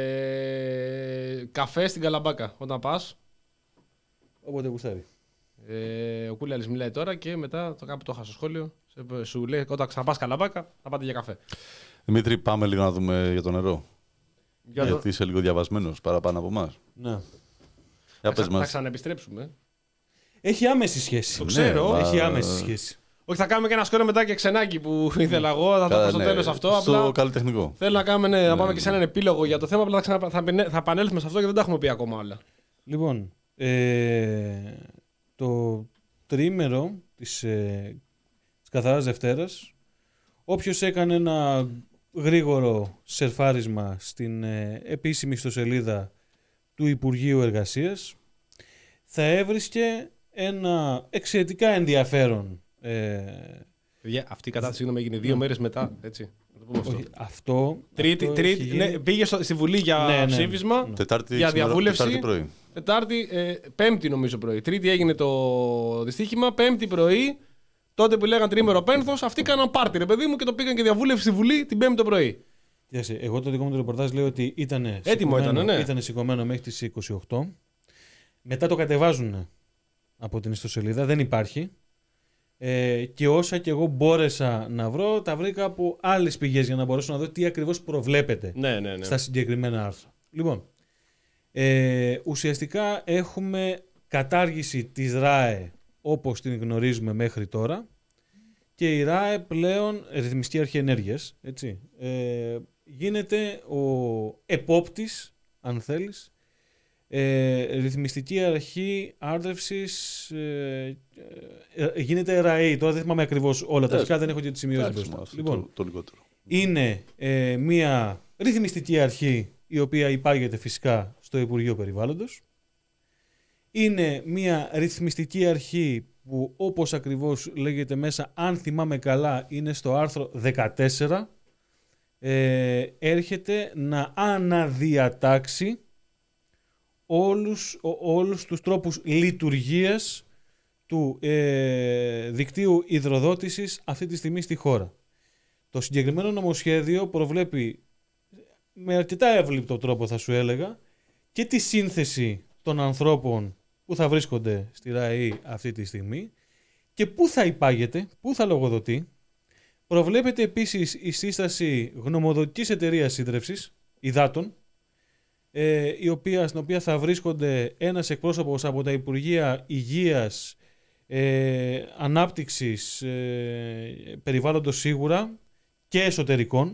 ε, καφέ στην Καλαμπάκα, όταν πας. Όποτε γουστάρει. Ε, ο Κούλαλης μιλάει τώρα και μετά το κάπου το είχα στο σχόλιο, σου λέει όταν ξαναπάς Καλαμπάκα θα πάτε για καφέ. Δημήτρη, πάμε λίγο να δούμε για το νερό. Για το... Γιατί είσαι λίγο διαβασμένος παραπάνω από εμάς. Ναι. Για Θα, πες θα μας. ξαναεπιστρέψουμε. Έχει άμεση σχέση. Το ξέρω. Ναι, Έχει μα- άμεση σχέση. Όχι, θα κάνουμε και ένα σκόρο μετά και ξενάκι που ήθελα εγώ. Θα το Καλά, πω στο ναι, τέλος αυτό. Στο Απλά καλλιτεχνικό. θέλω να, κάνουμε, ναι, να πάμε ναι. και σε έναν επίλογο για το θέμα. Απλά θα, ξανα... θα, πενε- θα επανέλθουμε σε αυτό γιατί δεν τα έχουμε πει ακόμα όλα. Λοιπόν, ε, το τριήμερο της, ε, της Καθαράς Δευτέρας, όποιος έκανε ένα γρήγορο σερφάρισμα στην ε, επίσημη ιστοσελίδα του Υπουργείου Εργασίας, θα έβρισκε ένα εξαιρετικά ενδιαφέρον ε, Παιδιά, αυτή η κατάσταση συγγνώμη, έγινε δύο μέρες μετά. Έτσι. Να το πούμε αυτό. όχι, αυτό, Τρίτη, αυτό τρίτη, έχει ναι, γίνει- πήγε στο, στη Βουλή για Ναι, ναι, ψήφισμα. ναι. Τετάρτη, Για σήμερα- διαβούλευση. Τετάρτη πρωί. Τετάρτη, ε, Πέμπτη νομίζω πρωί. Τρίτη έγινε το δυστύχημα. Πέμπτη πρωί, τότε που λέγαν τριήμερο πένθος, αυτοί κάναν πάρτι, ρε παιδί μου, και το πήγαν και διαβούλευση στη Βουλή την Πέμπτη το πρωί. Κοίταξε, εγώ το δικό μου το ρεπορτάζ λέω ότι ήταν Έτοιμο ήταν, ναι. ήταν σηκωμένο μέχρι τις είκοσι οκτώ. Μετά το κατεβάζουν από την ιστοσελίδα, δεν υπάρχει. Ε, και όσα και εγώ μπόρεσα να βρω, τα βρήκα από άλλες πηγές για να μπορέσω να δω τι ακριβώς προβλέπεται Ναι, ναι, ναι. στα συγκεκριμένα άρθρα. Λοιπόν, ε, ουσιαστικά έχουμε κατάργηση της ΡΑΕ όπως την γνωρίζουμε μέχρι τώρα και η ΡΑΕ πλέον, Ρυθμιστική Αρχή Ενέργειας, έτσι, ε, γίνεται ο επόπτης, αν θέλεις, ε, Ρυθμιστική Αρχή Άρδευσης, ε, ε, γίνεται ΡΑΕ, τώρα δεν θυμάμαι ακριβώς όλα τα Ε, αρχικά, δεν έχω και τις σημειώσεις Εντάξει, μπροστά. αυτό Λοιπόν, το, το λιγότερο. είναι ε, μια ρυθμιστική αρχή η οποία υπάγεται φυσικά στο Υπουργείο Περιβάλλοντος. Είναι μια ρυθμιστική αρχή που όπως ακριβώς λέγεται μέσα, αν θυμάμαι καλά, είναι στο άρθρο δεκατέσσερα. Ε, έρχεται να αναδιατάξει όλους, ό, όλους τους τρόπους λειτουργίας του ε, δικτύου υδροδότησης αυτή τη στιγμή στη χώρα. Το συγκεκριμένο νομοσχέδιο προβλέπει με αρκετά εύληπτο τρόπο, θα σου έλεγα, και τη σύνθεση των ανθρώπων που θα βρίσκονται στη ΡΑΕ αυτή τη στιγμή και πού θα υπάγεται, πού θα λογοδοτεί. Προβλέπεται επίσης η σύσταση γνωμοδοτικής εταιρείας σύντρευσης, υδάτων, ε, η οποία, στην οποία θα βρίσκονται ένας εκπρόσωπος από τα Υπουργεία Υγείας, ε, Ανάπτυξης, ε, Περιβάλλοντος σίγουρα και Εσωτερικών.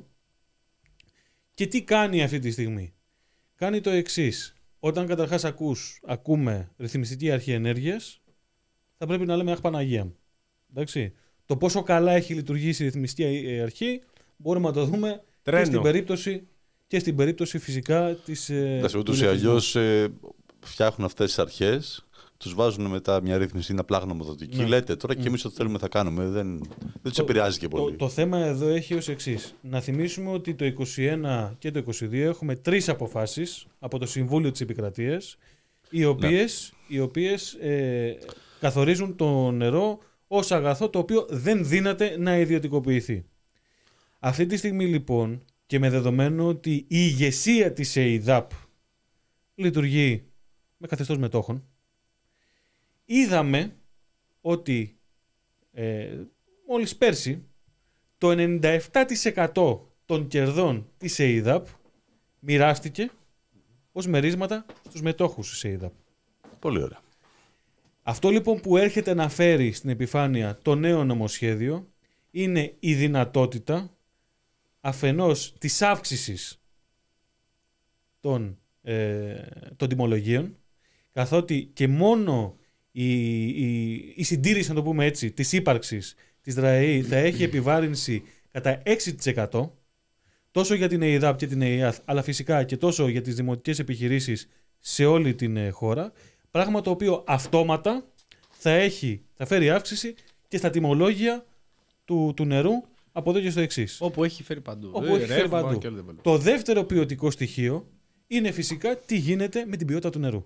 Και τι κάνει αυτή τη στιγμή? Κάνει το εξής. Όταν καταρχάς ακούς, ακούμε Ρυθμιστική Αρχή Ενέργειας, θα πρέπει να λέμε αχ Παναγία μου. Εντάξει. Το πόσο καλά έχει λειτουργήσει η Ρυθμιστική Αρχή μπορούμε να το δούμε Τρένο. και στην περίπτωση, και στην περίπτωση φυσικά της... Εντάξει, ούτως ή αλλιώς ε, φτιάχνουν αυτές τις αρχές, τους βάζουν μετά μια ρύθμιση, είναι απλά γνωμοδοτική. Ναι. Λέτε τώρα και εμείς ό,τι θέλουμε θα κάνουμε. Δεν, δεν τους επηρεάζει και πολύ. Το, το θέμα εδώ έχει ως εξής. Να θυμίσουμε ότι το είκοσι ένα και το είκοσι δύο έχουμε τρεις αποφάσεις από το Συμβούλιο της Επικρατείας, οι οποίες, οι οποίες ε, καθορίζουν το νερό ως αγαθό το οποίο δεν δύναται να ιδιωτικοποιηθεί. Αυτή τη στιγμή λοιπόν, και με δεδομένο ότι η ηγεσία της ΕΙΔΑΠ λειτουργεί με καθεστώς μετόχων, είδαμε ότι ε, μόλις πέρσι το ενενήντα επτά τοις εκατό των κερδών της ΕΙΔΑΠ μοιράστηκε ως μερίσματα στους μετόχους της ΕΙΔΑΠ. Πολύ ωραία. Αυτό λοιπόν που έρχεται να φέρει στην επιφάνεια το νέο νομοσχέδιο είναι η δυνατότητα αφενός της αύξησης των, ε, των τιμολογίων, καθότι και μόνο η, η, η συντήρηση, να το πούμε έτσι, της ύπαρξης της ΔΡΑΕΗ θα έχει επιβάρυνση κατά έξι τοις εκατό, τόσο για την ΕΙΔΑΠ και την ΕΙΑΘ, αλλά φυσικά και τόσο για τις δημοτικές επιχειρήσεις σε όλη την χώρα, πράγμα το οποίο αυτόματα θα, έχει, θα φέρει αύξηση και στα τιμολόγια του, του νερού από εδώ και στο εξής. Όπου έχει φέρει παντού. Όπου Ε, έχει φέρει ρεύμα παντού. και όλα τα υπόλοιπα. Το δεύτερο ποιοτικό στοιχείο είναι φυσικά τι γίνεται με την ποιότητα του νερού.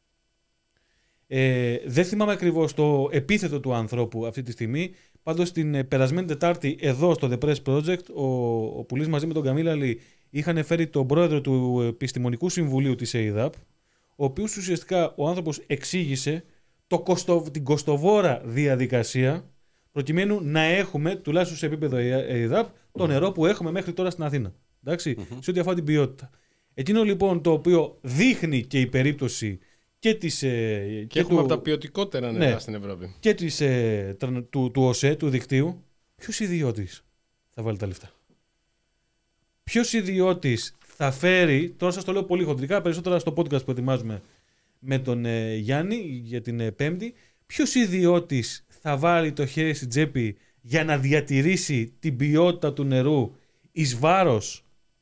Ε, δεν θυμάμαι ακριβώς το επίθετο του ανθρώπου αυτή τη στιγμή. Πάντως την ε, περασμένη Τετάρτη εδώ στο The Press Project ο, ο Πουλής μαζί με τον Καμίλαλη είχαν φέρει τον πρόεδρο του Επιστημονικού Συμβουλίου της ΕΙΔΑΠ, ο οποίος ουσιαστικά ο άνθρωπος εξήγησε το κοστο, την κοστοβόρα διαδικασία προκειμένου να έχουμε, τουλάχιστον σε επίπεδο ΕΙΔΑΠ, το νερό που έχουμε μέχρι τώρα στην Αθήνα. Εντάξει, mm-hmm. σε ό,τι αφορά την ποιότητα. Εκείνο λοιπόν το οποίο δείχνει και η περίπτωση και της. Ε, και, και έχουμε του, από τα ποιοτικότερα νερά ναι, στην Ευρώπη. Και της, ε, του, του, του ΟΣΕ, του δικτύου. Ποιος ιδιώτης θα βάλει τα λεφτά? Ποιος ιδιώτης θα φέρει. Τώρα σας το λέω πολύ χοντρικά, περισσότερα στο podcast που ετοιμάζουμε με τον ε, Γιάννη για την ε, Πέμπτη. Ποιος ιδιώτης θα βάλει το χέρι στην τσέπη για να διατηρήσει την ποιότητα του νερού εις βάρος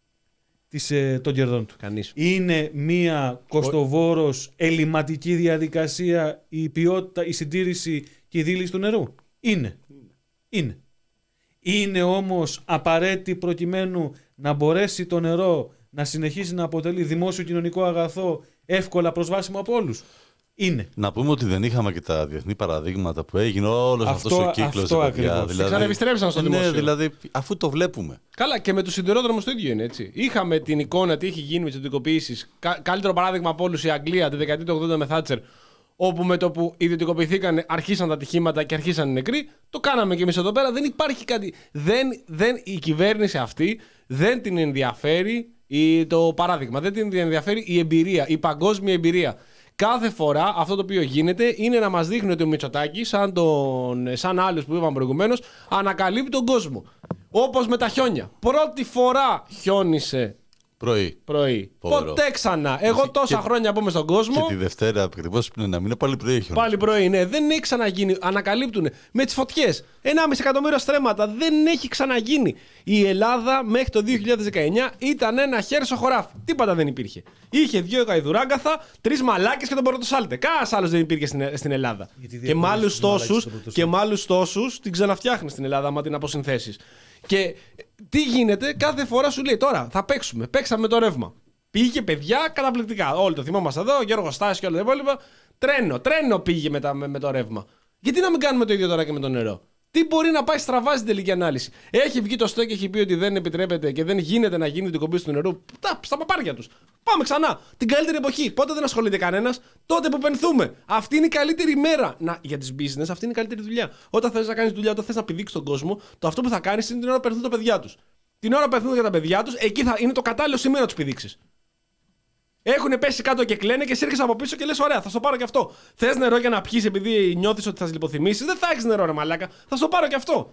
της, ε, των κερδών του? Κανείς. Είναι μία κοστοβόρος ελληματική διαδικασία η ποιότητα, η συντήρηση και η δίληση του νερού? Είναι. Είναι. Είναι όμως απαραίτητη προκειμένου να μπορέσει το νερό να συνεχίσει να αποτελεί δημόσιο κοινωνικό αγαθό εύκολα προσβάσιμο από όλους? Είναι. Να πούμε ότι δεν είχαμε και τα διεθνή παραδείγματα που έγινε όλος Αυτό- αυτός ο κύκλος. αυτό ρε παιδιά. ακριβώς. Δηλαδή, Ξαναεπιστρέψαν στο ναι, δημόσιο. δηλαδή, αφού το βλέπουμε. Καλά, και με τους σιδηρόδρομους το ίδιο είναι, έτσι. Είχαμε την εικόνα τι έχει γίνει με τις ιδιωτικοποιήσεις. Κα- καλύτερο παράδειγμα από όλους η Αγγλία τη δεκαετία του ογδόντα με Θάτσερ, όπου με το που ιδιωτικοποιηθήκαν αρχίσαν τα ατυχήματα και αρχίσαν οι νεκροί. Το κάναμε και εμείς εδώ πέρα. Δεν υπάρχει κάτι. Δεν, δεν, η κυβέρνηση αυτή δεν την ενδιαφέρει η, το παράδειγμα. Δεν την ενδιαφέρει η εμπειρία, η παγκόσμια εμπειρία. Κάθε φορά αυτό το οποίο γίνεται είναι να μας δείχνει ότι ο Μητσοτάκης, σαν, τον, σαν άλλους που είπαμε προηγουμένως, ανακαλύπτει τον κόσμο. Όπως με τα χιόνια. Πρώτη φορά χιόνισε Πρωί. πρωί. Φοβερό. Ποτέ ξανά. Εγώ τόσα Και- χρόνια που είμαι στον κόσμο. Και τη Δευτέρα ακριβώς πριν ένα μήνα πάλι πρωί έχει Πάλι πρωί, ναι. Δεν έχει ξαναγίνει. Ανακαλύπτουν με τις φωτιές. ενάμιση εκατομμύριο στρέμματα. Δεν έχει ξαναγίνει. Η Ελλάδα μέχρι το δύο χιλιάδες δεκαεννιά ήταν ένα χέρι στο χωράφι. Τίποτα δεν υπήρχε. Είχε δύο γαϊδουράγκαθα, τρεις μαλάκες και τον πρωτοσάλτε. Κανένας άλλος δεν υπήρχε στην, στην Ελλάδα. Γιατί Και δεν με μπορείς άλλους τους μαλάκες τόσους, στον πρωτοσάλτε. και με άλλους τόσους την ξαναφτιάχνει στην Ελλάδα, άμα την αποσυνθέσεις. Και τι γίνεται, κάθε φορά σου λέει τώρα θα παίξουμε. Παίξαμε το ρεύμα. Πήγε παιδιά καταπληκτικά. Όλοι το θυμόμαστε εδώ, ο Γιώργος Στάσης και όλα τα υπόλοιπα. Τρένο, τρένο πήγε με, τα, με, με το ρεύμα. Γιατί να μην κάνουμε το ίδιο τώρα και με το νερό? Τι μπορεί να πάει στραβά στην τελική ανάλυση? Έχει βγει το ΣΤΟ και έχει πει ότι δεν επιτρέπεται και δεν γίνεται να γίνει την κομπή του νερού. Τα, στα παπάρια του. Πάμε ξανά. Την καλύτερη εποχή. Πότε δεν ασχολείται κανένα? Τότε που πενθούμε. Αυτή είναι η καλύτερη μέρα να, για τις business, αυτή είναι η καλύτερη δουλειά. Όταν θες να κάνεις δουλειά, όταν θες να πηδήξεις τον κόσμο, το αυτό που θα κάνεις είναι την ώρα που πενθούν τα παιδιά τους. Την ώρα που πενθούν για τα παιδιά τους, εκεί θα είναι το κατάλληλο σημείο να τους πηδήξεις. Έχουν πέσει κάτω και κλαίνε και εσύ έρχεσαι από πίσω και λες: ωραία, θα στο πάρω και αυτό. Θες νερό για να πιείς επειδή νιώθεις ότι θα σε λιποθυμήσεις? Δεν θα έχεις νερό, ρε μαλάκα. Θα στο πάρω και αυτό.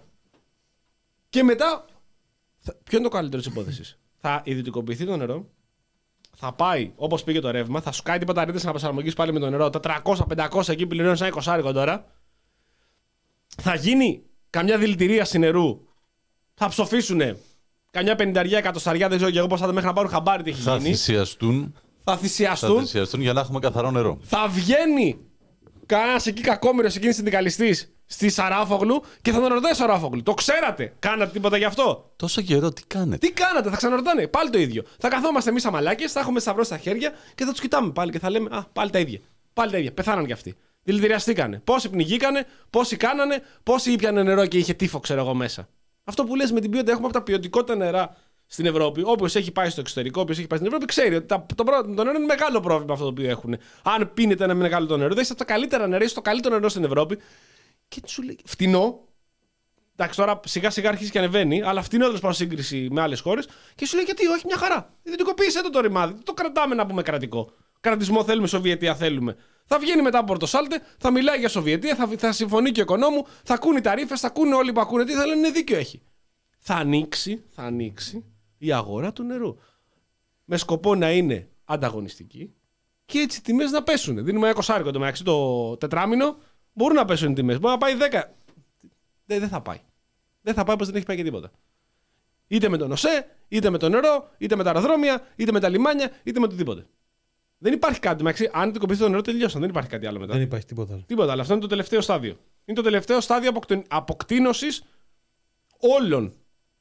Και μετά. Θα... Ποιο είναι το καλύτερο της υπόθεσης? Θα ιδιωτικοποιηθεί το νερό. Θα πάει όπως πήγε το ρεύμα. Θα σου κάνει την παταρίτες να προσαρμογείς πάλι με το νερό. Τα τριακόσια πεντακόσια εκεί πληρώνεις ένα εικοσάρικο τώρα. Θα γίνει καμιά δηλητηρίαση νερού. Θα ψοφήσουνε καμιά πενηνταριά, εκατοσταριά, δεν ξέρω και εγώ πώς θα μέχρι να πάρουν χαμπάρι τι έχει Θα γίνει. θυσιαστούν, Θα θα θυσιαστούν. θυσιαστούν για να έχουμε καθαρό νερό. Θα βγαίνει κανένα εκεί κακόμοιρος εκείνη συνδικαλιστής στη Σαράφογλου και θα τον ρωτάει Σαράφογλου. Το ξέρατε? Κάνατε τίποτα γι' αυτό? Τόσο καιρό τι κάνετε? Τι κάνατε? Θα ξαναρωτάνε. Πάλι το ίδιο. Θα καθόμαστε εμείς αμαλάκες, θα έχουμε σταυρό στα χέρια και θα τους κοιτάμε πάλι και θα λέμε: α, πάλι τα ίδια. Πάλι τα ίδια. Πεθάναν κι αυτοί. Δηλητηριαστήκανε. Πόσοι πνιγήκανε, πόσοι κάνανε, πόσοι ήπιανε νερό και είχε τύφο, ξέρω εγώ μέσα. Αυτό που λες με την ποιότητα, έχουμε από τα ποιοτικότερα νερά στην Ευρώπη. Όποιος έχει πάει στο εξωτερικό, όποιος έχει πάει στην Ευρώπη, ξέρει ότι τα, το, το νερό είναι μεγάλο πρόβλημα αυτό το οποίο έχουν. Αν πίνετε ένα μεγάλο το νερό, δεν είστε από τα καλύτερα νερά, είστε το καλύτερο νερό στην Ευρώπη. Και σου λέει: φτηνό. Εντάξει, τώρα σιγά σιγά αρχίζει και ανεβαίνει, αλλά φτηνό τέλος πάντων σύγκριση με άλλες χώρες. Και σου λέει: γιατί όχι, μια χαρά. Ιδιωτικοποίησε το το ρημάδι. Το κρατάμε να πούμε κρατικό. Κρατισμό θέλουμε, Σοβιετία θέλουμε. Θα βγαίνει μετά από Πορτοσάλτε, θα μιλάει για Σοβιετία, θα, θα συμφωνεί και ο οικονόμου, θα ακούνε οι ταρίφες, θα ακούνε όλοι που ακούνε τι θα λένε, δίκιο έχει. Θα ανοίξει, θα ανοίξει η αγορά του νερού. Με σκοπό να είναι ανταγωνιστική και έτσι οι τιμές να πέσουν. Δίνουμε ένα εικοσάρικο το μεταξύ το τετράμινο, μπορούν να πέσουν οι τιμές. Μπορεί να πάει δέκα. Δεν, δεν θα πάει. Δεν θα πάει όπως δεν έχει πάει και τίποτα. Είτε με τον ΟΣΕ, είτε με το νερό, είτε με τα αεροδρόμια, είτε με τα λιμάνια, είτε με οτιδήποτε. Δεν υπάρχει κάτι. Μεταξύ, αν ιδιωτικοποιηθεί το νερό, τελειώσαν. Δεν υπάρχει κάτι άλλο μετά. Δεν υπάρχει τίποτα άλλο. Τίποτα άλλο. Αυτό είναι το τελευταίο στάδιο. Είναι το τελευταίο στάδιο αποκτήνωσης όλων.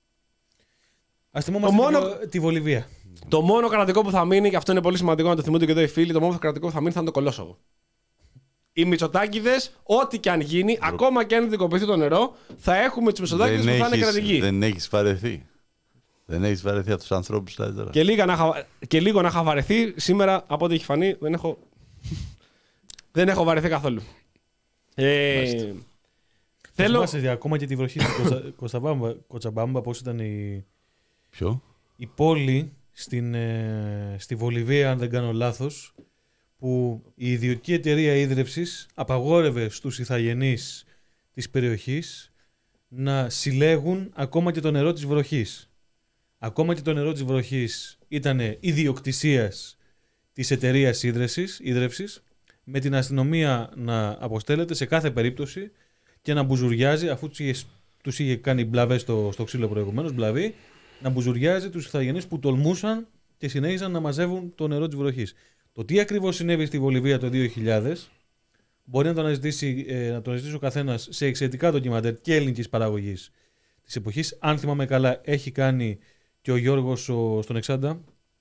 Ας θυμόμαστε μόνο... τη, τη Βολιβία. Το μόνο κρατικό που θα μείνει, και αυτό είναι πολύ σημαντικό να το θυμούνται και εδώ οι φίλοι, το μόνο κρατικό που θα μείνει θα είναι το Κολόσοβο. Οι Μητσοτάκηδες, ό,τι και αν γίνει, Μπρο... ακόμα και αν ιδιωτικοποιηθεί το νερό, θα έχουμε τους Μητσοτάκηδες που θα είναι κρατικοί. Δεν έχεις βαρεθεί. Δεν έχεις βαρεθεί από τους ανθρώπους τώρα. Και, λίγα να χα... και λίγο να είχα βαρεθεί, σήμερα από ό,τι έχει φανεί, δεν έχω, δεν έχω βαρεθεί καθόλου. Ε... Θέλω... Θυμάσαι ακόμα και τη βροχή στην Κωνσταντίνα Κοτσαμπάμπα, πώς ήταν η... Ποιο? η πόλη στην, ε, στη Βολιβία, αν δεν κάνω λάθος, που η ιδιωτική εταιρεία ίδρυυσης απαγόρευε στους ηθαγενείς της περιοχής να συλλέγουν ακόμα και το νερό της βροχής. Ακόμα και το νερό της βροχής ήταν ιδιοκτησίας της εταιρείας ίδρυυσης, με την αστυνομία να αποστέλλεται σε κάθε περίπτωση και να μπουζουριάζει, αφού τους είχε, τους είχε κάνει μπλαβές στο, στο ξύλο προηγουμένως, μπλαβή, να μπουζουριάζει τους ηθαγενείς που τολμούσαν και συνέχισαν να μαζεύουν το νερό της βροχής. Το τι ακριβώς συνέβη στη Βολιβία το δύο χιλιάδες μπορεί να το αναζητήσει, ε, να το αναζητήσει ο καθένας σε εξαιρετικά ντοκιμαντέρ και ελληνικής παραγωγής της εποχής. Αν θυμάμαι καλά, έχει κάνει και ο Γιώργος ο, στον Εξάντα.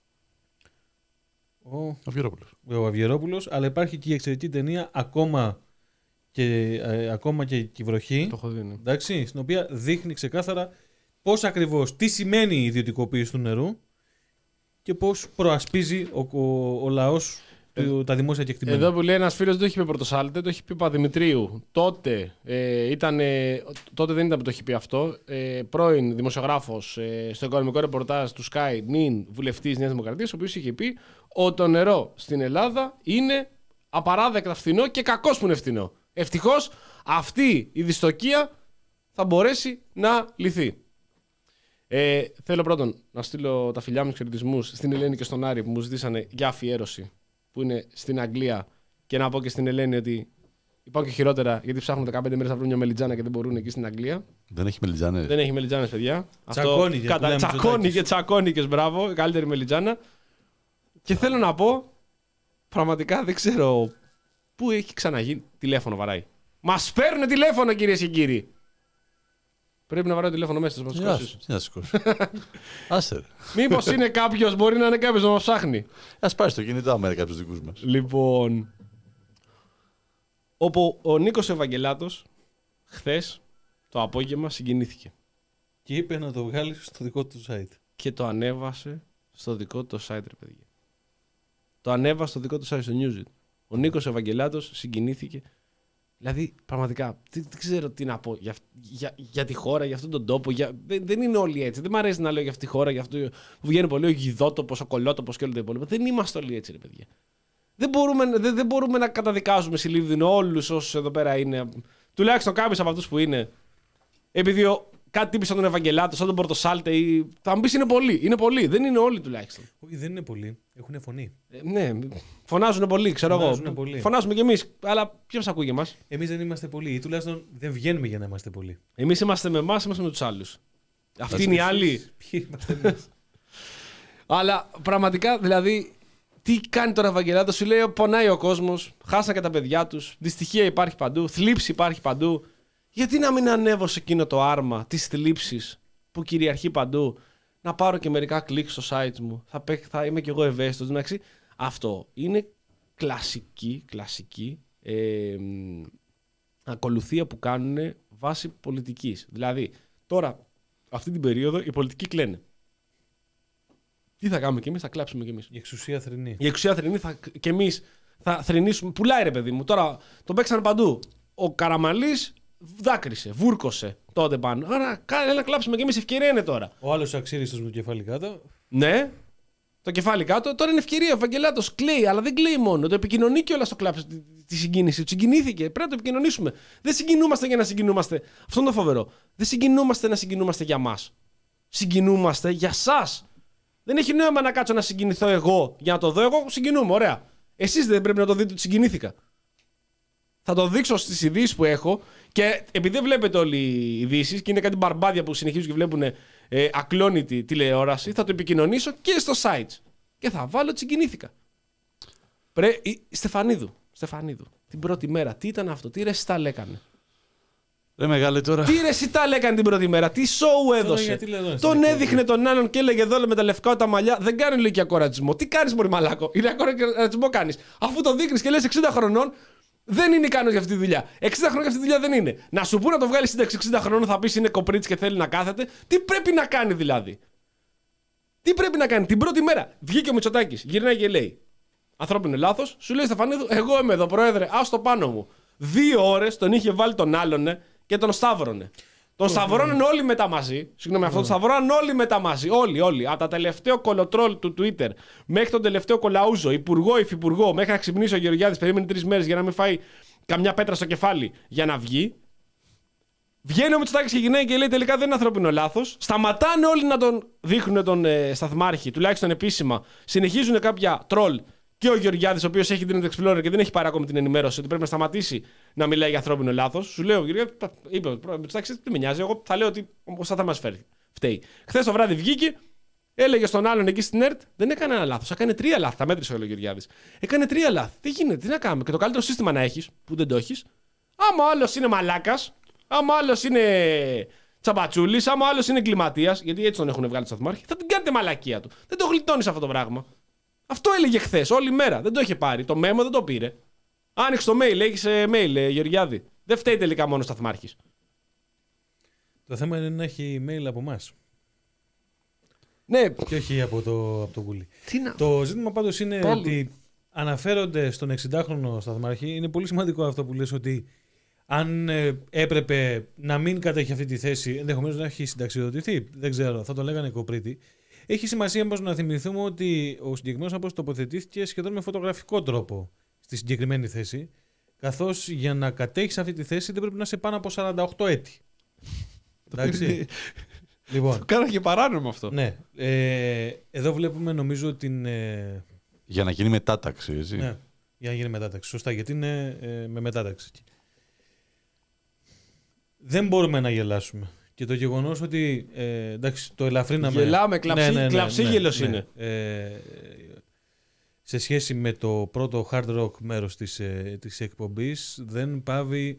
Ο Αυγερόπουλος. Ο Αυγερόπουλος, αλλά υπάρχει και η εξαιρετική ταινία ακόμα και, ε, ακόμα και η βροχή. Το έχω δει, ναι. Εντάξει, στην οποία δείχνει ξεκάθαρα πώς ακριβώς, τι σημαίνει η ιδιωτικοποίηση του νερού και πώς προασπίζει ο, ο, ο λαός ε, του, τα δημόσια κεκτημένα. Εδώ που λέει ένας φίλος, δεν το έχει πει Πρωτοσάλτε, το έχει πει Παπαδημητρίου. Τότε, ε, ήταν, ε, τότε δεν ήταν που το έχει πει αυτό. Ε, πρώην δημοσιογράφος ε, στο οικονομικό ρεπορτάζ του Sky, νυν βουλευτής Νέας Δημοκρατίας, ο οποίος είχε πει ότι το νερό στην Ελλάδα είναι απαράδεκτα φθηνό και κακώς που είναι φθηνό. Ευτυχώς αυτή η δυστοκία θα μπορέσει να λυθεί. Ε, θέλω πρώτον να στείλω τα φιλιά μου και χαιρετισμούς στην Ελένη και στον Άρη που μου ζητήσανε για αφιέρωση που είναι στην Αγγλία και να πω και στην Ελένη ότι υπάρχουν και χειρότερα γιατί ψάχνουν δεκαπέντε μέρες να βρουν μια μελιτζάνα και δεν μπορούν εκεί στην Αγγλία. Δεν έχει μελιτζάνες. Δεν έχει μελιτζάνες, παιδιά. Τσακώνικες, Αυτό, κατα... τσακώνικες και τσακώνικες, μπράβο. Καλύτερη μελιτζάνα. Και θέλω να πω, πραγματικά δεν ξέρω πού έχει ξαναγίνει. Τηλέφωνο βαράει. Μας παίρνουν τηλέφωνο, κυρίες και κύριοι. Πρέπει να βαράει τηλέφωνο μέσα στις Τι να σηκώσει. Άσε. Μήπως είναι κάποιος, μπορεί να είναι κάποιος να μας ψάχνει. Ας πάρει στο κινητό άμα είναι κάποιος δικούς μας. Λοιπόν, όπου ο Νίκος Ευαγγελάτος χθες το απόγευμα συγκινήθηκε. Και είπε να το βγάλει στο δικό του site. Και το ανέβασε στο δικό του site, ρε παιδιά. Το ανέβασε στο δικό του site, στο Newsit. Ο Νίκος Ευαγγελάτος συγκινήθηκε. Δηλαδή, πραγματικά, δεν, δεν ξέρω τι να πω για, για, για τη χώρα, για αυτόν τον τόπο. Για, δεν, δεν είναι όλοι έτσι. Δεν μου αρέσει να λέω για αυτή τη χώρα, για αυτό που βγαίνει πολύ ο γιδότοπος, ο κολότοπος και όλα τα υπόλοιπα. Δεν είμαστε όλοι έτσι, ρε παιδιά. Δεν μπορούμε, δεν, δεν μπορούμε να καταδικάζουμε συλλήβδινο όλους όσους εδώ πέρα είναι. Τουλάχιστον κάποιους από αυτούς που είναι. Επειδή ο, κάτι τύπησε τον Ευαγγελάτο, σαν τον Πορτοσάλτε ή. Θα μου πει είναι πολλοί. Είναι πολλοί. Δεν είναι όλοι τουλάχιστον. Όχι, δεν είναι πολλοί. Έχουν φωνή. Ε, ναι, φωνάζουν πολύ, ξέρω Φωνάζουν εγώ. πολύ. Φωνάζουμε κι εμείς. Αλλά ποιος ακούει για εμάς. Εμείς δεν είμαστε πολλοί. Ή τουλάχιστον δεν βγαίνουμε για να είμαστε πολλοί. Εμείς είμαστε με εμάς, είμαστε με τους άλλους. Αυτοί είναι οι άλλοι. Ποιοι είμαστε εμείς. Αλλά πραγματικά, δηλαδή, τι κάνει τώρα ο Ευαγγελάτος, σου λέει πονάει ο κόσμος, χάσαν και τα παιδιά τους, δυστυχία υπάρχει παντού, θλίψη υπάρχει παντού. Γιατί να μην ανέβω σε εκείνο το άρμα της θλίψης που κυριαρχεί παντού, να πάρω και μερικά κλικ στο site μου, θα, θα είμαι κι εγώ ευαίσθητος. Εντάξει, αυτό είναι κλασική, κλασική ε, ακολουθία που κάνουν βάσει πολιτικής. Δηλαδή, τώρα, αυτή την περίοδο, οι πολιτικοί κλαίνε. Τι θα κάνουμε κι εμείς, θα κλάψουμε κι εμείς. Η εξουσία θρηνεί. Η εξουσία θρηνεί θα, κι εμείς θα θρηνήσουμε. Πουλάει, ρε παιδί μου. Τώρα τον παίξανε παντού. Ο Καραμανλής δάκρυσε, βούρκωσε τότε πάνω. Άρα, έλα να κλάψουμε κι εμείς, ευκαιρία είναι τώρα. Ο άλλος αξίριστος με το κεφάλι κάτω. Ναι, το κεφάλι κάτω. Τώρα είναι ευκαιρία. Ο Ευαγγελάτος κλαίει, αλλά δεν κλαίει μόνο. Το επικοινωνεί κιόλας το κλάψε τη, τη συγκίνηση του. Συγκινήθηκε. Πρέπει να το επικοινωνήσουμε. Δεν συγκινούμαστε για να συγκινούμαστε. Αυτό είναι το φοβερό. Δεν συγκινούμαστε να συγκινούμαστε για μας. Συγκινούμαστε για σας. Δεν έχει νόημα να κάτσω να συγκινηθώ εγώ για να το δω. Εγώ συγκινούμαι, ωραία. Εσείς δεν πρέπει να το δείτε ότι συγκινήθηκα. Θα το δείξω στις ειδήσεις που έχω και επειδή δεν βλέπετε όλοι οι ειδήσεις και είναι κάτι μπαρμπάδια που συνεχίζουν και βλέπουν ε, ακλόνητη τηλεόραση, θα το επικοινωνήσω και στο site. Και θα βάλω ότι συγκινήθηκα. Πρέ... Η... Στεφανίδου. Στεφανίδου. Την πρώτη μέρα. Τι ήταν αυτό, τι ρεσιτάλ έκανε. Ρε μεγάλε τώρα. Τι ρεσιτάλ έκανε την πρώτη μέρα, τι σοου έδωσε. Τον έδειχνε τον άλλον και έλεγε εδώ με τα λευκά τα μαλλιά. Δεν κάνει ηλικιακό ρατσισμό. Τι κάνει, Μωρή Μαλάκο. Ηλικιακό ρατσισμό κάνει. Αφού το δείχνει και λε εξήντα χρονών, δεν είναι ικανό για αυτή τη δουλειά. εξήντα χρόνια για αυτή τη δουλειά δεν είναι. Να σου πούνε να το βγάλει σύνταξη εξήντα χρονών, θα πει είναι κοπρίτσι και θέλει να κάθεται. Τι πρέπει να κάνει δηλαδή. Τι πρέπει να κάνει την πρώτη μέρα. Βγήκε ο Μητσοτάκης, γυρνάει και λέει: ανθρώπινο λάθος, σου λέει Στεφανίδου, εγώ είμαι εδώ, πρόεδρε, άστο πάνω μου. Δύο ώρες τον είχε βάλει τον άλλον και και τον σταύρωνε. Τον σταυρώναν όλοι μετά μαζί. Συγγνώμη, αυτό τον σταυρώναν όλοι μετά μαζί. Όλοι, όλοι. Από τα τελευταίο κολοτρόλ του Twitter μέχρι τον τελευταίο κολαούζο, υπουργό, υφυπουργό, μέχρι να ξυπνήσει ο Γεωργιάδης, περίμενε τρεις μέρες για να μην φάει καμιά πέτρα στο κεφάλι για να βγει. Βγαίνει ο Μητσοτάκης και γυρνάει και λέει τελικά δεν είναι ανθρώπινο λάθος. Σταματάνε όλοι να τον δείχνουν τον ε, σταθμάρχη, τουλάχιστον επίσημα. Συνεχίζουν κάποια τρολ και ο Γεωργιάδης, ο οποίος έχει την Explorer και δεν έχει πάρει ακόμη την ενημέρωση ότι πρέπει να σταματήσει να μιλάει για ανθρώπινο λάθος. Σου λέω, ο Γεωργιάδης, είπε ο Μητσοτάκης, δεν με νοιάζει. Εγώ θα λέω ότι ο θα μας φέρει. Φταίει. Χθες το βράδυ βγήκε, έλεγε στον άλλον εκεί στην ΕΡΤ, δεν έκανε ένα λάθος. Έκανε τρία λάθη. Τα μέτρησε ο Γεωργιάδης. Έκανε τρία λάθη. Τι γίνεται, τι να κάνουμε. Και το καλύτερο σύστημα να έχεις, που δεν το έχεις, άμα άλλο είναι μαλάκας. Άμα άλλο είναι τσαμπατσούλης, άμα άλλο είναι εγκληματίας, γιατί έτσι τον έχουν βγάλει το σταθμάρχη, θα την κάνετε μαλακία του. Δεν το γλιτώνει αυτό το πράγμα. Αυτό έλεγε χθες, όλη μέρα. Δεν το είχε πάρει. Το μέμο δεν το πήρε. Άνοιξε το mail, έχει mail, ε, Γεωργιάδη. Δεν φταίει τελικά μόνο ο σταθμάρχης. Το θέμα είναι να έχει mail από εμάς. Ναι. Και όχι από το, από το Γουλή. Να... Το ζήτημα πάντως είναι Πάλι. ότι αναφέρονται στον εξηντάχρονο σταθμάρχη. Είναι πολύ σημαντικό αυτό που λες ότι. Αν ε, έπρεπε να μην κατέχει αυτή τη θέση, ενδεχομένως να έχει συνταξιοδοτηθεί, δεν ξέρω, θα το λέγανε κοπρίτη. Έχει σημασία όμως να θυμηθούμε ότι ο συγκεκριμένος άνθρωπος τοποθετήθηκε σχεδόν με φωτογραφικό τρόπο στη συγκεκριμένη θέση, καθώς για να κατέχεις αυτή τη θέση δεν πρέπει να είσαι πάνω από σαράντα οκτώ έτη. Εντάξει. Λοιπόν. Το κάνα και παράνομο αυτό. Ναι. Ε, εδώ βλέπουμε νομίζω την. Ε... Για να γίνει μετάταξη, έτσι. Ναι, για να γίνει μετάταξη. Σωστά, γιατί είναι ε, με μετάταξη. Δεν μπορούμε να γελάσουμε. Και το γεγονός ότι. Ε, εντάξει, το ελαφρύναμε. Γελάμε, κλαψί, ναι, ναι, ναι, κλαψίγελος ναι, είναι. Ναι. Ε, σε σχέση με το πρώτο hard rock μέρος της, ε, της εκπομπής, δεν πάβει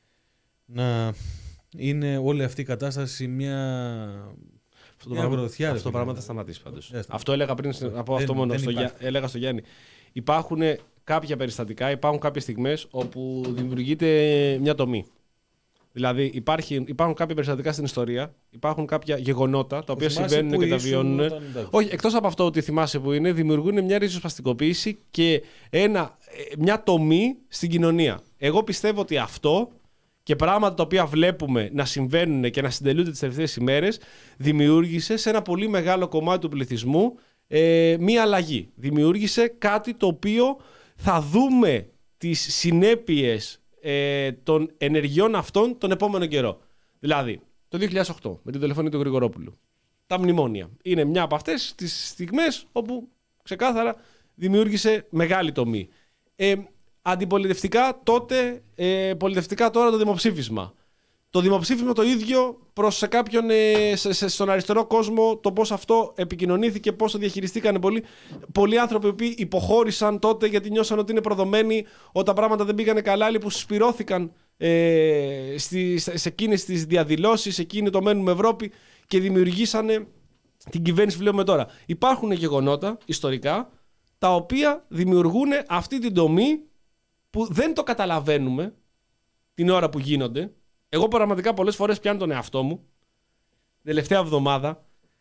να είναι όλη αυτή η κατάσταση μια. Αυτό το πράγμα, αυτό το πράγμα θα σταματήσει πάντως. Yeah, αυτό έλεγα πριν να πω αυτό μόνο. Στο Γιά, έλεγα στο Γιάννη. Υπάρχουν κάποια περιστατικά, υπάρχουν κάποιες στιγμές όπου δημιουργείται μια τομή. Δηλαδή υπάρχει, υπάρχουν κάποια περιστατικά στην ιστορία, υπάρχουν κάποια γεγονότα τα οποία συμβαίνουν και τα βιώνουν. Όταν... Όχι, εκτός από αυτό ότι θυμάσαι που είναι, δημιουργούν μια ριζοσπαστικοποίηση και ένα, μια τομή στην κοινωνία. Εγώ πιστεύω ότι αυτό και πράγματα τα οποία βλέπουμε να συμβαίνουν και να συντελούνται τις τελευταίες ημέρες δημιούργησε σε ένα πολύ μεγάλο κομμάτι του πληθυσμού ε, μία αλλαγή. Δημιούργησε κάτι το οποίο θα δούμε τις συνέπειες ε, των ενεργειών αυτών τον επόμενο καιρό. Δηλαδή, το δύο χιλιάδες οκτώ με την τηλεφωνία του Γρηγορόπουλου. Τα μνημόνια είναι μια από αυτές τις στιγμές όπου ξεκάθαρα δημιούργησε μεγάλη τομή. Ε, Αντιπολιτευτικά τότε, ε, πολιτευτικά τώρα το δημοψήφισμα. Το δημοψήφισμα το ίδιο προς σε κάποιον, ε, σε, σε, στον αριστερό κόσμο, το πώς αυτό επικοινωνήθηκε, πώς το διαχειριστήκαν πολλοί, πολλοί άνθρωποι που υποχώρησαν τότε γιατί νιώσαν ότι είναι προδομένοι, όταν τα πράγματα δεν πήγανε καλά, άλλοι που συσπυρώθηκαν ε, στη, σε εκείνες τις διαδηλώσεις, εκείνη το μένουμε Ευρώπη και δημιουργήσανε την κυβέρνηση που βλέπουμε τώρα. Υπάρχουν γεγονότα ιστορικά τα οποία δημιουργούν αυτή την τομή που δεν το καταλαβαίνουμε την ώρα που γίνονται. Εγώ πραγματικά πολλές φορές πιάνω τον εαυτό μου. Τελευταία εβδομάδα.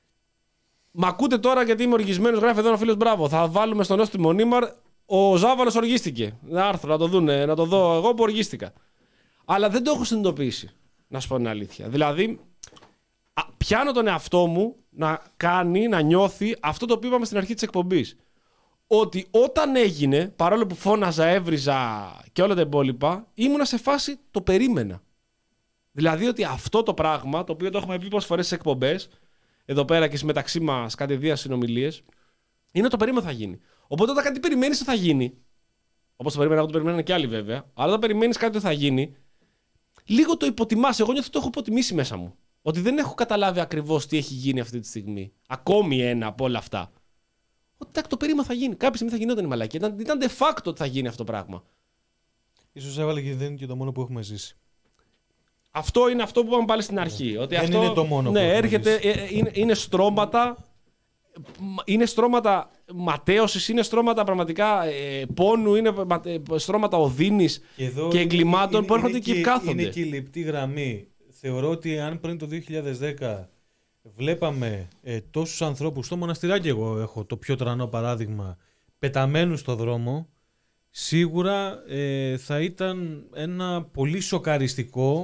Μ' ακούτε τώρα γιατί είμαι οργισμένος, γράφει εδώ ένα φίλος, μπράβο. Θα βάλουμε στο νέο στη Μονίμαρ. Ο Ζάβαλος οργίστηκε. Να έρθω να το δούνε, να το δω εγώ που οργίστηκα. Αλλά δεν το έχω συνειδητοποιήσει, να σου πω την αλήθεια. Δηλαδή, πιάνω τον εαυτό μου να κάνει, να νιώθει αυτό το οποίο είπαμε στην αρχή της εκπομπής. Ότι όταν έγινε, παρόλο που φώναζα, έβριζα και όλα τα υπόλοιπα, ήμουνα σε φάση το περίμενα. Δηλαδή ότι αυτό το πράγμα, το οποίο το έχουμε πει πόσες φορές στις εκπομπές, εδώ πέρα και μεταξύ μας κατηδίαν συνομιλίες, είναι το περίμενα θα γίνει. Οπότε όταν κάτι περιμένεις ότι θα γίνει, όπως το περίμενα, το περιμένανε και άλλοι βέβαια, αλλά όταν περιμένεις κάτι ότι θα γίνει, λίγο το υποτιμάς. Εγώ νιώθω ότι το έχω υποτιμήσει μέσα μου. Ότι δεν έχω καταλάβει ακριβώς τι έχει γίνει αυτή τη στιγμή. Ακόμη ένα από όλα αυτά. Ότι το περίμενα θα γίνει. Κάποια στιγμή θα γινόταν η μαλακία. Ήταν, ήταν de facto ότι θα γίνει αυτό το πράγμα. Ίσως έβαλε και δεν είναι και το μόνο που έχουμε ζήσει. Αυτό είναι αυτό που είπαμε πάλι στην αρχή. Ναι. Ότι δεν αυτό, είναι το μόνο ναι, που έχουμε έρχεται, ζήσει. ε, είναι, είναι στρώματα. Είναι στρώματα ματέωσης, είναι στρώματα πραγματικά ε, πόνου, είναι ε, στρώματα οδύνης και, και εγκλημάτων είναι, που έρχονται και, και κάθονται. Είναι και η λεπτή γραμμή. Θεωρώ ότι αν πριν το δύο χιλιάδες δέκα βλέπαμε ε, τόσους ανθρώπους, στο μοναστηράκι εγώ έχω το πιο τρανό παράδειγμα, πεταμένους στο δρόμο, σίγουρα ε, θα ήταν ένα πολύ σοκαριστικό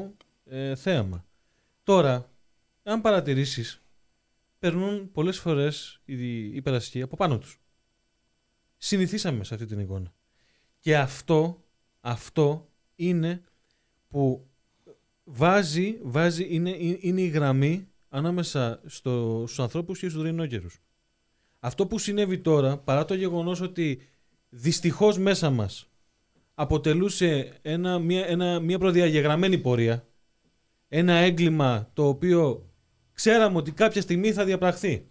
ε, θέαμα. Τώρα, αν παρατηρήσεις, περνούν πολλές φορές οι, οι περαστικοί από πάνω τους. Συνηθίσαμε σε αυτή την εικόνα. Και αυτό, αυτό είναι που βάζει, βάζει είναι, είναι η γραμμή ανάμεσα στο, στους ανθρώπους και στους ρινόκερους. Αυτό που συνέβη τώρα, παρά το γεγονός ότι δυστυχώς μέσα μας αποτελούσε ένα, μια, ένα, μια προδιαγεγραμμένη πορεία, ένα έγκλημα το οποίο ξέραμε ότι κάποια στιγμή θα διαπραχθεί.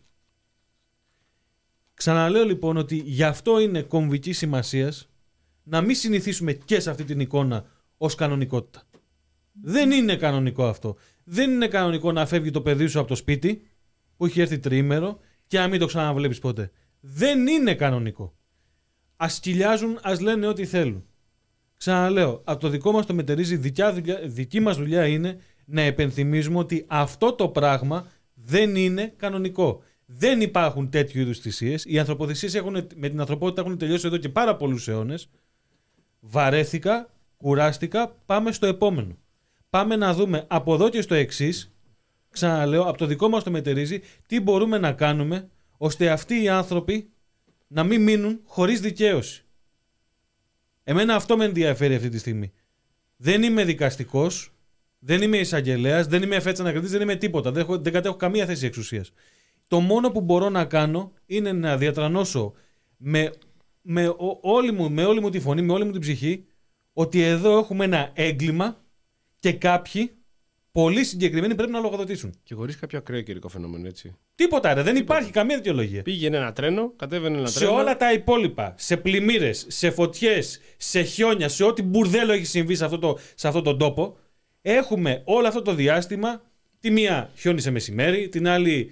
Ξαναλέω λοιπόν ότι γι' αυτό είναι κομβική σημασίας να μην συνηθίσουμε και σε αυτή την εικόνα ως κανονικότητα. Δεν είναι κανονικό αυτό. Δεν είναι κανονικό να φεύγει το παιδί σου από το σπίτι που έχει έρθει τριήμερο και να μην το ξαναβλέπεις ποτέ. Δεν είναι κανονικό. Ας σκυλιάζουν, ας λένε ό,τι θέλουν. Ξαναλέω, από το δικό μας το μετερίζει, δικιά δουλειά, δική μας δουλειά είναι να επενθυμίζουμε ότι αυτό το πράγμα δεν είναι κανονικό. Δεν υπάρχουν τέτοιου είδους θυσίες. Οι ανθρωποθυσίες έχουν, με την ανθρωπότητα έχουν τελειώσει εδώ και πάρα πολλούς αιώνες. Βαρέθηκα, κουράστηκα, πάμε στο επόμενο. Πάμε να δούμε από εδώ και στο εξής, ξαναλέω, από το δικό μας το μετερίζει, τι μπορούμε να κάνουμε ώστε αυτοί οι άνθρωποι να μην μείνουν χωρίς δικαίωση. Εμένα αυτό με ενδιαφέρει αυτή τη στιγμή. Δεν είμαι δικαστικός, δεν είμαι εισαγγελέας, δεν είμαι εφέτης ανακριτής, δεν είμαι τίποτα. Δεν, έχω, δεν κατέχω καμία θέση εξουσίας. Το μόνο που μπορώ να κάνω είναι να διατρανώσω με, με, ό, όλη μου, με όλη μου τη φωνή, με όλη μου την ψυχή, ότι εδώ έχουμε ένα έγκλημα και κάποιοι πολύ συγκεκριμένοι πρέπει να λογοδοτήσουν. Και χωρίς κάποιο ακραίο καιρικό φαινόμενο, έτσι. Τίποτα, ρε, δεν Τίποτα. Υπάρχει καμία δικαιολογία. Πήγαινε ένα τρένο, κατέβαινε ένα σε τρένο. Σε όλα τα υπόλοιπα, σε πλημμύρες, σε φωτιές, σε χιόνια, σε ό,τι μπουρδέλο έχει συμβεί σε αυτό, το, σε αυτόν τον τόπο, έχουμε όλο αυτό το διάστημα. Τη μία χιόνισε μεσημέρι, την άλλη.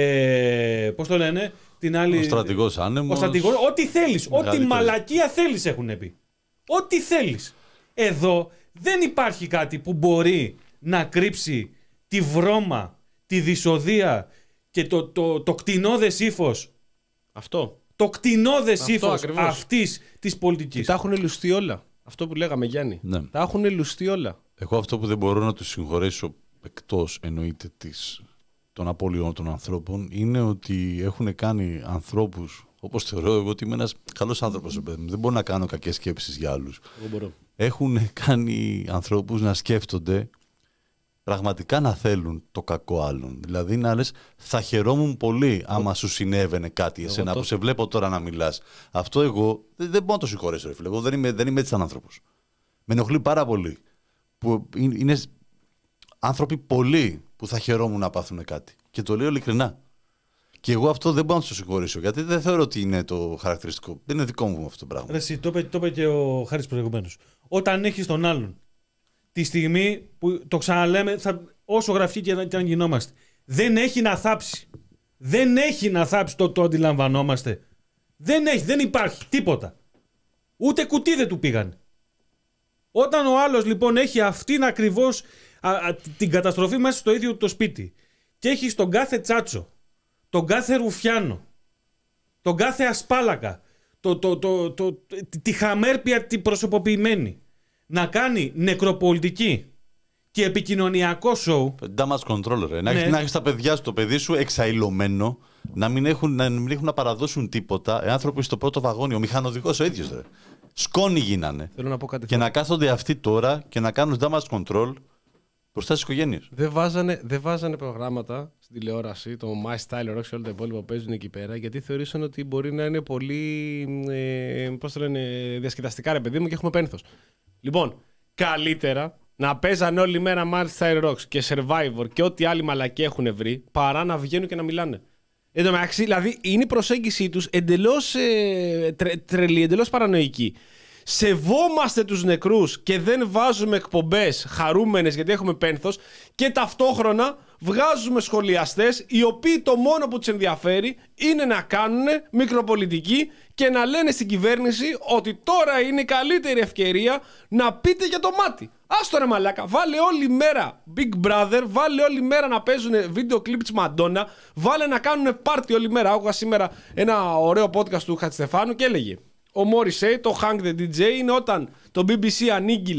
Ε, πώς το λένε, την άλλη. Ο στρατηγός άνεμος. Ο στρατηγός, ό,τι θέλεις, ό,τι μαλακία θέλεις έχουν πει. Ό,τι θέλεις. Εδώ δεν υπάρχει κάτι που μπορεί να κρύψει τη βρώμα, τη δυσοδεία και το, το, το, το κτηνώδες ύφος. Αυτό. Το κτηνώδες ύφος αυτής της πολιτικής. Και τα έχουν λουστεί όλα. Αυτό που λέγαμε, Γιάννη. Ναι. Τα έχουν λουστεί όλα. Εγώ αυτό που δεν μπορώ να τους συγχωρέσω, εκτός εννοείται της, των απώλειων των ανθρώπων, είναι ότι έχουν κάνει ανθρώπους, όπως θεωρώ εγώ ότι είμαι ένας καλός άνθρωπος, δεν μπορώ να κάνω κακές σκέψεις για άλλους. Εγώ μπορώ. Έχουν κάνει ανθρώπους να σκέφτονται, πραγματικά να θέλουν το κακό άλλων. Δηλαδή να λες, θα χαιρόμουν πολύ άμα σου συνέβαινε κάτι εσένα, το... που σε βλέπω τώρα να μιλάς. Αυτό εγώ δεν, δεν μπορώ να το συγχωρέσω, ρε φίλε. Εγώ δεν είμαι, δεν είμαι έτσι σαν άνθρωπος. Με ενοχλεί πάρα πολύ. Που είναι, είναι άνθρωποι πολλοί που θα χαιρόμουν να πάθουν κάτι. Και το λέω ειλικρινά. Και εγώ αυτό δεν μπορώ να το συγχωρήσω, γιατί δεν θεωρώ ότι είναι το χαρακτηριστικό. Δεν είναι δικό μου αυτό το πράγμα. Ρε, εσύ, το είπε, το είπε και ο Χάρης προηγουμένως. Όταν έχεις τον άλλον, τη στιγμή που το ξαναλέμε, θα, όσο γραφτεί και, και αν γινόμαστε, δεν έχει να θάψει. Δεν έχει να θάψει, το, το αντιλαμβανόμαστε. Δεν έχει, δεν υπάρχει τίποτα. Ούτε κουτί δεν του πήγαν. Όταν ο άλλος λοιπόν έχει αυτήν ακριβώς α, α, την καταστροφή μέσα στο ίδιο το σπίτι και έχει τον κάθε τσάτσο, τον κάθε ρουφιάνο, τον κάθε ασπάλακα, το, το, το, το, το, τη χαμέρπια τη προσωποποιημένη, να κάνει νεκροπολιτική και επικοινωνιακό σοου. Damage control, ρε. Να, ναι. έχεις, να έχεις τα παιδιά σου, το παιδί σου εξαηλωμένο, να μην έχουν να, μην έχουν να παραδώσουν τίποτα. Οι άνθρωποι στο πρώτο βαγόνι, ο μηχανοδικός ο ίδιος, ρε. Σκόνοι γίνανε. Θέλω να πω κάτι. Και να κάθονται αυτοί τώρα και να κάνουν damage control μπροστά στις οικογένειες. Δεν βάζανε, δεν βάζανε προγράμματα στην τηλεόραση, το My Style Rock και όλα τα υπόλοιπα που παίζουν εκεί πέρα, γιατί θεωρήσαν ότι μπορεί να είναι πολύ. Ε, πώς το λένε, διασκεδαστικά, ρε παιδί μου, και έχουμε πένθος. Λοιπόν, καλύτερα να παίζανε όλη μέρα My Style Rocks και Survivor και ό,τι άλλη μαλακή έχουν βρει, παρά να βγαίνουν και να μιλάνε. Εν τω μεταξύ, δηλαδή, είναι η προσέγγιση τους εντελώς ε, τρε, τρελή, εντελώς παρανοϊκή. Σεβόμαστε τους νεκρούς και δεν βάζουμε εκπομπές χαρούμενες γιατί έχουμε πένθος και ταυτόχρονα βγάζουμε σχολιαστές οι οποίοι το μόνο που τους ενδιαφέρει είναι να κάνουν μικροπολιτική και να λένε στην κυβέρνηση ότι τώρα είναι η καλύτερη ευκαιρία να πείτε για το μάτι. Άστο ρε μαλάκα, βάλε όλη μέρα Big Brother, βάλε όλη μέρα να παίζουν βίντεο κλιπ της Μαντόνα, βάλε να κάνουν πάρτι όλη μέρα. Άκουγα σήμερα ένα ωραίο podcast του Χατζηστεφάνου και έλεγε: ο Morrissey, το Hank the ντι τζέι, είναι όταν το μπι μπι σι ανήγγειλε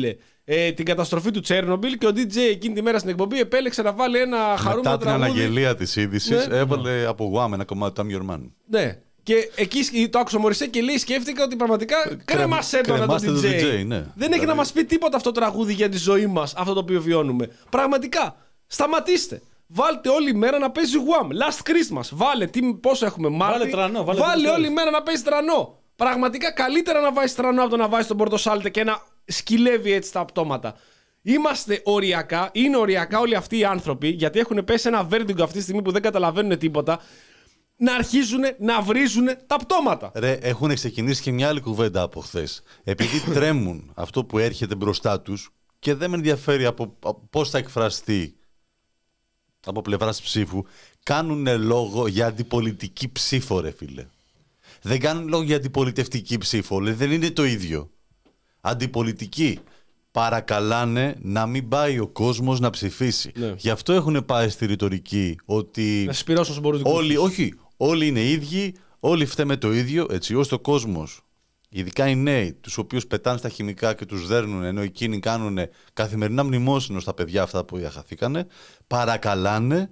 ε, την καταστροφή του Τσέρνομπιλ και ο ντι τζέι εκείνη τη μέρα στην εκπομπή επέλεξε να βάλει ένα χαρούμενο τραγούδι. Μετά την αναγγελία της είδησης ναι. έβαλε από Wham ένα κομμάτι του I'm Your Man. Ναι. Και εκεί το άκουσα ο Μωρισέ και λέει: σκέφτηκα ότι πραγματικά κρέμασε τον το ντι τζέι. ντι τζέι ναι. Δεν έχει δηλαδή... να μας πει τίποτα αυτό το τραγούδι για τη ζωή μας, αυτό το οποίο βιώνουμε. Πραγματικά, σταματήστε. Βάλτε όλη μέρα να παίζει Wham. Last Christmas. Βάλε τι, πόσο έχουμε Μάρτι. Βάλε τρανό. Βάλε, βάλε όλη μέρα να παίζει τρανό. Πραγματικά καλύτερα να βάζει τρανό από το να βάζει τον Πορτοσάλτε και να σκυλεύει έτσι τα πτώματα. Είμαστε οριακά, είναι οριακά όλοι αυτοί οι άνθρωποι, γιατί έχουν πέσει ένα βέρντιγκο αυτή τη στιγμή που δεν καταλαβαίνουν τίποτα, να αρχίζουν να βρίζουν τα πτώματα. Ρε, έχουν ξεκινήσει και μια άλλη κουβέντα από χθες. Επειδή τρέμουν αυτό που έρχεται μπροστά τους και δεν με ενδιαφέρει από, από πώς θα εκφραστεί από πλευράς ψήφου, κάνουν λόγο για αντιπολιτική ψήφο, ρε φίλε. Δεν κάνουν λόγο για αντιπολιτευτική ψήφο, λέει, δεν είναι το ίδιο. Αντιπολιτική. Παρακαλάνε να μην πάει ο κόσμος να ψηφίσει. Ναι. Γι' αυτό έχουν πάει στη ρητορική ότι. Να συσπηρώσουν όσο μπορούν. Όλοι, όχι, όλοι είναι ίδιοι, όλοι φταίμε το ίδιο, έτσι ώστε ο κόσμος, ειδικά οι νέοι, τους οποίους πετάνε στα χημικά και τους δέρνουν, ενώ εκείνοι κάνουν καθημερινά μνημόσυνο στα παιδιά αυτά που διαχαθήκανε, παρακαλάνε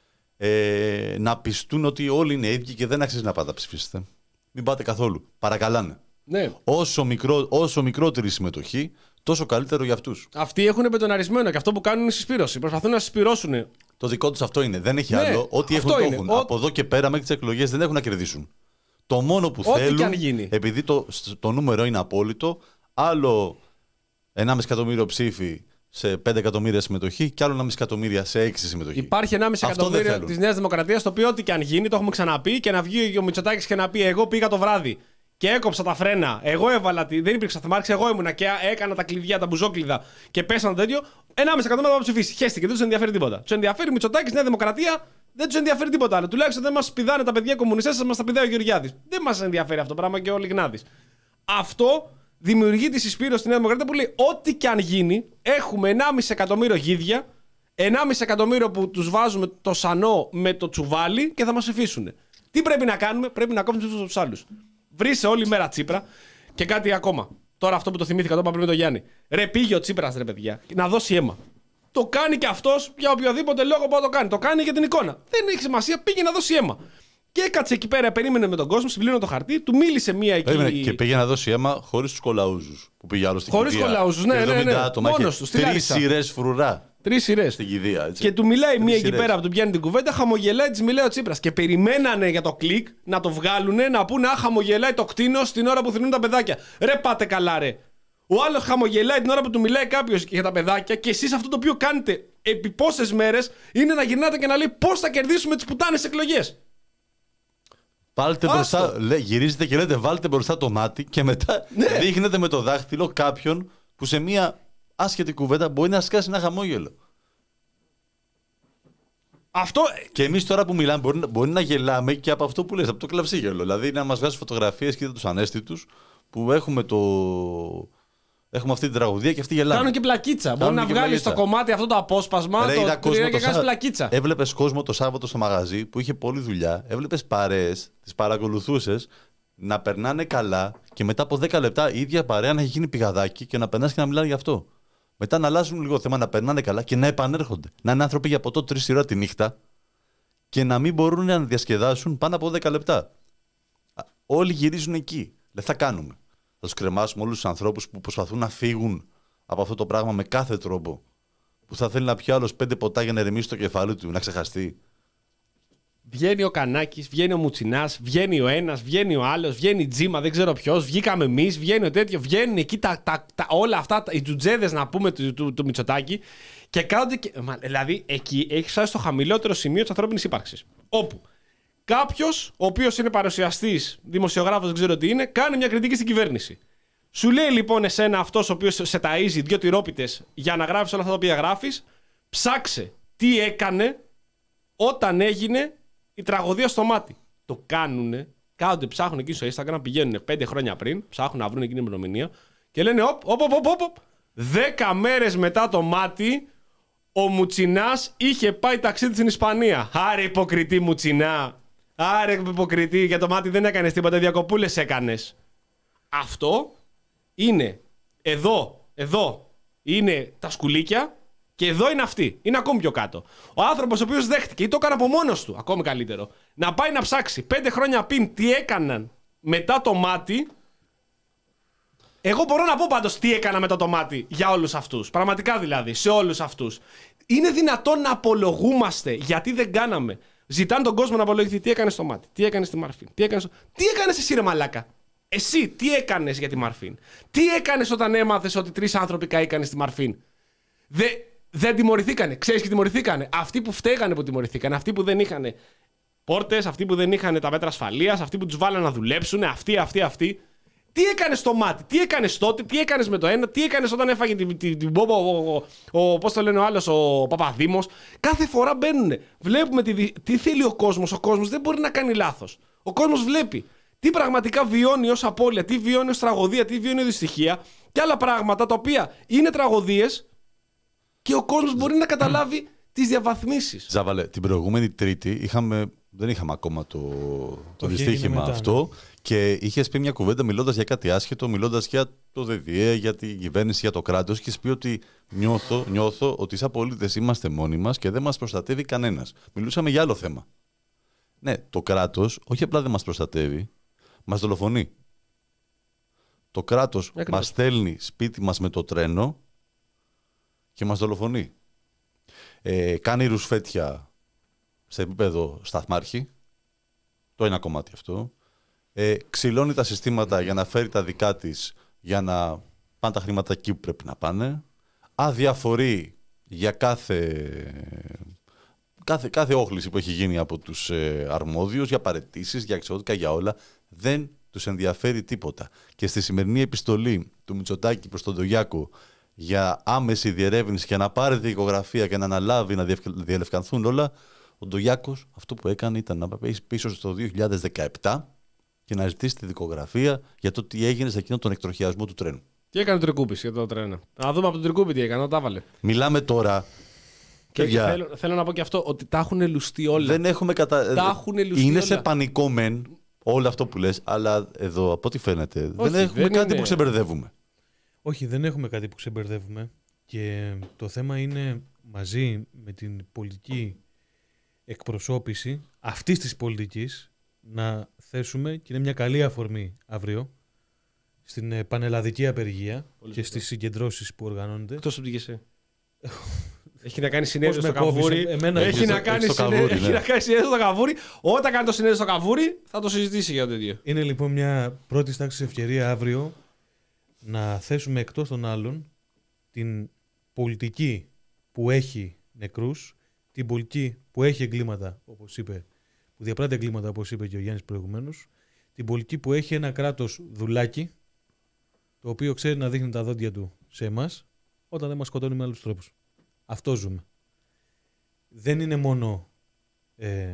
ε, να πιστούν ότι όλοι είναι ίδιοι και δεν αξίζει να πάτε να ψηφίσετε. Μην πάτε καθόλου. Παρακαλάνε. Ναι. Όσο, μικρό, όσο μικρότερη συμμετοχή, τόσο καλύτερο για αυτούς. Αυτοί έχουν μπετοναρισμένο και αυτό που κάνουν είναι συσπήρωση. Προσπαθούν να συσπηρώσουν. Το δικό τους αυτό είναι. Δεν έχει ναι, άλλο. Ό,τι έχουν το έχουν. Ο... Από εδώ και πέρα μέχρι τις εκλογές δεν έχουν να κερδίσουν. Το μόνο που Ό,τι θέλουν, και αν γίνει. επειδή το, το νούμερο είναι απόλυτο, άλλο ενάμιση εκατομμύριο ψήφοι σε πέντε εκατομμύρια συμμετοχή και άλλο ενάμιση εκατομμύρια σε έξι συμμετοχή. Υπάρχει ενάμιση εκατομμύριο της Νέας Δημοκρατίας, το οποίο ό,τι και αν γίνει, το έχουμε ξαναπεί, και να βγει ο Μητσοτάκης και να πει: εγώ πήγα το βράδυ και έκοψα τα φρένα. Εγώ έβαλα τη. Δεν υπήρξε θεμάρξη, εγώ ήμουνα και έκανα τα κλειδιά, τα μπουζόκλειδα και πέσανε το τέτοιο. ενάμιση εκατομμύριο θα ψηφίσει. Χέστηκε, δεν του ενδιαφέρει τίποτα. Του ενδιαφέρει Μητσοτάκης, Νέα Δημοκρατία, δεν του ενδιαφέρει τίποτα άλλο. Τουλάχιστον δεν μας πηδάνε τα παιδιά κομμουνιστές, μας τα πηδάει ο Γεωργιάδης. Δεν μας ενδιαφέρει αυτό το πράγμα και ο Λιγνάδης. Αυτό δημιουργεί τη συσπήρωση στη Νέα Δημοκρατία που λέει: ό,τι και αν γίνει, έχουμε ενάμιση εκατομμύριο γίδια, ενάμιση εκατομμύριο που τους βάζουμε το σανό με το τσουβάλι και θα μας ψηφίσουν. Τι πρέπει να κάνουμε? Πρέπει να κόψουμε τους τους άλλους. Βρίσκε όλη μέρα Τσίπρα. Και κάτι ακόμα. Τώρα αυτό που το θυμήθηκα, το είπα πριν με τον Γιάννη. Ρε, πήγε ο Τσίπρας, ρε παιδιά, να δώσει αίμα. Το κάνει και αυτός για οποιοδήποτε λόγο που το κάνει. Το κάνει για την εικόνα. Δεν έχει σημασία, πήγε να δώσει αίμα. Και έκατσε εκεί πέρα, περίμενε με τον κόσμο, συμπλήρωνε το χαρτί, του μίλησε μία εκεί. Περίμενε, και πήγε να δώσει αίμα χωρίς τους κολαούζους. Που πήγε άλλο στην χωρίς κηδεία. Χωρίς κολαούζους, ναι, ναι, ναι. Άτομα, μόνος του. Τρεις σειρές φρουρά. Τρεις σειρές. Στην κηδεία, έτσι. Και του μιλάει μία εκεί σειρές. πέρα που του πιάνει την κουβέντα, χαμογελάει, της μιλάει ο Τσίπρας. Και περιμένανε για το κλικ να το βγάλουνε, να πούνε: α, χαμογελάει το κτίνος την ώρα που θρυνούν τα παιδάκια. Ρε, πάτε καλά, ρε. Ο άλλος χαμογελάει την ώρα που του μιλάει κάποιος για τα παιδάκια, και εσείς αυτό το οποίο κάνετε επί πόσες μέρες είναι να γυρνάτε και να λέει: πώς θα κερδίσουμε τις πουτάνες εκλογές. Βάλτε μπροστά, λέ, γυρίζετε και λέτε: βάλτε μπροστά το μάτι, και μετά ναι. δείχνετε με το δάχτυλο κάποιον που σε μία άσχετη κουβέντα μπορεί να σκάσει ένα χαμόγελο. Αυτό... Και εμείς τώρα που μιλάμε μπορεί, μπορεί να γελάμε και από αυτό που λες, από το κλαυσίγελο. Δηλαδή να μας βγάζει φωτογραφίες, κοίτα τους ανέστητους που έχουμε, το... έχουμε αυτή την τραγουδία και αυτή γελάμε. Κάνουν και πλακίτσα. Κάνουν μπορεί να βγάλεις το κομμάτι αυτό το απόσπασμα, Ρε, το τρία και κάνεις πλακίτσα. Έβλεπες κόσμο το Σάββατο στο μαγαζί που είχε πολλή δουλειά, έβλεπες παρέες, τις παρακολουθούσες να περνάνε καλά και μετά από δέκα λεπτά η ίδια παρέα να έχει γίνει πηγαδάκι και να περνάς και να μιλάνε γι' αυτό. Μετά να αλλάζουν λίγο θέμα, να περνάνε καλά και να επανέρχονται. Να είναι άνθρωποι για ποτό τρεις ώρα τη νύχτα και να μην μπορούν να διασκεδάσουν πάνω από δέκα λεπτά. Όλοι γυρίζουν εκεί. Δεν θα κάνουμε. Θα τους κρεμάσουμε όλους τους ανθρώπους που προσπαθούν να φύγουν από αυτό το πράγμα με κάθε τρόπο. Που θα θέλει να πιει άλλος πέντε ποτά για να ερεμήσει το κεφάλι του, να ξεχαστεί. Βγαίνει ο Κανάκης, βγαίνει ο Μουτσινάς, βγαίνει ο ένας, βγαίνει ο άλλος, βγαίνει η Τζίμα, δεν ξέρω ποιος, βγήκαμε εμείς, βγαίνει ο τέτοιο, βγαίνουν εκεί τα, τα, τα, όλα αυτά, οι τζουτζέδες να πούμε του, του, του Μητσοτάκη και κάνονται. Και, μα, δηλαδή εκεί έχει φτάσει στο χαμηλότερο σημείο της ανθρώπινης ύπαρξης. Όπου κάποιος, ο οποίος είναι παρουσιαστής, δημοσιογράφος, δεν ξέρω τι είναι, κάνει μια κριτική στην κυβέρνηση. Σου λέει λοιπόν εσένα αυτός ο οποίος σε ταΐζει δύο τυρόπιτες για να γράφεις όλα αυτά τα οποία γράφεις, ψάξε τι έκανε όταν έγινε η τραγωδία στο μάτι. Το κάνουνε, κάθονται, ψάχνουν εκεί στο Instagram, πηγαίνουν πέντε χρόνια πριν, ψάχνουν να βρουν εκείνη την ημερομηνία και λένε: Οπ, οπ, οπ, οπ, οπ. Δέκα μέρες μετά το μάτι, ο Μουτσινάς είχε πάει ταξίδι στην Ισπανία. Άρε υποκριτή Μουτσινά. Άρε υποκριτή, για το μάτι δεν έκανες τίποτα, διακοπούλες έκανες. Αυτό είναι εδώ, εδώ, είναι τα σκουλίκια και εδώ είναι αυτή. Είναι ακόμη πιο κάτω. Ο άνθρωπος ο οποίος δέχτηκε ή το έκανε από μόνος του, ακόμη καλύτερο, να πάει να ψάξει πέντε χρόνια πριν τι έκαναν μετά το μάτι. Εγώ μπορώ να πω πάντως τι έκανα μετά το μάτι για όλους αυτούς. Πραγματικά δηλαδή, σε όλους αυτούς. Είναι δυνατόν να απολογούμαστε γιατί δεν κάναμε. Ζητάνε τον κόσμο να απολογηθεί τι έκανε στο μάτι, τι έκανε στη Μαρφίν, τι έκανε στο... Τι έκανες εσύ ρε μαλάκα. Εσύ τι έκανες για τη Μαρφίν. Τι έκανες όταν έμαθες ότι τρεις άνθρωποι καήκανε στη Μαρφίν. Δεν δε τιμωρηθήκανε. Ξέρεις και τιμωρηθήκανε. Αυτοί που φταίγανε που τιμωρηθήκανε. Αυτοί που δεν είχαν πόρτες, αυτοί που δεν είχαν τα μέτρα ασφαλείας, αυτοί που τους βάλανε να δουλέψουν, αυτοί, αυτοί, αυτοί. Τι έκανες στο μάτι, τι έκανες τότε, τι έκανες με το ένα, τι έκανες όταν έφαγε την, την, την μπόμπα, ο, ο, ο, πώς το λένε ο άλλος, ο Παπαδήμος. Κάθε φορά μπαίνουνε. Βλέπουμε τι, τι θέλει ο κόσμος. Ο κόσμος δεν μπορεί να κάνει λάθος. Ο κόσμος βλέπει τι πραγματικά βιώνει ως απώλεια, τι βιώνει ως τραγωδία, τι βιώνει ως δυστυχία και άλλα πράγματα τα οποία είναι τραγωδίες και ο κόσμος μπορεί να καταλάβει τις διαβαθμίσεις. Ζάβαλε, την προηγούμενη Τρίτη είχαμε, δεν είχαμε ακόμα το, το δυστύχημα αυτό. Και είχε πει μια κουβέντα μιλώντας για κάτι άσχετο, μιλώντας για το ΔΔΕ, για την κυβέρνηση, για το κράτος. Και είχε πει ότι νιώθω, νιώθω ότι σαν πολίτες είμαστε μόνοι μας και δεν μας προστατεύει κανένας. Μιλούσαμε για άλλο θέμα. Ναι, το κράτος όχι απλά δεν μας προστατεύει, μας δολοφονεί. Το κράτος μας στέλνει σπίτι μας με το τρένο και μας δολοφονεί. Ε, κάνει ρουσφέτια σε επίπεδο σταθμάρχη. Το ένα κομμάτι αυτό. Ε, ξυλώνει τα συστήματα για να φέρει τα δικά της, για να πάνε τα χρήματα εκεί που πρέπει να πάνε. Αδιαφορεί για κάθε, κάθε, κάθε όχληση που έχει γίνει από τους ε, αρμόδιους, για παραιτήσεις, για εξωτικά, για όλα. Δεν τους ενδιαφέρει τίποτα. Και στη σημερινή επιστολή του Μητσοτάκη προς τον Ντογιάκο για άμεση διερεύνηση και να πάρει τη δικογραφία και να αναλάβει να διελευκανθούν όλα, ο Ντογιάκος αυτό που έκανε ήταν να πάει πίσω στο δύο χιλιάδες δεκαεπτά και να ζητήσει τη δικογραφία για το τι έγινε σε εκείνον τον εκτροχιασμό του τρένου. Τι έκανε ο Τρικούπης για το τρένο. Να δούμε από τον Τρικούπη τι έκανε, τα βάλε. Μιλάμε τώρα. Και, και θέλω, θέλω να πω και αυτό, ότι τα έχουν λουστεί όλα. Δεν έχουμε κατα... Τα έχουν λουστεί είναι όλα. Σε πανικό μεν όλο αυτό που λες, αλλά εδώ από ό,τι φαίνεται Όχι, δεν έχουμε δεν κάτι είναι... που ξεμπερδεύουμε. Όχι, δεν έχουμε κάτι που ξεμπερδεύουμε. Και το θέμα είναι μαζί με την πολιτική εκπροσώπηση αυτής της πολιτικής να θέσουμε, και είναι μια καλή αφορμή αύριο, στην πανελλαδική απεργία Πολύ και στις συγκεντρώσεις που οργανώνονται. Εκτός από την Έχει να κάνει συνέδριο στο κόβεις, Καβούρι. εμένα έχει, έχει να κάνει συνέδριο, έχει να κάνει συνέδριο στο Καβούρι. Όταν κάνει το συνέδριο στο Καβούρι, θα το συζητήσει για το τέτοιο. Είναι λοιπόν μια πρώτη τάξη ευκαιρία αύριο να θέσουμε εκτός των άλλων την πολιτική που έχει νεκρούς, την πολιτική που έχει εγκλήματα, όπως είπε, που διαπράττει εγκλήματα, όπως είπε και ο Γιάννης προηγουμένως, την πολιτική που έχει ένα κράτος δουλάκι, το οποίο ξέρει να δείχνει τα δόντια του σε εμάς, όταν δεν μας σκοτώνει με άλλους τρόπους. Αυτό ζούμε. Δεν είναι μόνο ε,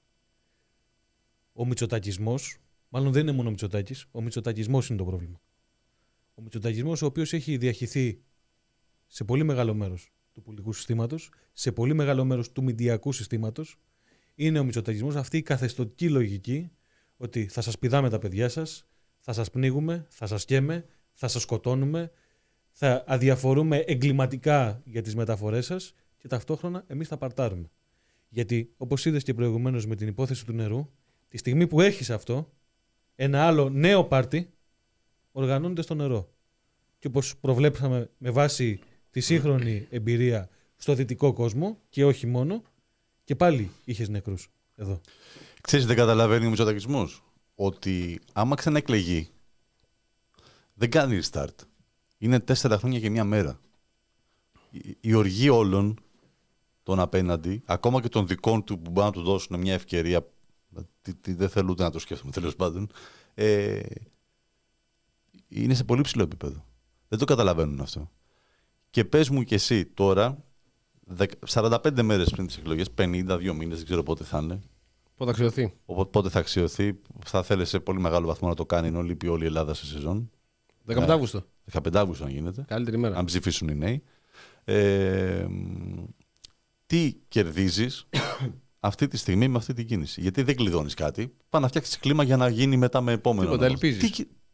ο μητσοτακισμός, μάλλον δεν είναι μόνο ο Μητσοτάκης, ο μητσοτακισμός είναι το πρόβλημα. Ο μητσοτακισμός, ο οποίος έχει διαχυθεί σε πολύ μεγάλο μέρος του πολιτικού συστήματος, σε πολύ μεγάλο μέρος του μηντιακού συστήματος, είναι ο μητσοτακισμός, αυτή η καθεστωτική λογική ότι θα σας πηδάμε τα παιδιά σας, θα σας πνίγουμε, θα σας καίμε, θα σας σκοτώνουμε, θα αδιαφορούμε εγκληματικά για τις μεταφορές σας και ταυτόχρονα εμείς θα παρτάρουμε. Γιατί, όπως είδες και προηγουμένως με την υπόθεση του νερού, τη στιγμή που έχεις αυτό, ένα άλλο νέο πάρτι οργανώνεται στο νερό. Και όπως προβλέψαμε με βάση τη σύγχρονη εμπειρία στο δυτικό κόσμο και όχι μόνο, και πάλι είχες νεκρούς εδώ. Ξέρεις, δεν καταλαβαίνει ο μητσοτακισμός ότι άμα ξαναεκλεγεί δεν κάνει restart. Είναι τέσσερα χρόνια και μία μέρα. Η, η οργή όλων των απέναντι, ακόμα και των δικών του που μπορούν να του δώσουν μια ευκαιρία, τι, τι, δεν θέλω ούτε να το σκέφτομαι τέλος πάντων, ε, είναι σε πολύ ψηλό επίπεδο. Δεν το καταλαβαίνουν αυτό. Και πες μου κι εσύ τώρα, σαράντα πέντε μέρες πριν τις εκλογές, πενήντα δύο μήνες, δεν ξέρω πότε θα είναι. Πότε θα αξιωθεί. Πότε θα αξιωθεί, θα θέλει σε πολύ μεγάλο βαθμό να το κάνει, ενώ λείπει όλη η Ελλάδα σε σεζόν. δεκαπέντε Αυγούστου. δεκαπέντε Αυγούστου αν γίνεται. Καλύτερη μέρα. Αν ψηφίσουν οι νέοι. Ε, τι κερδίζεις αυτή τη στιγμή με αυτή την κίνηση? Γιατί δεν κλειδώνεις κάτι. Πά να φτιάξεις κλίμα για να γίνει μετά με επόμενο. Τίποτα, ελπίζεις. Τι,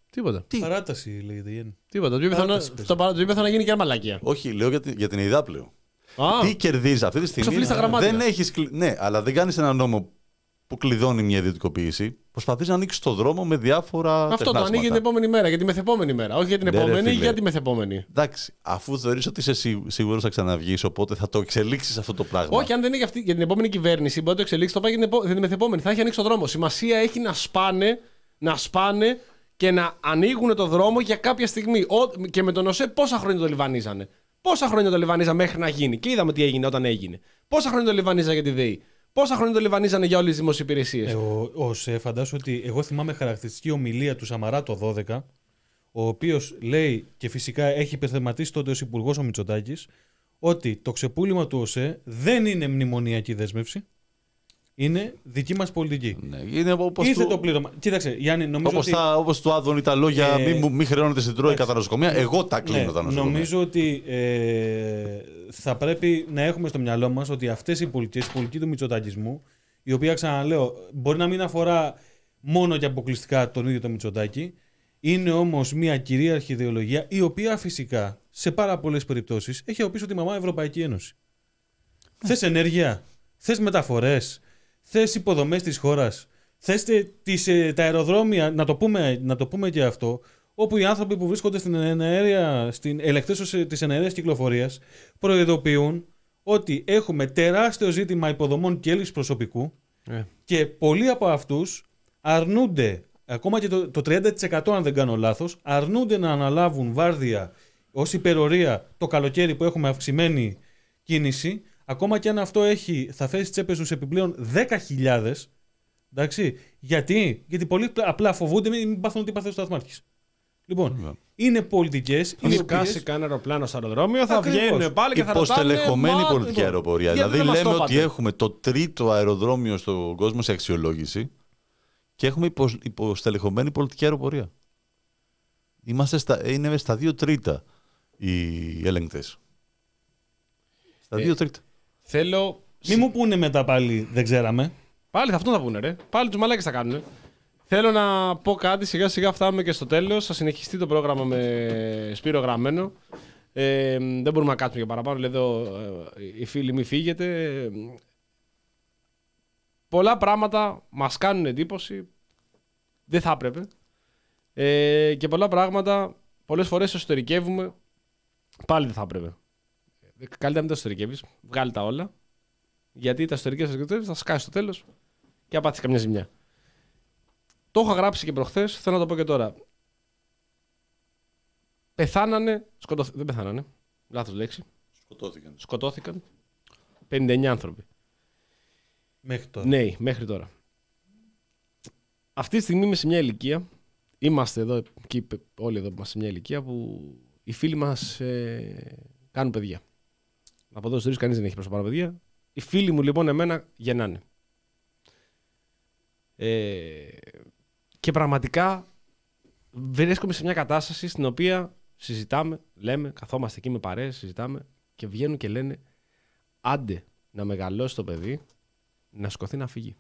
Τίποτα. Τι? Παράταση λέγεται, Γιάννη. Τίποτα. Το πιο πιθανό το παρά- το πιο πιθανό να γίνει και ένα μαλακία. Όχι, λέω για την, για την Ιδάπλειο. Α, Τι κερδίζει αυτή τη στιγμή. Ξοφλείς τα γραμμάτια. Δεν έχεις, κλει- ναι, αλλά δεν κάνει ένα νόμο που κλειδώνει μια ιδιωτικοποίηση. Προσπαθεί να ανοίξει το δρόμο με διάφορα. αυτό το τεχνάσματα. ανοίγει την επόμενη μέρα, για τη μεθεπόμενη μέρα. Όχι για την Ναι, ρε, επόμενη, φίλε. για τη μεθεπόμενη. Εντάξει, αφού θεωρείς ότι είσαι σίγουρο θα ξαναβγεί, οπότε θα το εξελίξει αυτό το πράγμα. Όχι, αν δεν είναι για, αυτή, για την επόμενη κυβέρνηση, μπορεί να το εξελίξει, το πάει για την, επο... για την μεθεπόμενη. Θα έχει ανοίξει το δρόμο. Σημασία έχει να σπάνε, να σπάνε και να ανοίγουν το δρόμο για κάποια στιγμή. Ο... Και με τον ΟΣΕ πόσα χρόνια το λιβανίζανε. Πόσα χρόνια το λιβανίζα μέχρι να γίνει. Και είδαμε τι έγινε όταν έγινε. Πόσα χρόνια το λιβανίζα για τη ΔΕΗ. Πόσα χρόνια το λιβανίζανε για όλες τις δημοσιοπηρεσίες. Ε, ο, ο ΣΕ, φαντάσου ότι εγώ θυμάμαι χαρακτηριστική ομιλία του Σαμαρά το δώδεκα, ο οποίος λέει, και φυσικά έχει υπερθεματίσει τότε ως υπουργός ο Μητσοτάκης, ότι το ξεπούλημα του ΟΣΕ δεν είναι μνημονιακή δέσμευση, είναι δική μας πολιτική. Ναι, είναι όπως Ήρθε του... το πλήρωμα. Κοίταξε, Γιάννη, νομίζω Όπως, ότι... τα, όπως του Άδωνη τα λόγια Ε, μη, μη χρεώνετε στην Τρόικα εντάξει. τα νοσοκομεία, εγώ τα κλείνω Ναι, τα νοσοκομεία. νομίζω ότι ε, θα πρέπει να έχουμε στο μυαλό μας ότι αυτές οι πολιτικές, η πολιτική του μητσοτακισμού, η οποία, ξαναλέω, μπορεί να μην αφορά μόνο και αποκλειστικά τον ίδιο τον Μητσοτάκη, είναι όμως μια κυρίαρχη ιδεολογία, η οποία φυσικά σε πάρα πολλές περιπτώσεις έχει από πίσω τη μαμά Ευρωπαϊκή Ένωση. Θες ενέργεια, θες μεταφορές, θες υποδομές της χώρας, θες τε- τις, ε, τα αεροδρόμια, να το, πούμε, να το πούμε και αυτό, όπου οι άνθρωποι που βρίσκονται στην, εναέρια, στην ελεκτέσωση της εναέρειας κυκλοφορίας προειδοποιούν ότι έχουμε τεράστιο ζήτημα υποδομών και έλλειψη προσωπικού Ε. και πολλοί από αυτούς αρνούνται, ακόμα και το, το τριάντα τοις εκατό αν δεν κάνω λάθος, αρνούνται να αναλάβουν βάρδια ως υπερορία το καλοκαίρι που έχουμε αυξημένη κίνηση, ακόμα και αν αυτό έχει, θα φέρει στις τσέπες τους επιπλέον δέκα χιλιάδες. Εντάξει, γιατί, γιατί πολλοί απλά φοβούνται μην πάθουν ότι πάθουν στο Σταθμάρχης. Λοιπόν, Βέβαια. είναι πολιτικές. Θα σκάσει κανένα αεροπλάνο στο αεροδρόμιο, θα Ακριβώς. βγαίνουν πάλι και θα ρωτάνε. Υποστελεχωμένη «Μα, πολιτική λοιπόν, αεροπορία. γιατί Δηλαδή δεν μας λέμε το ότι είπατε?» έχουμε το τρίτο αεροδρόμιο στον κόσμο σε αξιολόγηση και έχουμε υπο- υποστελεχωμένη πολιτική αεροπορία. Είμαστε στα, είναι στα δύο τρίτα οι ελεγκτές. Στα Ε, δύο τρίτα. Θέλω. Μη μου πούνε μετά πάλι, δεν ξέραμε. Πάλι αυτό θα πούνε, ρε. Πάλι του μαλάκες θα κάνουν. Θέλω να πω κάτι, σιγά σιγά φτάνουμε και στο τέλος. Θα συνεχιστεί το πρόγραμμα με Σπύρο Γραμμένο. Ε, δεν μπορούμε να κάτσουμε για παραπάνω. Λέει εδώ ε, οι φίλοι μη φύγετε. Ε, πολλά πράγματα μας κάνουν εντύπωση. Δεν θα έπρεπε. Ε, και πολλά πράγματα πολλές φορές εσωτερικεύουμε. Πάλι δεν θα έπρεπε. Καλύτερα να μην τα εσωτερικεύεις. Βγάλει τα όλα. Γιατί τα εσωτερικές εσωτερικές θα σκάσει στο τέλος και θα πάθεις καμιά ζημιά. Το έχω γράψει και προχθές, θέλω να το πω και τώρα. Πεθάνανε, σκοτωθ... δεν πεθάνανε, λάθος λέξη, Σκοτώθηκαν. σκοτώθηκαν πενήντα εννιά άνθρωποι. Μέχρι τώρα. Νέοι, μέχρι τώρα. Αυτή τη στιγμή είμαι σε μια ηλικία, είμαστε εδώ, και όλοι εδώ που είμαστε σε μια ηλικία που οι φίλοι μας ε, κάνουν παιδιά. Από εδώ στους κανείς δεν έχει προσωπάρα παιδιά. Οι φίλοι μου λοιπόν εμένα γεννάνε. Ε, και πραγματικά βρίσκομαι σε μια κατάσταση στην οποία συζητάμε, λέμε, καθόμαστε εκεί με παρέες, συζητάμε και βγαίνουν και λένε άντε να μεγαλώσει το παιδί, να σκοθεί να φύγει.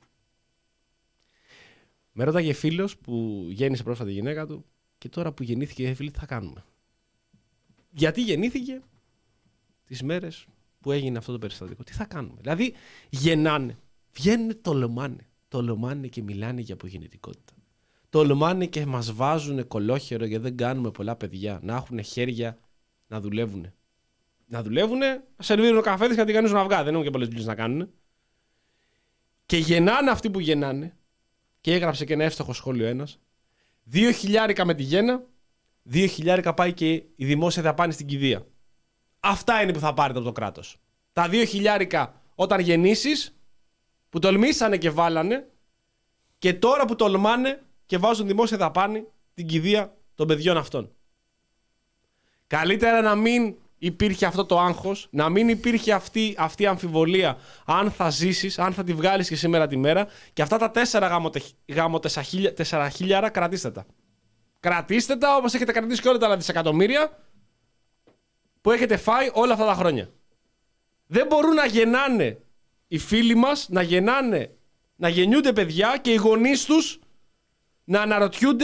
Με ρώταγε φίλος που γέννησε πρόσφατα η γυναίκα του και τώρα που γεννήθηκε η φίλη τι θα κάνουμε. Γιατί γεννήθηκε τις μέρες που έγινε αυτό το περιστατικό. Τι θα κάνουμε. Δηλαδή γεννάνε, βγαίνουν, τολμάνε. Τολμάνε και μιλάνε για απογεννητικότητα. Τολμάνε και μας βάζουν κολόχερο γιατί δεν κάνουμε πολλά παιδιά. Να έχουν χέρια να δουλεύουν. Να δουλεύουν, να σερβίρουν καφέδες και να τηγανίζουν αυγά. Δεν έχουν και πολλές δουλειές να κάνουν. Και γεννάνε αυτοί που γεννάνε. Και έγραψε και ένα εύστοχο σχόλιο ένας. Δύο χιλιάρικα με τη γέννα, δύο χιλιάρικα πάει και η δημόσια δαπάνη στην κηδεία. Αυτά είναι που θα πάρετε από το κράτος. Τα δύο χιλιάρικα όταν γεννήσεις, που τολμήσανε και βάλανε, και τώρα που τολμάνε και βάζουν δημόσια δαπάνη την κηδεία των παιδιών αυτών. Καλύτερα να μην υπήρχε αυτό το άγχος, να μην υπήρχε αυτή, αυτή η αμφιβολία αν θα ζήσεις, αν θα τη βγάλεις και σήμερα τη μέρα, και αυτά τα τέσσερα γάμο, γάμο τέσσερα χιλιάρα κρατήστε τα. Κρατήστε τα όπως έχετε κρατήσει και όλα τα άλλα δισεκατομμύρια που έχετε φάει όλα αυτά τα χρόνια. Δεν μπορούν να γεννάνε οι φίλοι μας, να γεννάνε, να γεννιούνται παιδιά και οι γονείς τους να αναρωτιούνται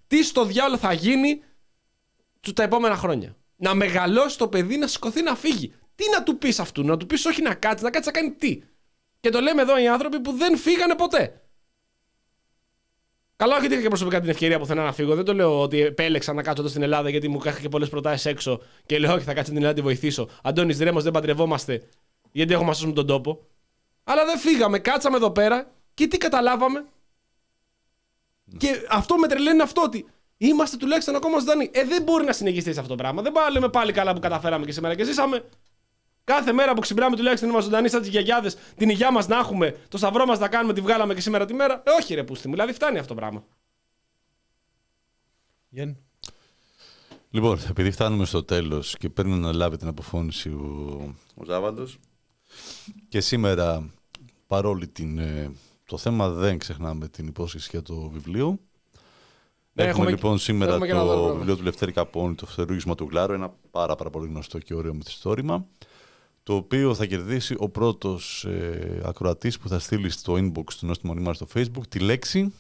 Τι στο διάολο θα γίνει τα επόμενα χρόνια. Να μεγαλώσει το παιδί, να σηκωθεί, να φύγει. Τι να του πεις αυτού, να του πεις όχι να κάτσει, να κάτσει να κάνει τι. Και το λέμε εδώ οι άνθρωποι που δεν φύγανε ποτέ. Καλά, όχι ότι είχα και προσωπικά την ευκαιρία πουθενά να φύγω. Δεν το λέω ότι επέλεξα να κάτσω εδώ στην Ελλάδα γιατί μου είχα και πολλές προτάσεις έξω και λέω όχι, θα κάτσω στην Ελλάδα να τη βοηθήσω. Αντώνης Ρέμος, δεν παντρευόμαστε γιατί έχουμε σώσουμε τον τόπο. Αλλά δεν φύγαμε, κάτσαμε εδώ πέρα και τι καταλάβαμε. Mm. Και αυτό με τρελαίνει αυτό ότι είμαστε τουλάχιστον ακόμα ζωντανοί. Ε, δεν μπορεί να συνεχιστεί αυτό το πράγμα. Δεν πάμε λέμε πάλι καλά που καταφέραμε και σήμερα και ζήσαμε. Κάθε μέρα που ξυπνάμε τουλάχιστον είμαστε ζωντανοί σαν τις γιαγιάδες, την υγειά μας να έχουμε, το σταυρό μας να κάνουμε, τη βγάλαμε και σήμερα τη μέρα. Ε, όχι ρε πούστη μου, δηλαδή φτάνει αυτό το πράγμα. Γιάννη. Λοιπόν, επειδή φτάνουμε στο τέλος και παίρνει να λάβει την αποφώνηση ο, ο Ζάβαλος και σήμερα παρόλη την, το θέμα δεν ξεχνάμε την υπόσχεση για το βιβλίο. Έχουμε, έχουμε λοιπόν σήμερα έχουμε το δω, βιβλίο του Λευτέρη Καπώνη, το Φτερούγισμα του Γλάρου, ένα πάρα, πάρα πολύ γνωστό και ωραίο μυθιστόρημα, το οποίο θα κερδίσει ο πρώτος ε, ακροατής που θα στείλει στο inbox του Νόστιμο Νήμα στο Facebook τη λέξη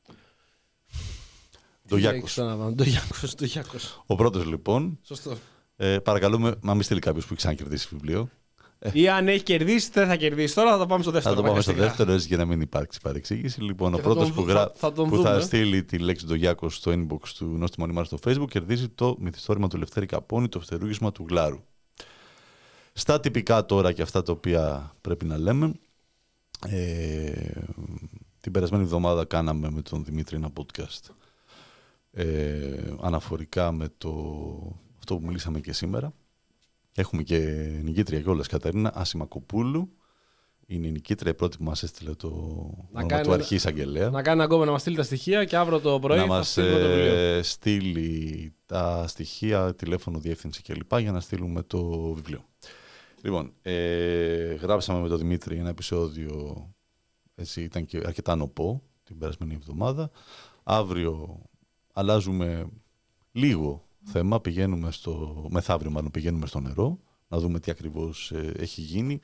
Ντογιάκος. Ο πρώτος λοιπόν. Σωστό. Ε, παρακαλούμε να μην στείλει κάποιος που έχει ξανακερδίσει βιβλίο. Ή αν έχει κερδίσει, δεν θα κερδίσει. Τώρα θα το πάμε στο δεύτερο. Θα το πάμε στο δεύτερο, έτσι για να μην υπάρξει παρεξήγηση. Λοιπόν, ο πρώτος που, γρα... θα, θα που θα στείλει τη λέξη Ντογιάκος στο inbox του Νόστιμο Νήμα στο Facebook κερδίζει το μυθιστόρημα του Λευτέρη Καπώνη, το Φτερούγισμα του Γλάρου. Στα τυπικά τώρα και αυτά τα οποία πρέπει να λέμε. Ε, την περασμένη εβδομάδα κάναμε με τον Δημήτρη ένα podcast ε, αναφορικά με το, αυτό που μιλήσαμε και σήμερα. Έχουμε και νικήτρια κιόλας, Κατερίνα Ασημακοπούλου. Είναι η νικήτρια, η πρώτη που μας έστειλε το όνομα του αρχή εισαγγελέα. Να κάνει ακόμα να μας στείλει τα στοιχεία και αύριο το πρωί να θα μας στείλουμε το βιβλίο. ε, στείλει τα στοιχεία, τηλέφωνο, διεύθυνση κλπ. Για να στείλουμε το βιβλίο. Λοιπόν, ε, γράψαμε με τον Δημήτρη ένα επεισόδιο, έτσι, ήταν και αρκετά νοπό την περασμένη εβδομάδα. Αύριο αλλάζουμε λίγο θέμα, πηγαίνουμε στο, μεθαύριο μάλλον πηγαίνουμε στο νερό, να δούμε τι ακριβώς ε, έχει γίνει.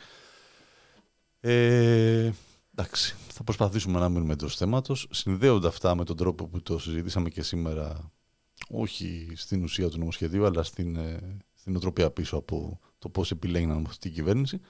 Ε, εντάξει, θα προσπαθήσουμε να μείνουμε εντός θέματος, συνδέονται αυτά με τον τρόπο που το συζητήσαμε και σήμερα, όχι στην ουσία του νομοσχεδίου, αλλά στην, ε, στην οτροπία πίσω από το πώς επιλέγει να νομοθετεί η κυβέρνηση.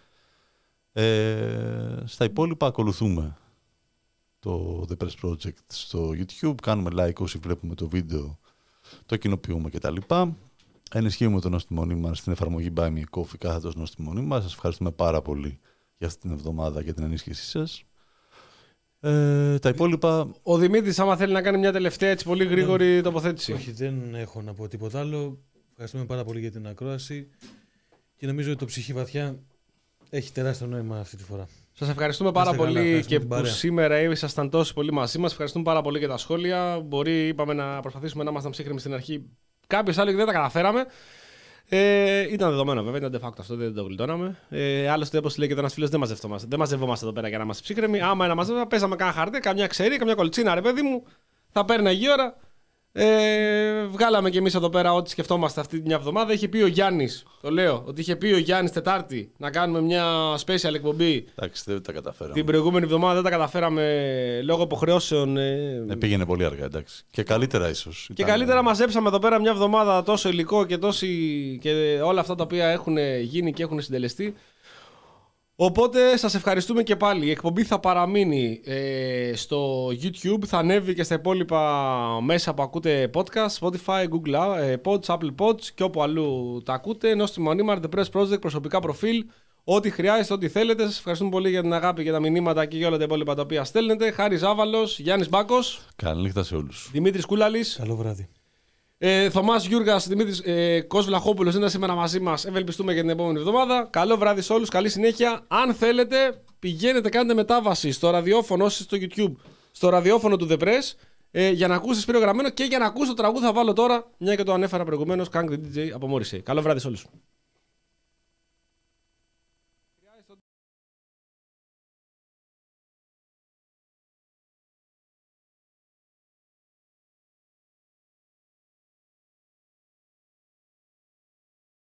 Ε, στα υπόλοιπα ακολουθούμε το The Press Project στο YouTube, κάνουμε like όσοι βλέπουμε το βίντεο, το κοινοποιούμε κτλ. Ενισχύουμε το Νόστιμο Νήμα στην εφαρμογή Buy Me a Coffee κάθετος Νόστιμο Νήμα. Σας ευχαριστούμε πάρα πολύ για αυτή την εβδομάδα για την ενίσχυσή σας. Ε, τα υπόλοιπα... Ο Δημήτρης άμα θέλει να κάνει μια τελευταία έτσι πολύ γρήγορη δεν... τοποθέτηση. Όχι, δεν έχω να πω τίποτα άλλο. Ευχαριστούμε πάρα πολύ για την ακρόαση και νομίζω ότι το ψυχή βαθιά έχει τεράστιο νόημα αυτή τη φορά. Σας ευχαριστούμε πάρα πολύ και που σήμερα ήσασταν τόσο πολύ μαζί μας. Ευχαριστούμε πάρα πολύ για τα σχόλια. Μπορεί, είπαμε, να προσπαθήσουμε να ήμασταν ψύχρεμοι στην αρχή. Κάποιος άλλοι δεν τα καταφέραμε. Ε, ήταν δεδομένο βέβαια, ήταν de facto αυτό, δεν το γλιτώναμε. Ε, άλλωστε, όπως λέει και ένας φίλος, δεν μαζευόμαστε. Δεν μαζευόμαστε εδώ πέρα για να είμαστε ψύχρεμοι. Άμα ένα μαζεύουμε, παίζαμε κάνα χαρτί, καμιά ξερή, καμιά κολτσίνα, ρε παιδί μου. Θα παίρνει η ώρα. Ε, βγάλαμε και εμείς εδώ πέρα ό,τι σκεφτόμαστε αυτή μια εβδομάδα. Είχε πει ο Γιάννης, το λέω, ότι είχε πει ο Γιάννης Τετάρτη να κάνουμε μια special εκπομπή. Εντάξει, δεν τα καταφέραμε. Την προηγούμενη εβδομάδα δεν τα καταφέραμε λόγω υποχρεώσεων. Ε, ε, πήγαινε πολύ αργά, εντάξει. Και καλύτερα ίσως. Και ήταν... καλύτερα μαζέψαμε εδώ πέρα μια εβδομάδα τόσο υλικό και, τόση... και όλα αυτά τα οποία έχουν γίνει και έχουν συντελεστεί. Οπότε σας ευχαριστούμε και πάλι. Η εκπομπή θα παραμείνει ε, στο YouTube, θα ανέβει και στα υπόλοιπα μέσα που ακούτε podcast, Spotify, Google ε, Pods, Apple Pods και όπου αλλού τα ακούτε. Νόστιμο Νήμα, The Press Project, προσωπικά προφίλ, ό,τι χρειάζεται, ό,τι θέλετε. Σας ευχαριστούμε πολύ για την αγάπη και τα μηνύματα και για όλα τα υπόλοιπα τα οποία στέλνετε. Χάρης Ζάβαλος, Γιάννης Μπάκος. Καλή νύχτα σε όλους. Δημήτρης Κούλαλης. Καλό βράδυ. Ε, Θωμάς Γιούργας, Δημήτρης ε, Κος Βλαχόπουλος είναι σήμερα μαζί μας. Ευελπιστούμε για την επόμενη εβδομάδα. Καλό βράδυ σε όλους, καλή συνέχεια. Αν θέλετε, πηγαίνετε, κάντε μετάβαση στο ραδιόφωνο, όσοι στο YouTube, στο ραδιόφωνο του The Press, ε, για να ακούσετε Σπύρο Γραμμένο και για να ακούσετε το τραγούδι θα βάλω τώρα, μια και το ανέφερα προηγουμένως, Kank the ντι τζέι από Morrissey. Καλό βράδυ σε όλους.